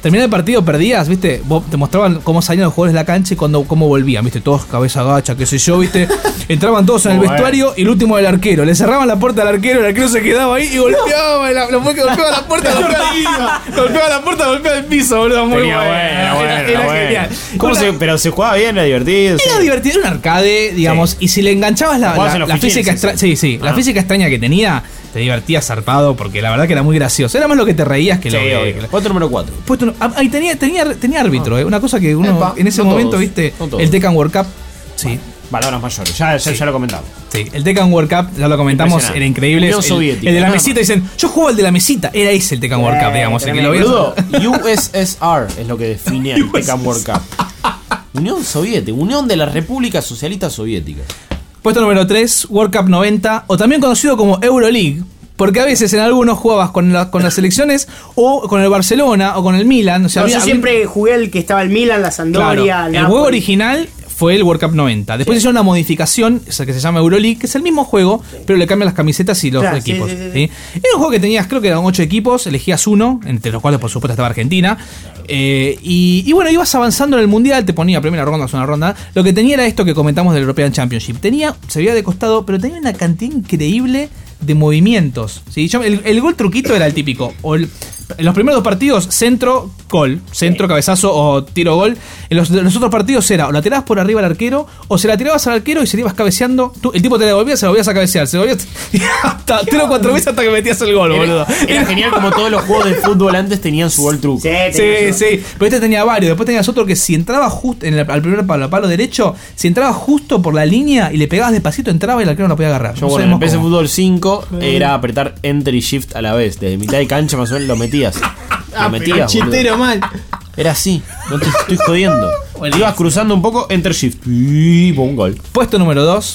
terminaba el partido, perdías, ¿viste? Vos te mostraban cómo salían los jugadores de la cancha y cuando, cómo volvían, ¿viste? Todos cabeza gacha, qué sé yo, ¿viste? Entraban todos en el vestuario y el último del arquero. Le cerraban la puerta al arquero, el arquero se quedaba ahí y golpeaba, la, la, golpeaba la puerta, golpeaba, golpeaba la puerta, golpeaba el piso, boludo. Muy Tenía bueno. buena, buena, Era, era buena. genial. ¿Cómo se, pero se jugaba bien, era divertido. Era sí. divertido, era un arcade, digamos, Sí. y si le enganchabas la, Jugabas la, en los la fichines, física extra- sí, sí, Ah. la física extraña que tenía, te divertías zarpado porque la verdad que era muy gracioso. Era más lo que te reías que Sí, lo que. obvio. que- Puesto número cuatro. Puesto no- ah, ahí tenía, tenía, tenía árbitro, eh, una cosa que uno Epa, en ese no momento, todos, viste, no todos. el Tekken World Cup, sí. Palabras mayores, ya, ya, Sí. ya lo comentamos. Sí, el Tekken World Cup, ya lo comentamos, Impresionante. era increíble. Unión El, Soviética, el de la nada mesita, dicen, yo juego el de la mesita, era ese el Tekken World Cup, digamos. El que lo veías- Boludo, U S S R es lo que define el Tekken World Cup. Unión Soviética, Unión de las Repúblicas Socialistas Soviéticas. Puesto número tres, World Cup noventa, o también conocido como Euroleague. Porque a veces en algunos jugabas con, la- con las selecciones o con el Barcelona o con el Milan. O sea, No, había- yo siempre jugué el que estaba el Milan, la Sampdoria, Claro, el el juego original fue el World Cup noventa. Después hicieron una modificación, esa que se llama Euroleague, que es el mismo juego, pero le cambian las camisetas y los Claro, sí, equipos. sí, sí, ¿sí? Era un juego que tenías, creo que eran ocho equipos, elegías uno, entre los cuales por supuesto estaba Argentina. Eh, y, y bueno, ibas avanzando en el mundial, te ponía primera ronda, segunda ronda. Lo que tenía era esto que comentamos del European Championship. Tenía, se veía de costado, pero tenía una cantidad increíble de movimientos. ¿sí? Yo- el, el gol truquito era el típico. O el- en los primeros dos partidos, centro, gol. Centro, cabezazo o tiro gol. En los, en los otros partidos era o la tirabas por arriba al arquero, o se la tirabas al arquero y se la ibas cabeceando. Tú- el tipo te la devolvía, se la volvías a cabecear. Se la volvías hasta tres o cuatro veces hasta que metías el gol, boludo. Era, era genial como todos los juegos de fútbol antes tenían su gol truco. Sí, sí. Pero este tenía varios. Después tenías otro que si entraba justo en el, al primer palo, al palo derecho, si entraba justo por la línea y le pegabas despacito, entraba y el arquero no lo podía agarrar. Yo, No bueno, en el sabemos P S cómo. Fútbol cinco era apretar Enter y Shift a la vez. Desde mitad de cancha más o menos lo metías. Lo metías, Chitero boludo. mal. Era así, no te estoy jodiendo. Ibas cruzando un poco, Enter Shift. Y un gol. Puesto número dos,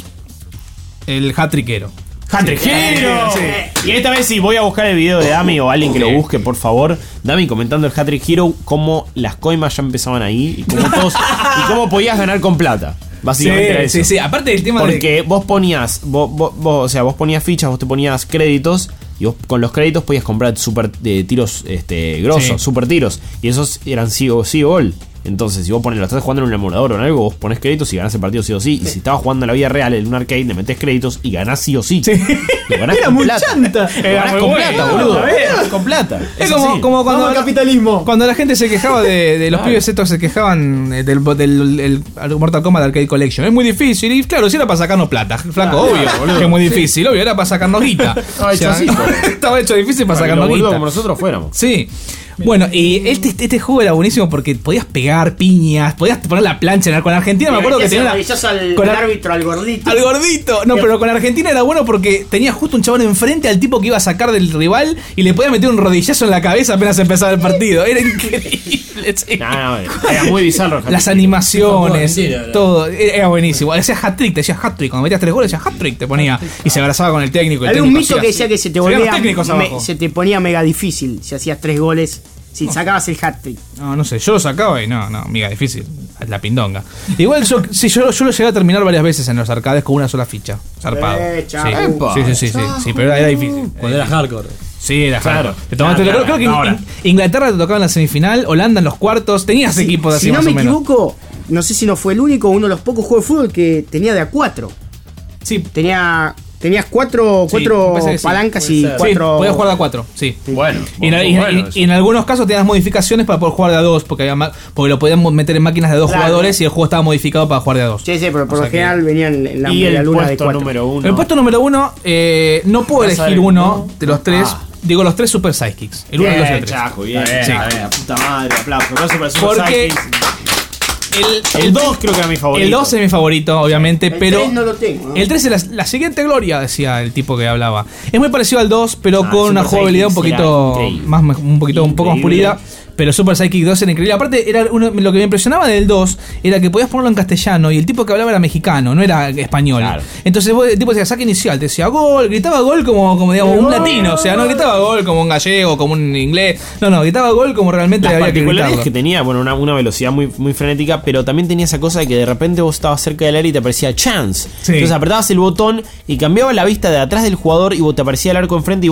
el hat-trickero. ¡Hat-trickero! Y esta vez sí, voy a buscar el video de Dami o alguien que lo busque, por favor. Dami comentando el Hat-Trick Hero, cómo las coimas ya empezaban ahí y cómo todos y cómo podías ganar con plata. Básicamente Sí, era eso. sí, sí. Aparte del tema de- Porque vos ponías, vos, vos- vos- o sea, vos ponías fichas, vos te ponías créditos y vos con los créditos podías comprar super de tiros este grosos, Sí. super tiros y esos eran sí o sí o gol. Entonces, si vos pones, lo estás jugando en un emulador o en algo, vos pones créditos y ganás el partido sí o sí. Y si estabas jugando en la vida real en un arcade, le metés créditos y ganás sí o sí. Lo ganás Era con muy plata. chanta. Lo ganás muy con bueno. plata, boludo. A ver. Ganás con plata. Es Eso como, sí. como cuando, Vamos al capitalismo. cuando la gente se quejaba de, de los Claro. pibes estos se quejaban eh, del, del, el Mortal Kombat Arcade Collection. Es muy difícil. Y claro, si era para sacarnos plata, flaco, Claro, obvio. boludo. que es muy Sí. difícil, obvio, era para sacarnos guita. Estaba hecho así, boludo. estaba hecho difícil para Para que sacarnos los boludos guita. como nosotros fuéramos. Sí. Bueno, y este, este juego era buenísimo porque podías pegar piñas, podías poner la plancha en el- con Argentina. Me acuerdo que tenía una, al, con al la- árbitro, al gordito. al gordito. No, pero con Argentina era bueno porque tenía justo un chabón enfrente al tipo que iba a sacar del rival y le podía meter un rodillazo en la cabeza apenas empezaba el partido. Era increíble. sí. No, no, era muy bizarro. el Las Hat-Trick. animaciones, Argentina, era. todo, era era buenísimo. Hacía hat-trick, te decía hat-trick. Cuando metías tres goles, decía hat-trick, te ponía y se abrazaba con el técnico. el Había un técnico mito hacía que así. decía que se te Se veían volvía los técnicos me- abajo. se te ponía mega difícil si hacías tres goles, si sacabas el hat-trick. No, no sé, yo lo sacaba y no, no, amiga, difícil. La pindonga. Igual yo, sí, yo, yo lo llegué a terminar varias veces en los arcades con una sola ficha. Zarpado. Eh, Sí. chao. Sí, sí, sí, sí, sí, pero era difícil. Cuando era hardcore. Sí, era Claro. hardcore. Te tomaste- Claro, creo, creo que claro, in- ahora. in- Inglaterra te tocaba en la semifinal, Holanda en los cuartos, tenías Si- equipos así si no más me o menos. equivoco, no sé si no fue el único, uno de los pocos juegos de fútbol que tenía de a cuatro. Sí. Tenía, tenías cuatro, Sí, cuatro me parece que sí. palancas Puede y ser. cuatro. Sí, podías jugar de a cuatro, sí. Bueno, Y en, muy y- bueno y- eso. y en algunos casos tenías modificaciones para poder jugar de a dos, porque, había ma- porque lo podían meter en máquinas de dos Claro. jugadores y el juego estaba modificado para jugar de a dos. Sí, sí, pero por O lo sea que- general venían en la, Y en la el luna de puesto cuatro. número uno. El puesto número uno, eh, no puedo Vas a elegir ver, uno ¿no? de los tres. Ah. Digo, los tres Super Sidekicks. El uno, el dos y el Bien, tres. Chajo, bien, Sí. bien, bien, puta madre, aplauso. Aplauso para Super Porque Sidekicks. el, El dos creo que era mi favorito. El dos es mi favorito, obviamente, El pero. tres no lo tengo, ¿no? El tres es la, la siguiente gloria, decía el tipo que hablaba. Es muy parecido al dos, pero Ah, con una Super jugabilidad un Sidekicks poquito era increíble. más un poquito un poco más Increíble. pulida. Pero Super Sidekick dos era increíble. Aparte, era uno- lo que me impresionaba del dos era que podías ponerlo en castellano y el tipo que hablaba era mexicano, no era español. Claro. Entonces vos- el tipo decía saque inicial, te decía gol, gritaba gol como, como digamos, un latino. O sea, no gritaba gol como un gallego, como un inglés. No, no, gritaba gol como realmente Las había que particularidades gritarlo. que tenía, bueno, una, una velocidad muy, muy frenética, pero también tenía esa cosa de que de repente vos estabas cerca del área y te aparecía chance. Sí. Entonces apretabas el botón y cambiaba la vista de atrás del jugador y vos te aparecía el arco enfrente y vos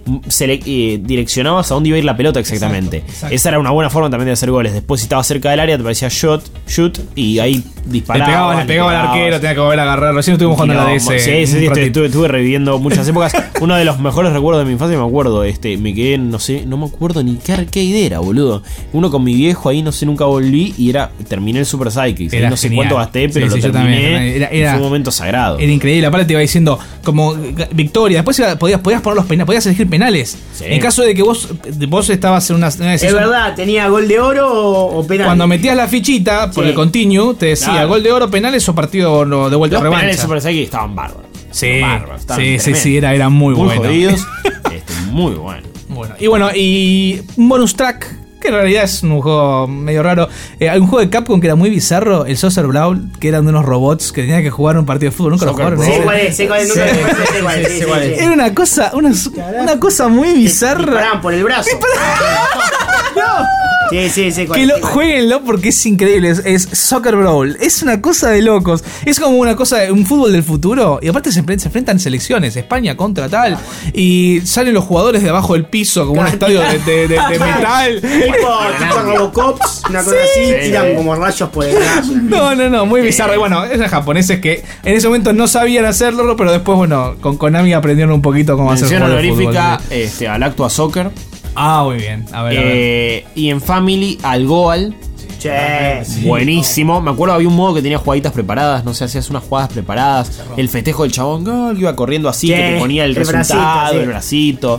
se le, eh, direccionabas a dónde iba a ir la pelota exactamente. Exacto, exacto. Esa era una buena forma también de hacer goles. Después, si estabas cerca del área, te parecía shot, shoot, y ahí disparabas. Le pegaba, le pegaba al arquero, tenía que volver a agarrar. Recién estuvimos jugando la D S. Sí, sí, sí, estuve, estuve, estuve reviviendo muchas épocas. Uno de los mejores recuerdos de mi infancia, me acuerdo, este, me quedé, no sé, no me acuerdo ni qué arcade era, boludo. Uno con mi viejo ahí, no sé, nunca volví, y era, terminé el Super Psychics. No sé genial. cuánto gasté, pero Sí, lo sí, yo terminé. también, era- era- y fue un momento sagrado. Era increíble, aparte te iba diciendo como victoria, después iba- podías, podías poner los penales, podías elegir penales. Sí. En caso de que vos, vos estabas en una, una Es decisión- verdad, tenía gol de oro o, o penal. Cuando metías la fichita por Sí. el continue, te decía Claro. gol de oro, penales o partido no, de vuelta Los revancha. penales de Super Psychics estaban bárbaros. Sí, Bárbaros, estaban sí, sí, tremendos. sí, era, era muy, Muy bueno. jodidos. este, muy bueno. Bueno, y bueno, y un bonus track, que en realidad es un juego medio raro. Eh, hay un juego de Capcom que era muy bizarro, el Soccer Brawl, que eran de unos robots que tenían que jugar un partido de fútbol. Nunca lo Soccer jugaron. Sé ¿eh? cuál es, sé cuál es, nunca lo jugué, sé cuál es, sí, sí, sí. Era una cosa, una, una cosa muy bizarra. Disparaban por el brazo. Sí, sí, sé cuál Que es, lo, sé cuál es. jueguenlo porque es increíble. Es, es Soccer Brawl. Es una cosa de locos. Es como una cosa de un fútbol del futuro. Y aparte se, enfren- se enfrentan selecciones. España contra tal. Y salen los jugadores de abajo del piso como un estadio de, de- de- de metal. Tipo, tipo Robocops, una cosa así, Sí, tiran sí. como rayos por el brazo. No, no, no, muy bizarro. Y bueno, esos japoneses que en ese momento no sabían hacerlo, pero después, bueno, con Konami aprendieron un poquito cómo hacer Mención juegos de honorífica fútbol. este, al Actua Soccer. Ah, muy bien. A ver, a ver. Eh, y en Family al Goal. Che. Buenísimo. Me acuerdo había un modo que tenía jugaditas preparadas. No sé, hacías unas jugadas preparadas. El festejo del chabón, gol, que iba corriendo así, Sí, que te ponía el, el resultado, bracito, sí. el bracito.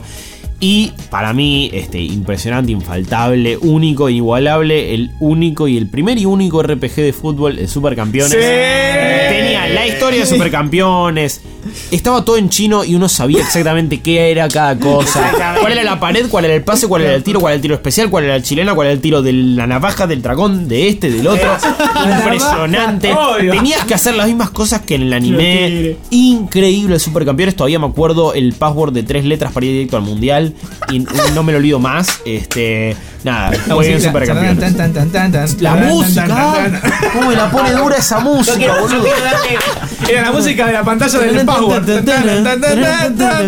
Y para mí, este, impresionante, infaltable, único, inigualable, el único y el primer y único R P G de fútbol de Supercampeones. Sí. Tenía la historia de Supercampeones. Estaba todo en chino y uno sabía exactamente qué era cada cosa. Cuál era la pared, cuál era el pase, cuál era el tiro, cuál era el tiro especial, cuál era el chilena, cuál era el tiro de la navaja, del dragón, de este, del otro. Impresionante. Tenías que hacer las mismas cosas que en el anime. Increíble Supercampeones. Todavía me acuerdo el password de tres letras para ir directo al mundial. Y no me lo olvido más. Este. Nada, La jueguen música- Supercampeones. tan, tan, tan, tan, tan, La tan, música. tan, tan, tan. ¿Cómo me la pone dura esa Yo música, quiero, yo boludo? quiero darle Era la música de la pantalla del Power. Tan, tan, tan, tan, tan,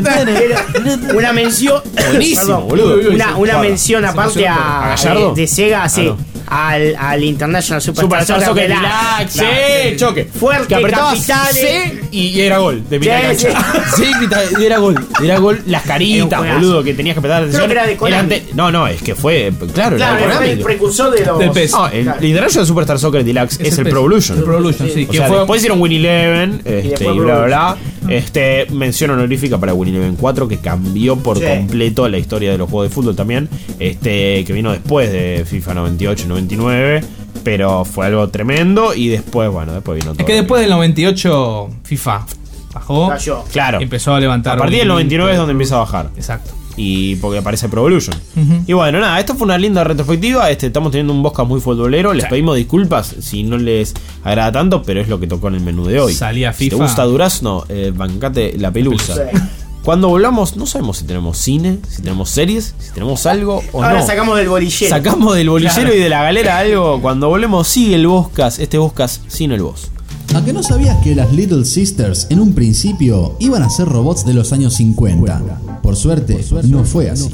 tan. una mención. Buenísimo, Perdón, boludo. Una, una Guarda. mención aparte ¿A a, Gallardo? de, de Sega, sí. Ah, no. Al, al International Superstar Superstar Soccer Deluxe. Deluxe, sí, Claro. choque. Fuerte, Que apretabas capitales. C y era gol de mitad de Sí, cancha. Sí, mitad- y era gol. Era gol. Las Era un caritas, juegazo. boludo, que tenías que prestar atención. Creo que era de Konami. ante- No, no, es que fue. Claro, Claro, era de fue Konami. el precursor de los. Del P E S. No, el Claro. International Superstar Soccer Deluxe es, el el P E S. Pro Evolution. El Pro Evolution, sí. O Que sea, fue- después hicieron Win Eleven este, y, después bla, Pro bla, bla. Este, mención honorífica para Win Eleven cuatro, que cambió por Sí. completo la historia de los juegos de fútbol también. Este, que vino después de FIFA noventa y ocho y noventa y nueve. Pero fue algo tremendo. Y después, bueno, después vino todo. Es que después del noventa y ocho FIFA bajó. Cayó. Claro. Y empezó a levantar. A partir del un- noventa y nueve es donde empieza a bajar. Exacto. Y porque aparece Pro Evolution. Ujú. Y bueno, nada, esto fue una linda retrospectiva. Este, estamos teniendo un Bosca muy futbolero. Les Sí. pedimos disculpas si no les agrada tanto, pero es lo que tocó en el menú de hoy. Salía Si te FIFA. gusta Durazno, eh, bancate la pelusa. Sí. Cuando volvamos, no sabemos si tenemos cine, si tenemos series, si tenemos algo o Ahora no. sacamos del bolillero. Sacamos del bolillero Claro. y de la galera algo. Cuando volvemos, sigue el Boscas, este Boscas sin el boss. ¿A que no sabías que las Little Sisters en un principio iban a ser robots de los años cincuenta? Por suerte, no fue así.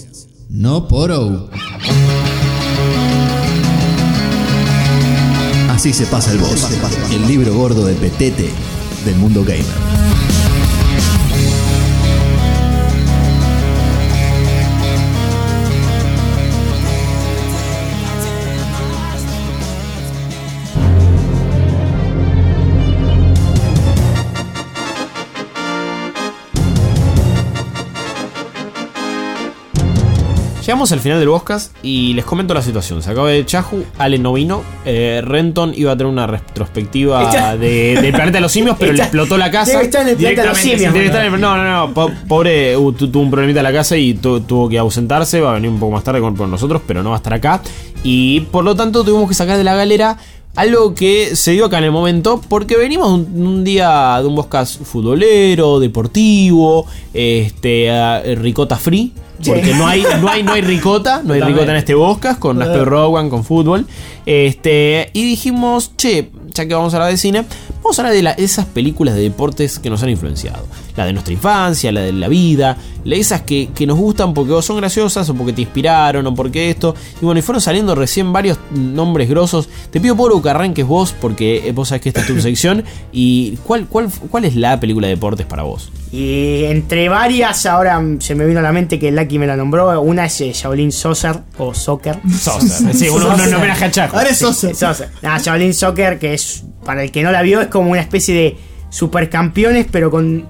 No poro. Así se pasa el boss, el libro gordo de Petete del mundo gamer. Llegamos al final del Boscas y les comento la situación. Se acaba de Chahu, Ale no vino. eh, Renton iba a tener una retrospectiva Está- de, del planeta de los simios, pero le Está- explotó la casa. debe estar en el planeta de los Directamente, simios, debe estar en el- no, no, no. po- Pobre, uh, tu- tuvo un problemita en la casa y tu- tuvo que ausentarse. Va a venir un poco más tarde con, con nosotros, pero no va a estar acá. Y por lo tanto tuvimos que sacar de la galera algo que se dio acá en el momento, porque venimos un, un día de un Boscas futbolero, deportivo, este, a- ricota free. Porque no hay, no hay, no hay ricota, no hay ricota en este Boscas, con Asper Rowan, con fútbol. Este, y dijimos, che, ya que vamos a hablar de cine, Vamos a hablar de la, esas películas de deportes que nos han influenciado. La de nuestra infancia, la de la vida, la- esas que, que nos gustan porque o son graciosas o porque te inspiraron o porque esto. Y bueno, y fueron saliendo recién varios nombres grosos. Te pido por que arranques vos porque vos sabés que esta es tu sección. ¿Y cuál, cuál, cuál es la película de deportes para vos? Y entre varias, ahora se me vino a la mente que Lucky me la nombró. Una es eh, Shaolin Soccer o Soccer. Soccer, sí, uno- uno- un homenaje a Chaco. Ahora es Soccer. Soccer. Ah, Shaolin Soccer, que es, para el que no la vio, es como una especie de supercampeones, pero con.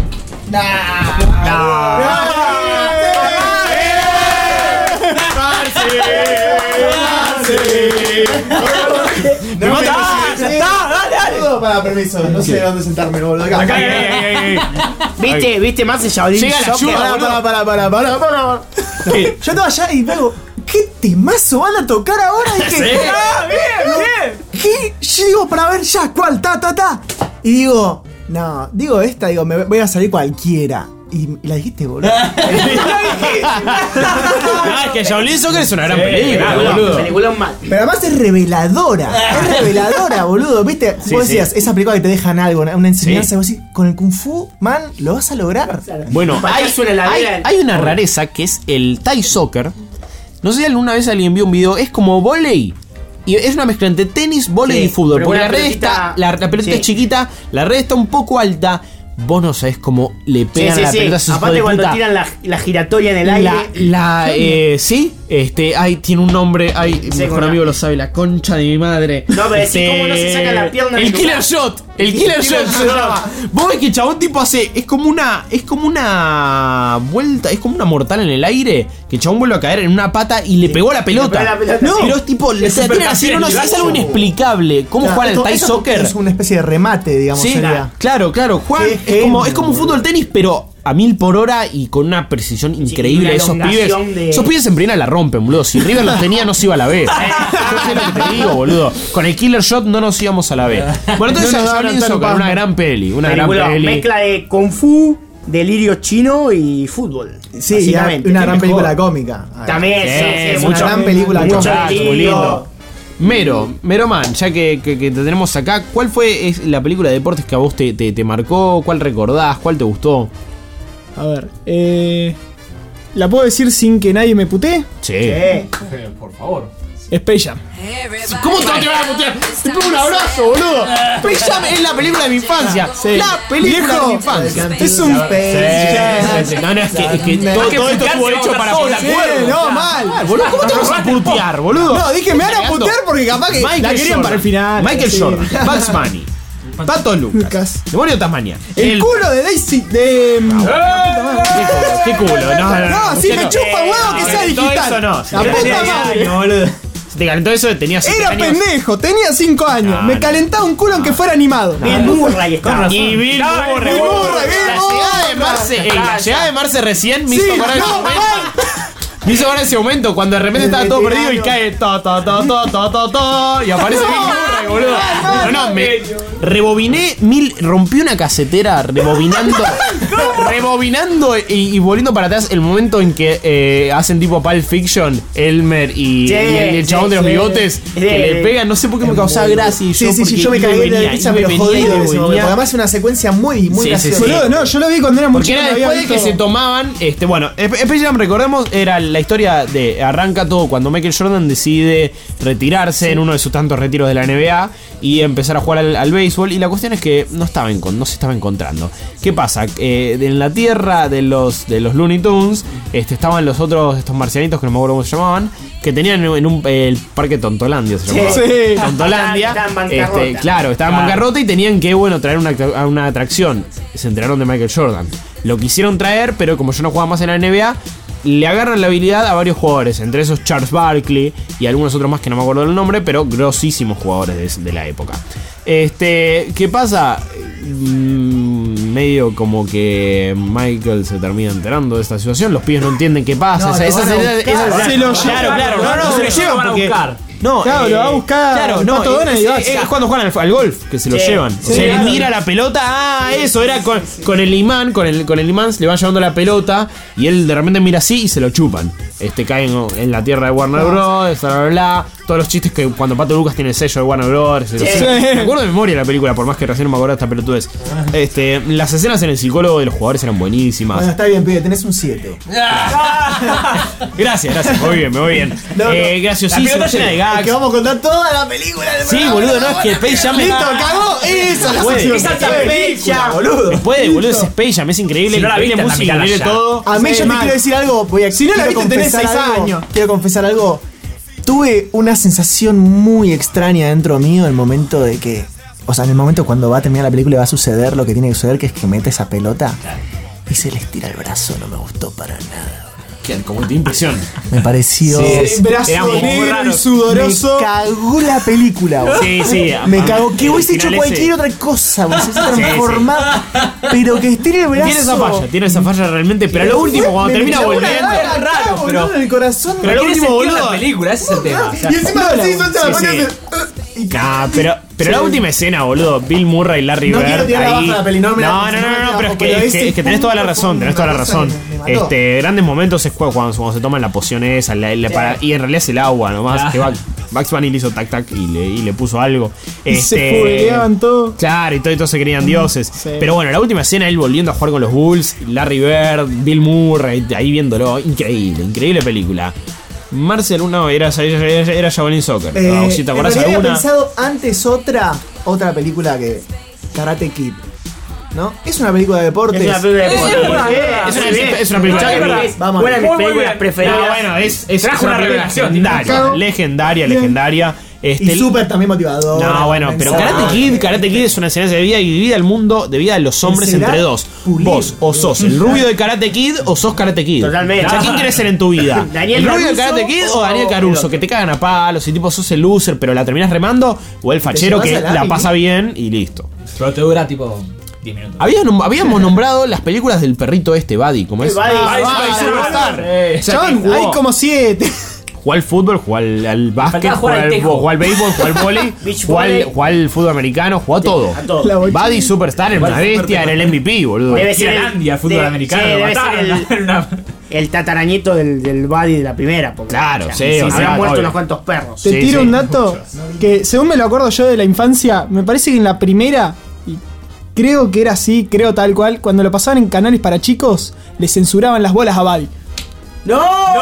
No me ¡Ya está! ¡Dale, dale! Para, permiso, no sé dónde sentarme, boludo. Acá. Acá, acá, acá, acá. ¿Viste, ¿Viste más de Shaolin Llega la Soccer? ayuda, para, para, para, para, para. Yo estaba allá y luego, ¿qué temazo van a tocar ahora? Y dije, Sí. ¡ah, bien, bien! ¿Qué? Yo digo, para ver ya, ¿cuál? Ta, ta, ta. Y digo, no, digo esta, digo, me voy a salir cualquiera. Y, y la dijiste, boludo. Ah, es que Shaolin Soccer es una gran Sí, película, claro, boludo. Peliculón mal. Pero además es reveladora. Es reveladora, boludo. ¿Viste? Sí, vos sí. decías, esas películas que te dejan algo, una enseñanza. Y vos decís, con el Kung Fu, man, lo vas a lograr. Bueno, hay, hay, hay una rareza que es el Thai Soccer. No sé si alguna vez alguien vio un video. Es como volei. Y es una mezcla entre tenis, volei Sí, y fútbol. pero Porque una la red pelotita- está. La, la pelota sí. es chiquita, la red está un poco alta. Vos no sabés cómo le Sí, pegan sí, a la sí. pelota a esos hijos Aparte de cuando puta. tiran la, la giratoria en el La, aire. la, eh, sí, este, ay, tiene un nombre, ay, mi Sí, mejor con amigo la- lo sabe, la concha de mi madre. No, pero decís, ¿cómo no se saca la pierna El del killer lugar? shot, el killer shot se llama. Vos ves que el chabón tipo hace, es como una, es como una vuelta, es como una mortal en el aire, que el chabón vuelve a caer en una pata y le pegó la pelota. pegó la pelota, No, sí. pero es tipo, le Es se la tiran así, no, no, supercampeón, es algo universo. inexplicable. ¿Cómo Claro, juegan el esto- Thai eso Soccer? Es una especie de remate, digamos. Sí, sería. claro, claro. Juan Qué es como, genio, es como un boludo. fútbol tenis, pero a mil por hora y con una precisión increíble. una Esos pibes, elongación de- esos pibes en primera la rompen, boludo. Si River los tenía, no se iba a la B. Yo sé lo que te digo, boludo. Con el Killer Shot no nos íbamos a la B. Bueno, entonces No nos daban Shaolin tan Soccer, paz. una gran peli, una Película, gran peli. mezcla de Kung Fu, delirio chino y fútbol. Sí, y básicamente. una ¿Qué gran mejor? película cómica. También, Sí, sí, sí, Es mucho- una gran película mucho cómica. Muy delirio. lindo. Mero, Mero Man, ya que, que- que te tenemos acá, ¿cuál fue es la película de deportes que a vos te, te, te marcó? ¿Cuál recordás? ¿Cuál te gustó? A ver, eh. ¿La puedo decir sin que nadie me putee? Sí. Por favor. Space Jam. ¿Cómo te vas a putear? Te pongo un abrazo, boludo. Space Jam es la película de mi infancia. La película Viejo, de mi infancia. es un Sí, sí, sí. No, no, es que, es que todo, todo esto estuvo hecho para Sí, no, mal. Ah, boludo, ¿cómo te vas a putear, boludo? No, dije, me van a Cagando. putear porque capaz que Michael la querían Jordan. para el final. Michael Sí. Jordan, Bugs Bunny, Pato Lucas, Lucas. Demonio Tasmania. El, culo de Daisy. De. Qué culo, no, no, no. No, sí, usted me no. chupa huevo que sea Todo digital. eso no. La puta madre. Se te calentó eso de tenía siete Era años. pendejo, tenía cinco años. No, me no. calentaba un culo aunque fuera animado. Bill Murray está. Y Bill Murray, Bill boludo. Murray, Bill La llegada de Murray. Marce, ey, la llegada de Marce recién me Sí, hizo acordar ese no, momento. Me hizo acordar ese momento cuando de repente estaba todo perdido y cae to, to, to, to, to, to, to, y aparece Bill Murray, boludo. No, no, me rebobiné mil, rompí una casetera rebobinando, rebobinando y, y volviendo para atrás el momento en que eh, hacen tipo Pulp Fiction, Elmer y, Sí, y el, y el chabón sí, de los sí. bigotes Sí. que le pegan, no sé por qué me causaba gracia y Sí, yo sí, sí, porque yo me iba y cagué de venía, risa, iba y pero venía, jodido iba y en ese momento. venía. Porque además es una secuencia muy, muy Sí, sí, graciosa. sí. Boludo, no, yo lo vi cuando era muy Porque chico. era no había después de que visto- se tomaban, este, bueno, Space Jam, recordemos, era la historia de, arranca todo cuando Michael Jordan decide retirarse en uno de sus tantos retiros de la N B A y empezar a jugar al, al béisbol, y la cuestión es que no, estaba encon- no se estaba encontrando. ¿Qué pasa? Eh, en la tierra de los, de los Looney Tunes este, estaban los otros, estos marcianitos que no me acuerdo cómo se llamaban, que tenían en un, el parque Tontolandia, se Sí. llamaba. Sí. Tontolandia. Estaban en bancarrota. Este, claro, estaban en bancarrota y tenían que, bueno, traer una, a una atracción. Se enteraron de Michael Jordan. Lo quisieron traer, pero como yo no jugaba más en la N B A, le agarran la habilidad a varios jugadores, entre esos Charles Barkley y algunos otros más que no me acuerdo del nombre, pero grosísimos jugadores de, de la época. Este, ¿qué pasa? Mm, medio como que Michael se termina enterando de esta situación, los pibes no entienden qué pasa. No, esa, lo esa, van a esa- buscar. esa- Se lo claro, llevan. claro, no, no, se lo Se lo llevan van a porque buscar. no, Claro, lo va a buscar Claro, no, Pato Donald es, y va a- es- es cuando juegan al, al golf que se lo Sí. llevan. Sí, se les claro. mira la pelota, ah, eso era con, con el imán, con el con el imán le van llevando la pelota y él de repente mira así y se lo chupan. Este caen en la tierra de Warner Bros, bla bla bla. todos los chistes que cuando Pato Lucas tiene el sello de Warner Bros. Sí. Sí. Me acuerdo de memoria de la película, por más que recién no me acuerdo de esta pelotudez. Este, las escenas en el psicólogo de los jugadores eran buenísimas. Bueno, está bien, pibe, tenés un siete. Gracias, gracias, muy bien, muy bien. No, no. Eh, graciosísimo, llena de gags. Es que vamos a contar toda la película. Sí, boludo, no es que Space Jam. Listo, cagó. Eso, la Puede. sección. Esa Space Jam, boludo. Después de boludo, ese Space Jam es increíble. Si no la increíble viste, música, anda, increíble mirala todo. A mí Sí, yo te mal. quiero decir algo. Voy a, Si no la quiero viste, tenés confesar seis algo. años. Quiero confesar algo. Tuve una sensación muy extraña dentro mío en el momento de que. O sea, en el momento cuando va a terminar la película y va a suceder lo que tiene que suceder, que es que mete esa pelota y se le estira el brazo. No me gustó para nada. Como te impresión. Me pareció. Sí, brazo era muy negro raro. y sudoroso. Me cagó la película, boludo. Sí, sí. Me a- cagó. Que al hubiese hecho final cualquier ese- otra cosa, boludo. Se Sí, transformado. Pero que estire el brazo. Tiene esa falla, tiene esa falla realmente. Pero a lo último, cuando Me termina metió una volviendo. daga acá, raro, boludo, pero- en el corazón. Pero a lo Tiene último, sentido boludo. la película, ese es el tema. O sea, Y encima así suelta la Sí, mano y sí. hace- Nah, pero, pero la última escena, boludo, Bill Murray y Larry No Bird quiero tirar ahí. abajo la peli, no me la- no, no, no no, me no, la pero es bajo, que, pero es ese que, es que tenés punto toda la fue razón, tenés toda la una cosa razón. que me mató. Este, grandes momentos es cuando, cuando se toman la poción esa, la- la- para- y en realidad es el agua nomás, que Bugs Bugs Bunny le hizo tac tac y le, y le puso algo. Y se fogueaban todos. Claro, y todo, y todos se creían dioses. Sí. Pero bueno, la última escena, él volviendo a jugar con los Bulls, Larry Bird, Bill Murray, ahí viéndolo, increíble, increíble película. Marcel, uno era, era, era, era Javelin Soccer. Eh, Ah, ¿sí te en acordás realidad había alguna? pensado antes otra otra película que Karate Kid. ¿No? Es una película de deportes. Es una película de deportes. Es una- es una película de deportes. Vamos. Una de mis Muy, muy películas bien. preferidas. No, bueno, es, es, Trajo es una una película revelación, legendaria, Cago. legendaria, Bien. legendaria. Este, Y súper también motivador. No, bueno, pero Karate Kid, Karate Kid es una enseñanza de vida y divide al mundo, de vida de los hombres Será entre dos. pulido. Vos o sos el rubio de Karate Kid o sos Karate Kid. Totalmente. O sea, ¿quién querés ser en tu vida? Daniel ¿El rubio de Caruso Karate Kid o o Daniel el Caruso? otro? Que te cagan a palos y tipo sos el loser, pero la terminás remando. O el fachero llevas que al la lápiz. pasa bien y listo. pero te dura tipo diez minutos. Había nom- habíamos nombrado las películas del perrito este, Buddy, como es. Buddy, Ah, Buddy, Buddy Buddy, Superstar. Eh, O sea, Chabón, que jugó- hay como siete. Jugó al fútbol, jugó al, al básquet, faltaba jugó jugar al al, tejo. jugó al béisbol, jugó al vóley, Beach jugó al, volley. jugó al fútbol americano, jugó a todo. A todo. La bocha. Buddy Superstar era una bestia, era el M V P, boludo. Debe ser el, Finlandia, fútbol de- americano, sí, lo debe ser mataron, el, una- el tatarañeto del, del Buddy de la primera. Porque, Claro, sí, sí, o sea, habrán muerto obvio. unos cuantos perros. Te Sí, tiro sí. un dato que, según me lo acuerdo yo de la infancia, me parece que en la primera, y creo que era así, creo tal cual, cuando lo pasaban en canales para chicos, le censuraban las bolas a Buddy. ¡No!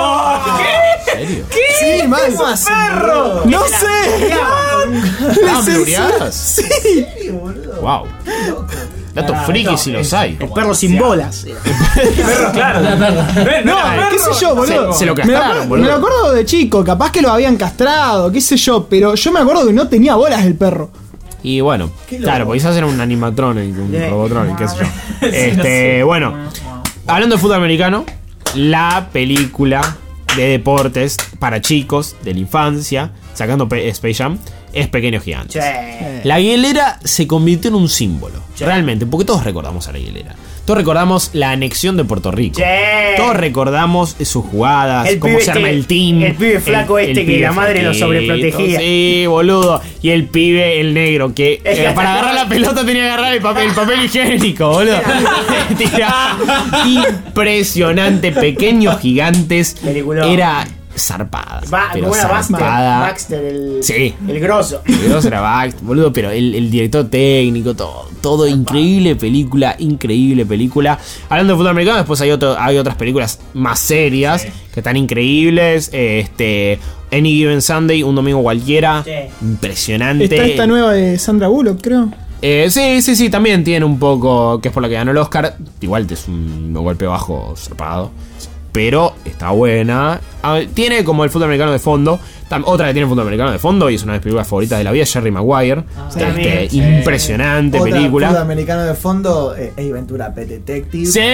¿En serio? Sí, mal. perro! No sé. ¿Estaban blureadas? Sí. Wow. Datos frikis si los hay. El perro sin bolas. Perro, claro. No, qué sé yo, boludo. Se- se lo me, lo castraron, acuerdo, boludo. me lo acuerdo de chico, capaz que lo habían castrado, qué sé yo, pero yo me acuerdo que no tenía bolas el perro. Y bueno, claro, porque quizás era un animatronic, un Yeah. robotronic, qué sé yo. Este, bueno, hablando de fútbol americano, la película de deportes para chicos de la infancia, sacando Pe- Space Jam, es Pequeños Gigantes. Che. La hielera se convirtió en un símbolo, realmente, porque todos recordamos a la hielera. Todos recordamos la anexión de Puerto Rico. Che. Todos recordamos sus jugadas, El cómo pibe se arma este- el team. el pibe flaco este que pibe la madre lo flaquito, sobreprotegía. Sí, boludo. Y el pibe, el negro, que Es que eh, para agarrar la pelota tenía que agarrar el papel, el papel higiénico, boludo. Tira- Impresionante. Pequeños Gigantes. Peliculón. Era zarpada. Va, pero como era Baxter, zarpada. Baxter, el, Sí. el grosso. El grosso era Baxter, boludo, pero el, el director técnico, todo, todo increíble película, increíble película. Hablando de fútbol americano, después hay otro, hay otras películas más serias que están increíbles. Este, Any Given Sunday, un domingo cualquiera, Sí. impresionante. Está esta nueva de Sandra Bullock, creo. Eh, sí, sí, sí, también tiene un poco, que es por la que ganó el Oscar. Igual es un golpe bajo zarpado. Pero está buena. Ah, tiene como el fútbol americano de fondo. Tam- otra que tiene el fútbol americano de fondo y es una de mis películas favoritas de la vida, Jerry Maguire. Este, también, sí. impresionante Otra película. fútbol americano de fondo, eh, Ace Ventura, Pet Detective. ¡Sí!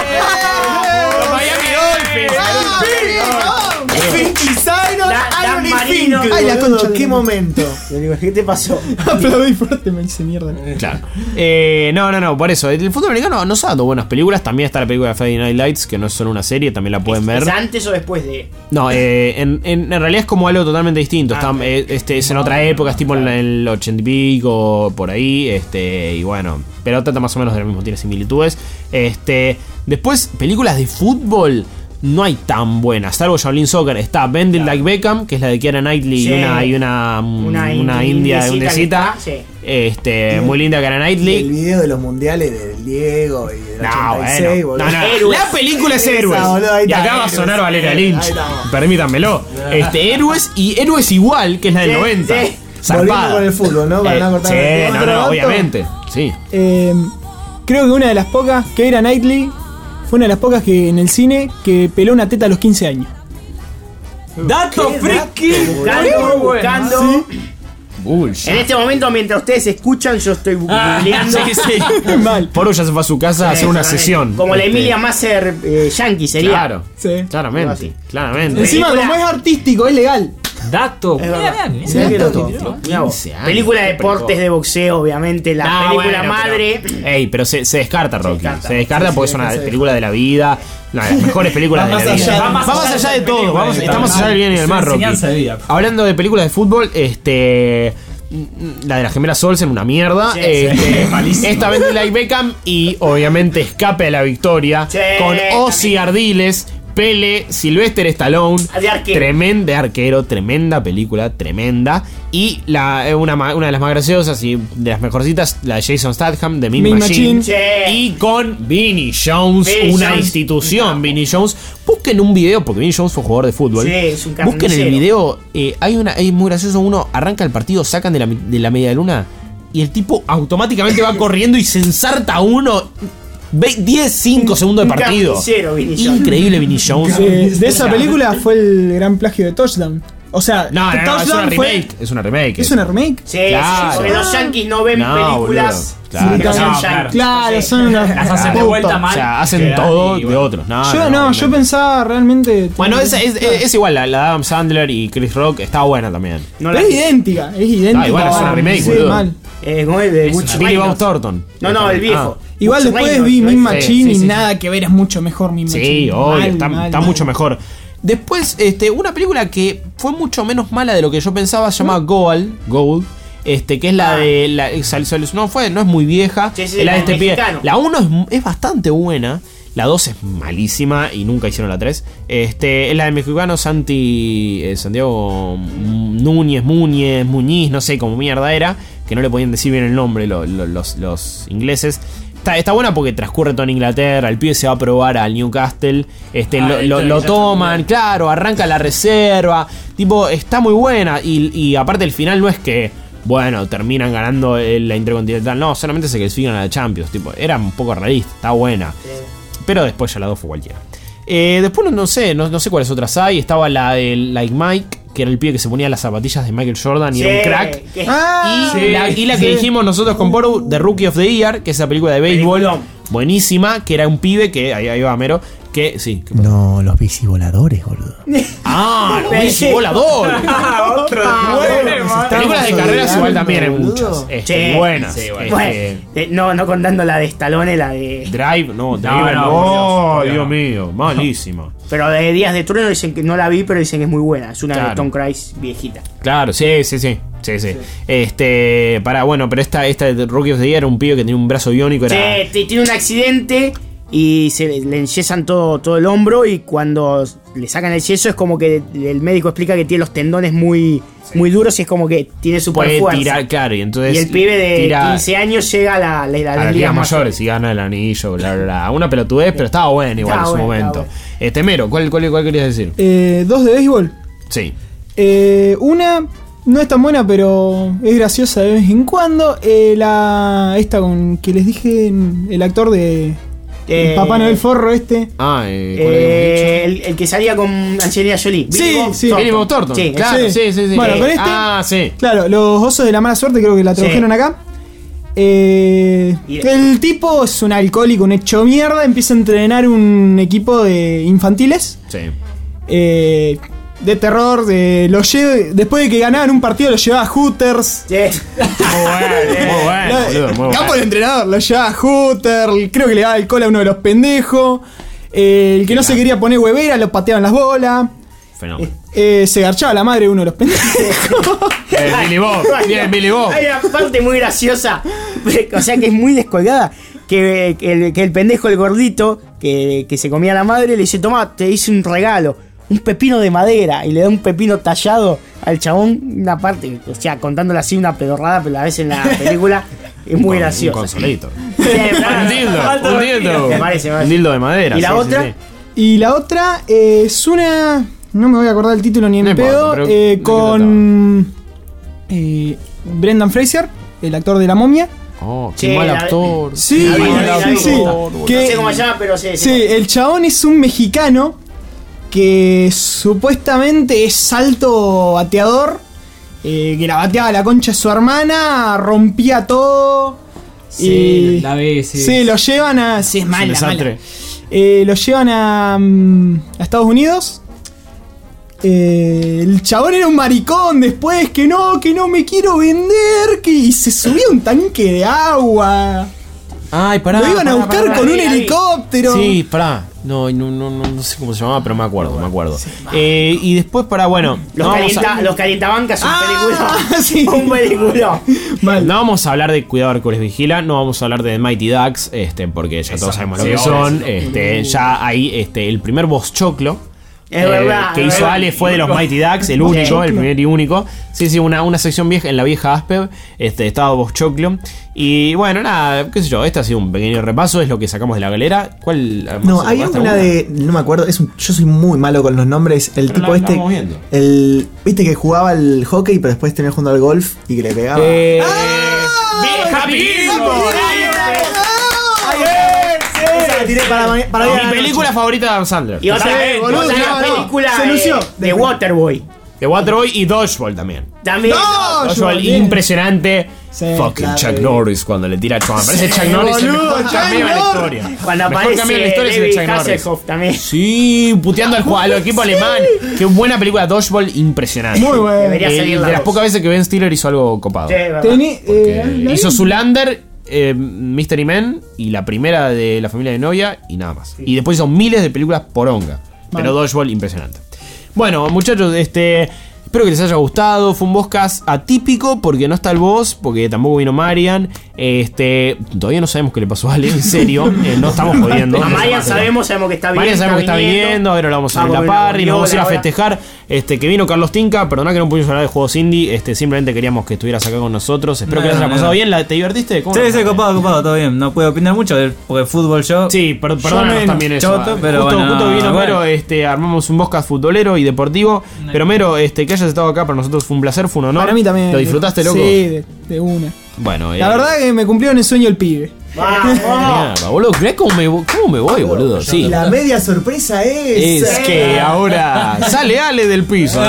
Los Miami Dolphins. Finky Cyrus, Da- Dan Irony Marino. Finkel, Ay, la boludo, concha de qué la- momento. Yo digo, ¿qué te pasó? Aplaudí fuerte, me hice mierda. Claro. Eh, no, no, no, por eso. El fútbol americano nos ha dado buenas películas. También está la película de Friday Night Lights, que no es solo una serie, también la pueden ver. ¿Es antes o después de? No, eh, en, en, en realidad es como algo totalmente distinto. Está, ok. eh, este, es en otra época, es tipo en el ochenta y pico, por ahí. Este, y bueno, pero trata más o menos de lo mismo, tiene similitudes. Este, después, películas de fútbol. no hay tan buenas. Salvo Shaolin Soccer, está Bend It Like Beckham, que es la de Keira Knightley Sí. y una, y una, Una una, indi- india de indiecita undecita. que está, sí. Este, muy linda Keira Y el Knightley. video de los mundiales del Diego y del No, ochenta y seis, bueno. boludo. No, no. La película es Héroes. Esa, boludo, ahí Y está, acá va a Héroes. sonar Valeria Lynch. Ahí estamos. Permítanmelo. Este, Héroes y Héroes igual, que es la del Sí, noventa. sí. Zarpada. Volviendo con el fútbol, ¿no? Para Eh, no cortar sí, el- no, Otro no, dato. obviamente. Sí. Eh, creo que una de las pocas, Keira Knightley, fue una de las pocas que en el cine que peló una teta a los quince años. Dato friki. Buscando, buscando. En este momento, mientras ustedes escuchan, yo estoy Ah, googleando. sí, sí. Mal. Poro ya se fue a su casa a hacer una sesión. Como la Este, Emilia Masser eh, Yankee sería. Claro. Sí. Claramente. Claramente. Encima, como es artístico, es legal. Dato. Es verdad. Mirá, Sí, mirá, dato. mirá. Mirá vos. quince años, Película de qué deportes precoz. de boxeo, obviamente. La No, película bueno, madre. pero- Ey, pero se, se descarta, Rocky. Se descarta. descarta, Sí, porque sí, es una sí. película de la vida. Una de las mejores películas Va de más la vida. allá de- Va más allá de todo. Vamos, película, estamos allá del bien y del es mal, una Rocky. enseñanza de vida. Hablando de películas de fútbol, este. La de las gemelas Olsen, una mierda. Sí, Este, sí, malísima. esta vez de Like Beckham y obviamente Escape a la Victoria. Sí, con Ozzy Ardiles, Pele, Sylvester Stallone. De arquero. Tremenda arquero, tremenda película, tremenda. Y la, eh, una, ma- una de las más graciosas y de las mejorcitas, la de Jason Statham, de Mean Mean Machine. Machine. Sí. Y con Vinnie Jones, Vinnie una Jones. institución, Vinnie Jones. Busquen un video, porque Vinnie Jones fue jugador de fútbol. Sí, es un Busquen el carnicero. video, eh, hay una, es muy gracioso, uno arranca el partido, sacan de la, de la media luna y el tipo automáticamente va corriendo y se ensarta a uno ve- diez, cinco segundos de Un partido. carnicero, Vinnie Jones. Increíble Vinnie Jones. De, de esa película fue el gran plagio de Touchdown. O sea, No, no, no, es una Touchdown fue. remake. Es una remake. ¿Es una remake? Sí, Claro. sí, porque los yankees no ven No, películas. boludo. Claro. que no sean No, yankees. Claro, son unas. Las hacen de putas. vuelta mal. O sea, hacen Quedan todo y de bueno. otros. No, Yo no, yo pensaba realmente. Bueno, es, es, es- es igual, la, la de Adam Sandler y Chris Rock está buena también. No Pero la es idéntica, es idéntica. Ah, igual es una remake, Sí, boludo. mal. Eh, ¿cómo es? De Butch Billy Bob Reynolds. Thornton. No, no, el viejo. Igual Butch después Reynolds, vi ¿no? Mean Sí, Machine sí, y sí, nada que ver, es mucho mejor Mean Machine. Sí, obvio, Mal, está, mal, está mal. mucho mejor. Después, este, una película que fue mucho menos mala de lo que yo pensaba, se llama Goal, Goal, este, que es la Ah. de la, sal- sal- no fue, no es muy vieja, Sí, sí, es la de la este del pibe. mexicano. La uno es, es bastante buena. La dos es malísima y nunca hicieron la tres. Este, es la del mexicano Santi eh, Santiago Núñez, Muñez, Muñiz, no sé cómo mierda era, que no le podían decir bien el nombre lo- lo- los, los ingleses. Está, está buena porque transcurre todo en Inglaterra, el pibe se va a probar al Newcastle, este, Ah, lo, lo- esta lo ya toman, claro, arranca la reserva, tipo, está muy buena y, y aparte el final no es que, bueno, terminan ganando el- la Intercontinental, no, solamente se clasifican a la Champions, tipo, era un poco realista, está buena, pero después ya la dos fue cualquiera. Eh, después no, no sé, no, no sé cuáles otras hay, estaba la de Like Mike, que era el pibe que se ponía las zapatillas de Michael Jordan y Sí, era un crack. que- Ah, Y, la, y la que sí. dijimos nosotros con Poru, The Rookie of the Year, que es esa película de béisbol Peliculón. buenísima, que era un pibe que, ahí, ahí va Mero, que sí. ¿qué pasó? No, los bicivoladores, boludo. Ah, lo bici volador. Otro Películas de carreras igual también hay boludo. muchas. Este, Sí, buenas. sí, Este, bueno. Eh, no, no contando la de Stallone, la de. Drive, no, Drive, no, no, por Dios, por Dios. Dios mío, malísima. Pero de Días de Trueno dicen que no la vi, pero dicen que es muy buena. Es una Claro. de Tom Cruise viejita. Claro, sí, sí, sí. Sí, sí. Este, para, bueno, pero esta, esta de Rookie of the Year era un pibe que tenía un brazo biónico, era. Sí, t- tiene un accidente y se le le enyesan todo, todo el hombro. Y cuando le sacan el yeso, es como que el médico explica que tiene los tendones muy, muy duros y es como que tiene super Puede fuerza. tirar, claro, y entonces. Y el pibe de tira quince años llega a, la, la, la- a las las ligas ligas mayores y gana el anillo, bla, bla, bla. Una pelotudez, pero estaba buena igual Estaba en su buena, momento. estaba Este, Mero, ¿cuál, cuál, cuál querías decir? Eh, dos de béisbol. Sí. Eh, una no es tan buena, pero es graciosa de vez en cuando. Eh, la esta con que les dije, el actor de Eh, Papá Noel Forro este. Ah, eh, ¿cuál habíamos Eh, el, el que salía con Angelina Jolie. Sí, Billy Bob sí. Thornton. Billy Bob Thornton. Sí, Claro, sí, sí, sí. Bueno, Eh, con este. Ah, sí. Claro, los osos de la mala suerte creo que la Sí. tradujeron acá. Eh, Y- el tipo es un alcohólico, un hecho mierda. Empieza a entrenar un equipo de infantiles. Sí. eh, de terror. De, los lle- después de que ganaban un partido, los llevaba a Hooters. Sí. Muy bueno, muy bueno, La- boludo, muy Capo bueno. el entrenador, lo llevaba a Hooters. Creo que le daba el cola a uno de los pendejos. Eh, el que no se quería poner huevera, lo pateaban las bolas. Fenómeno. Eh, se garchaba la madre de uno de los pendejos. Eh, Billy Bob, bien, Billy Bob. Hay una parte muy graciosa, o sea que es muy descolgada, que, que el, que el pendejo, el gordito, que, que se comía la madre, le dice, toma, te hice un regalo, un pepino de madera, y le da un pepino tallado al chabón, una parte, o sea, contándole así una pedorrada, pero a veces en la película es muy Un- gracioso. Un consolito. Sí, claro. Un dildo, Falta un de- dildo. Me parece, me parece. Un dildo de madera. ¿Y la sí, otra? sí, sí. Y la otra eh, es una. No me voy a acordar el título ni en No importa, pedo. pero eh, ¿de qué con. eh, Brendan Fraser, el actor de La Momia. Oh, qué Sí, mal la- actor. Sí, La vi, la vi, la vi. sí, sí. No sé cómo se llama, pero sí. Sí, el chabón es un mexicano que supuestamente es alto bateador, eh, que la bateaba la concha de su hermana, rompía todo. Sí, y la vi, sí. Sí, lo llevan a. Sí, es un mala, desastre. mala. Eh, lo llevan a, mm, a Estados Unidos. Eh, el chabón era un maricón después, que no, que no me quiero vender, que y se subía a un tanque de agua. Ay, pará. Lo iban a pará, buscar pará, con pará. un helicóptero. Sí, pará. No, no, no, no, no sé cómo se llamaba, pero me acuerdo, me acuerdo. Eh, y después, para, bueno. Los, no vamos calienta, a- los calientabancas, un Ah, película. sí. Un película. No vamos a hablar de Cuidado Hércules Vigila, no vamos a hablar de The Mighty Ducks, este, porque ya todos sabemos lo sí, que ahora son. sí. Este, ya ahí, este, el primer boss choclo. Es eh, verdad, que es hizo verdad. Ale fue de los Mighty Ducks, el Sí. único, el primer y único. Sí, sí, una, una sección vieja en la vieja Aspev, este, estaba Boss Choclo. Y bueno, nada, qué sé yo, este ha sido un pequeño repaso, es lo que sacamos de la galera. ¿Cuál? No, ¿se hay acordaste una alguna? de. No me acuerdo. Es un, yo soy muy malo con los nombres. El Pero tipo la- la este. vamos viendo. El. ¿Viste que jugaba al hockey, pero después tenía jugando al golf y que le pegaba? Eh, Happy Esa la tiré para, ma- para Mi ir a la película favorita de Adam Sandler. Y otra Sí, vez, boludo, otra no, no. película Se de- lució. de Waterboy. De Waterboy y Dodgeball también. También. Dodgeball, bien. impresionante. Sí, Fucking la Chuck de- Norris cuando le tira a Chuck. Parece Chuck Norris el boludo, mejor Chuck cameo de la Norris. historia. Cuando Mejor aparece cameo de la historia es el de David Chuck Norris. Hasselhoff también. Sí, puteando al, ju- al equipo alemán. Qué buena película Dodgeball, impresionante. Muy buena. Debería Eh, salir la de las dos. pocas veces que Ben Stiller hizo algo copado. Sí, verdad. Tení- Porque eh, ¿la hizo vi? Zoolander, eh, Mystery Men y la primera de La familia de novia y nada más. Y después hizo miles de películas poronga. Pero Dodgeball, impresionante. Bueno, muchachos, este. Espero que les haya gustado. Fue un podcast atípico porque no está el boss, porque tampoco vino Marian. Este, todavía no sabemos qué le pasó a Ale, en serio. Eh, no estamos jodiendo. A Marian sabemos, sabemos que está bien. Marian sabemos que está viniendo, ahora lo vamos a ver en la party, nos vamos a ir a festejar. Este, que vino Carlos Tinca, perdona que no pudimos hablar de juegos indie, este, simplemente queríamos que estuvieras acá con nosotros. Espero No, que les haya no, pasado no. bien. ¿La- ¿Te divertiste? ¿Cómo Sí, la sí, pasaste? copado, copado, todo bien. No puedo opinar mucho porque fútbol yo. Sí, per perdónanos menos. también eso. Choto, pero justo, bueno, justo que vino bueno. Mero, este, armamos un podcast futbolero y deportivo. Pero Mero, este, que hayas estado acá para nosotros fue un placer, fue un honor. Para mí también. ¿Lo disfrutaste, loco? Sí, de, de una. Bueno, La verdad que me cumplieron el sueño el pibe. Mierda, boludo, ¿crees cómo me, vo- cómo me voy, boludo? Sí. La media sorpresa es. Es que ahora sale Ale del piso.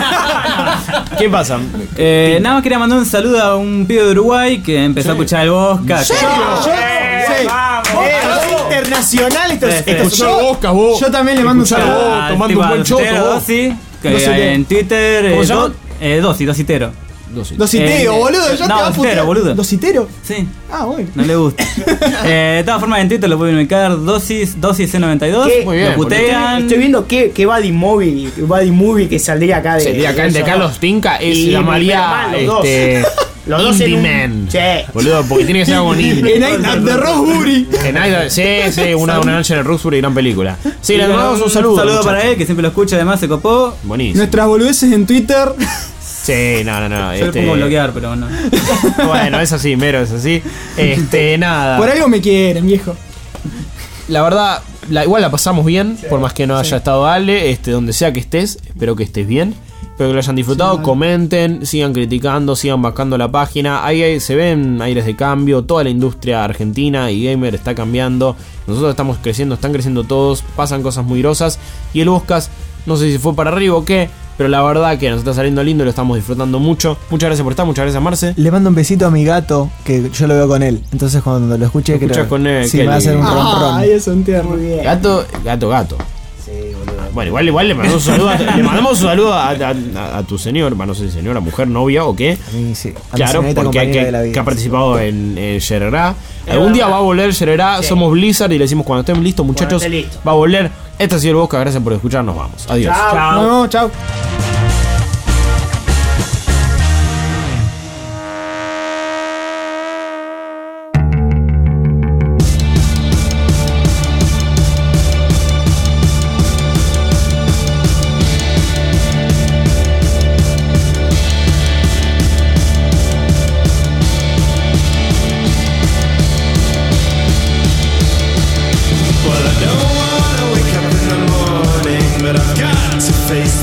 ¿Qué pasa? Eh, nada más quería mandar un saludo a un pibe de Uruguay que empezó a escuchar el Bosca. Yo, que- yo, sí. Vos, internacional, esto es. Sí, sí. esto es- Escuchá el Bosca, vos. Yo también le mando un Escuchá saludo. vos, al tomando tipo un buen choto, Dositero, vos. Dosi, que Dositero. en Twitter. ¿Cómo eh, se llama? do- eh, Dosi, Dositero. Dositero, Eh, boludo. Ya no, te va a Dositero, putear. boludo. ¿Dositero? Sí, Ah, bueno. no le gusta. eh, de todas formas, en Twitter lo pueden ubicar Dosis, Dosis C noventa y dos. ¿Qué? Muy bien, Lo putean. Estoy viendo qué, qué Buddy Movie, Buddy Movie que saldría acá de. Sería acá el de eso. Carlos Tinca, es Y llamaría Superman, los dos. este, Los dos en Indie un- Man. Sí. Boludo, porque tiene que ser algo con indie. En Night at the Rosebury. En Night- sí, sí, una, una noche en el Roxbury, gran película. Sí, le mandamos un saludo. Un saludo muchachos. para él, que siempre lo escucha, además se copó. Buenísimo. Nuestras boludeces en Twitter. Sí, no, no, no. Yo lo este- pongo a bloquear, pero no. Bueno, es así, mero, es así. Este, nada. Por algo me quieren, viejo. La verdad, la, igual la pasamos bien, por más que no haya estado Ale, este, donde sea que estés, espero que estés bien. Espero que lo hayan disfrutado, Sí, comenten, sigan criticando, sigan bajando la página. Ahí, ahí se ven aires de cambio, toda la industria argentina y gamer está cambiando. Nosotros estamos creciendo, están creciendo todos, pasan cosas muy grosas. Y el Boscas, no sé si fue para arriba o qué, pero la verdad que nos está saliendo lindo y lo estamos disfrutando mucho. Muchas gracias por estar, muchas gracias Marce. Le mando un besito a mi gato, que yo lo veo con él. Entonces cuando lo escuche, Lo que escuchas con él, sí, qué me va a hacer un lindo. ronrón. Ay, eso entierro. Gato, gato, gato. Bueno, igual, igual le mandamos un saludo a, le mandamos un saludo a, a- a tu señor, bueno, no sé si señora, mujer, novia o qué. A mí sí. A mi Claro, señorita porque compañera que, de la vida. que ha participado en eh, Shererá. Algún día va a volver Shererá, somos Blizzard y le decimos cuando estén listos, muchachos, esté listo. va a volver. Este ha sido el Bosca, gracias por escucharnos, vamos. Adiós. Nos vemos, chao.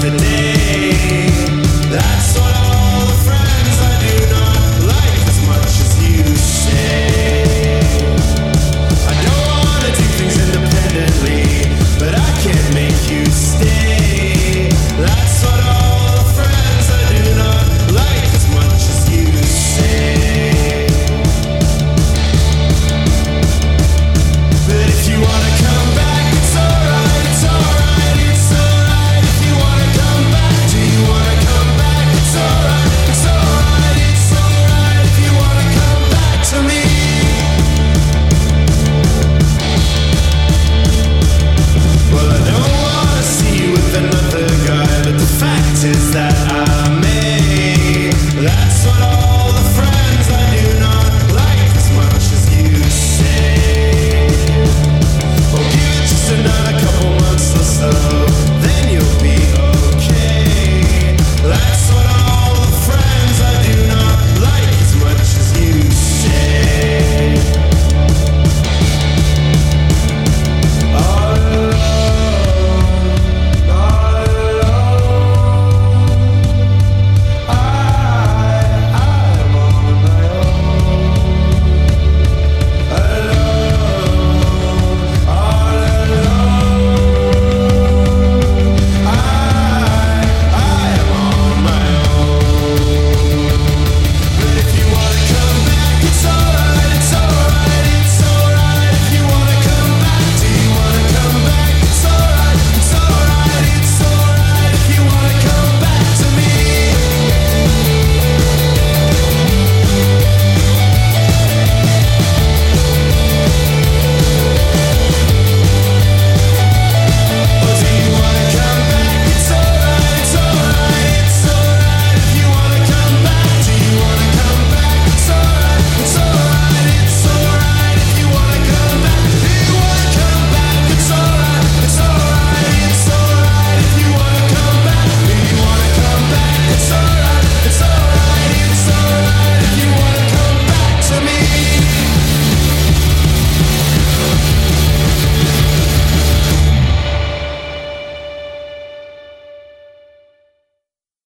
today. That's what all the friends I do not like as much as you say. I don't wanna do things independently, but I can't make you stay. That's what all the friends I do not like as much as you say. But if you wanna come back, it's alright, it's alright, it's alright. If you wanna come back, do you wanna come back? It's alright, it's alright, it's alright. If you wanna come back to me. Well, I don't wanna see you with another guy, but the fact is that I may. That's what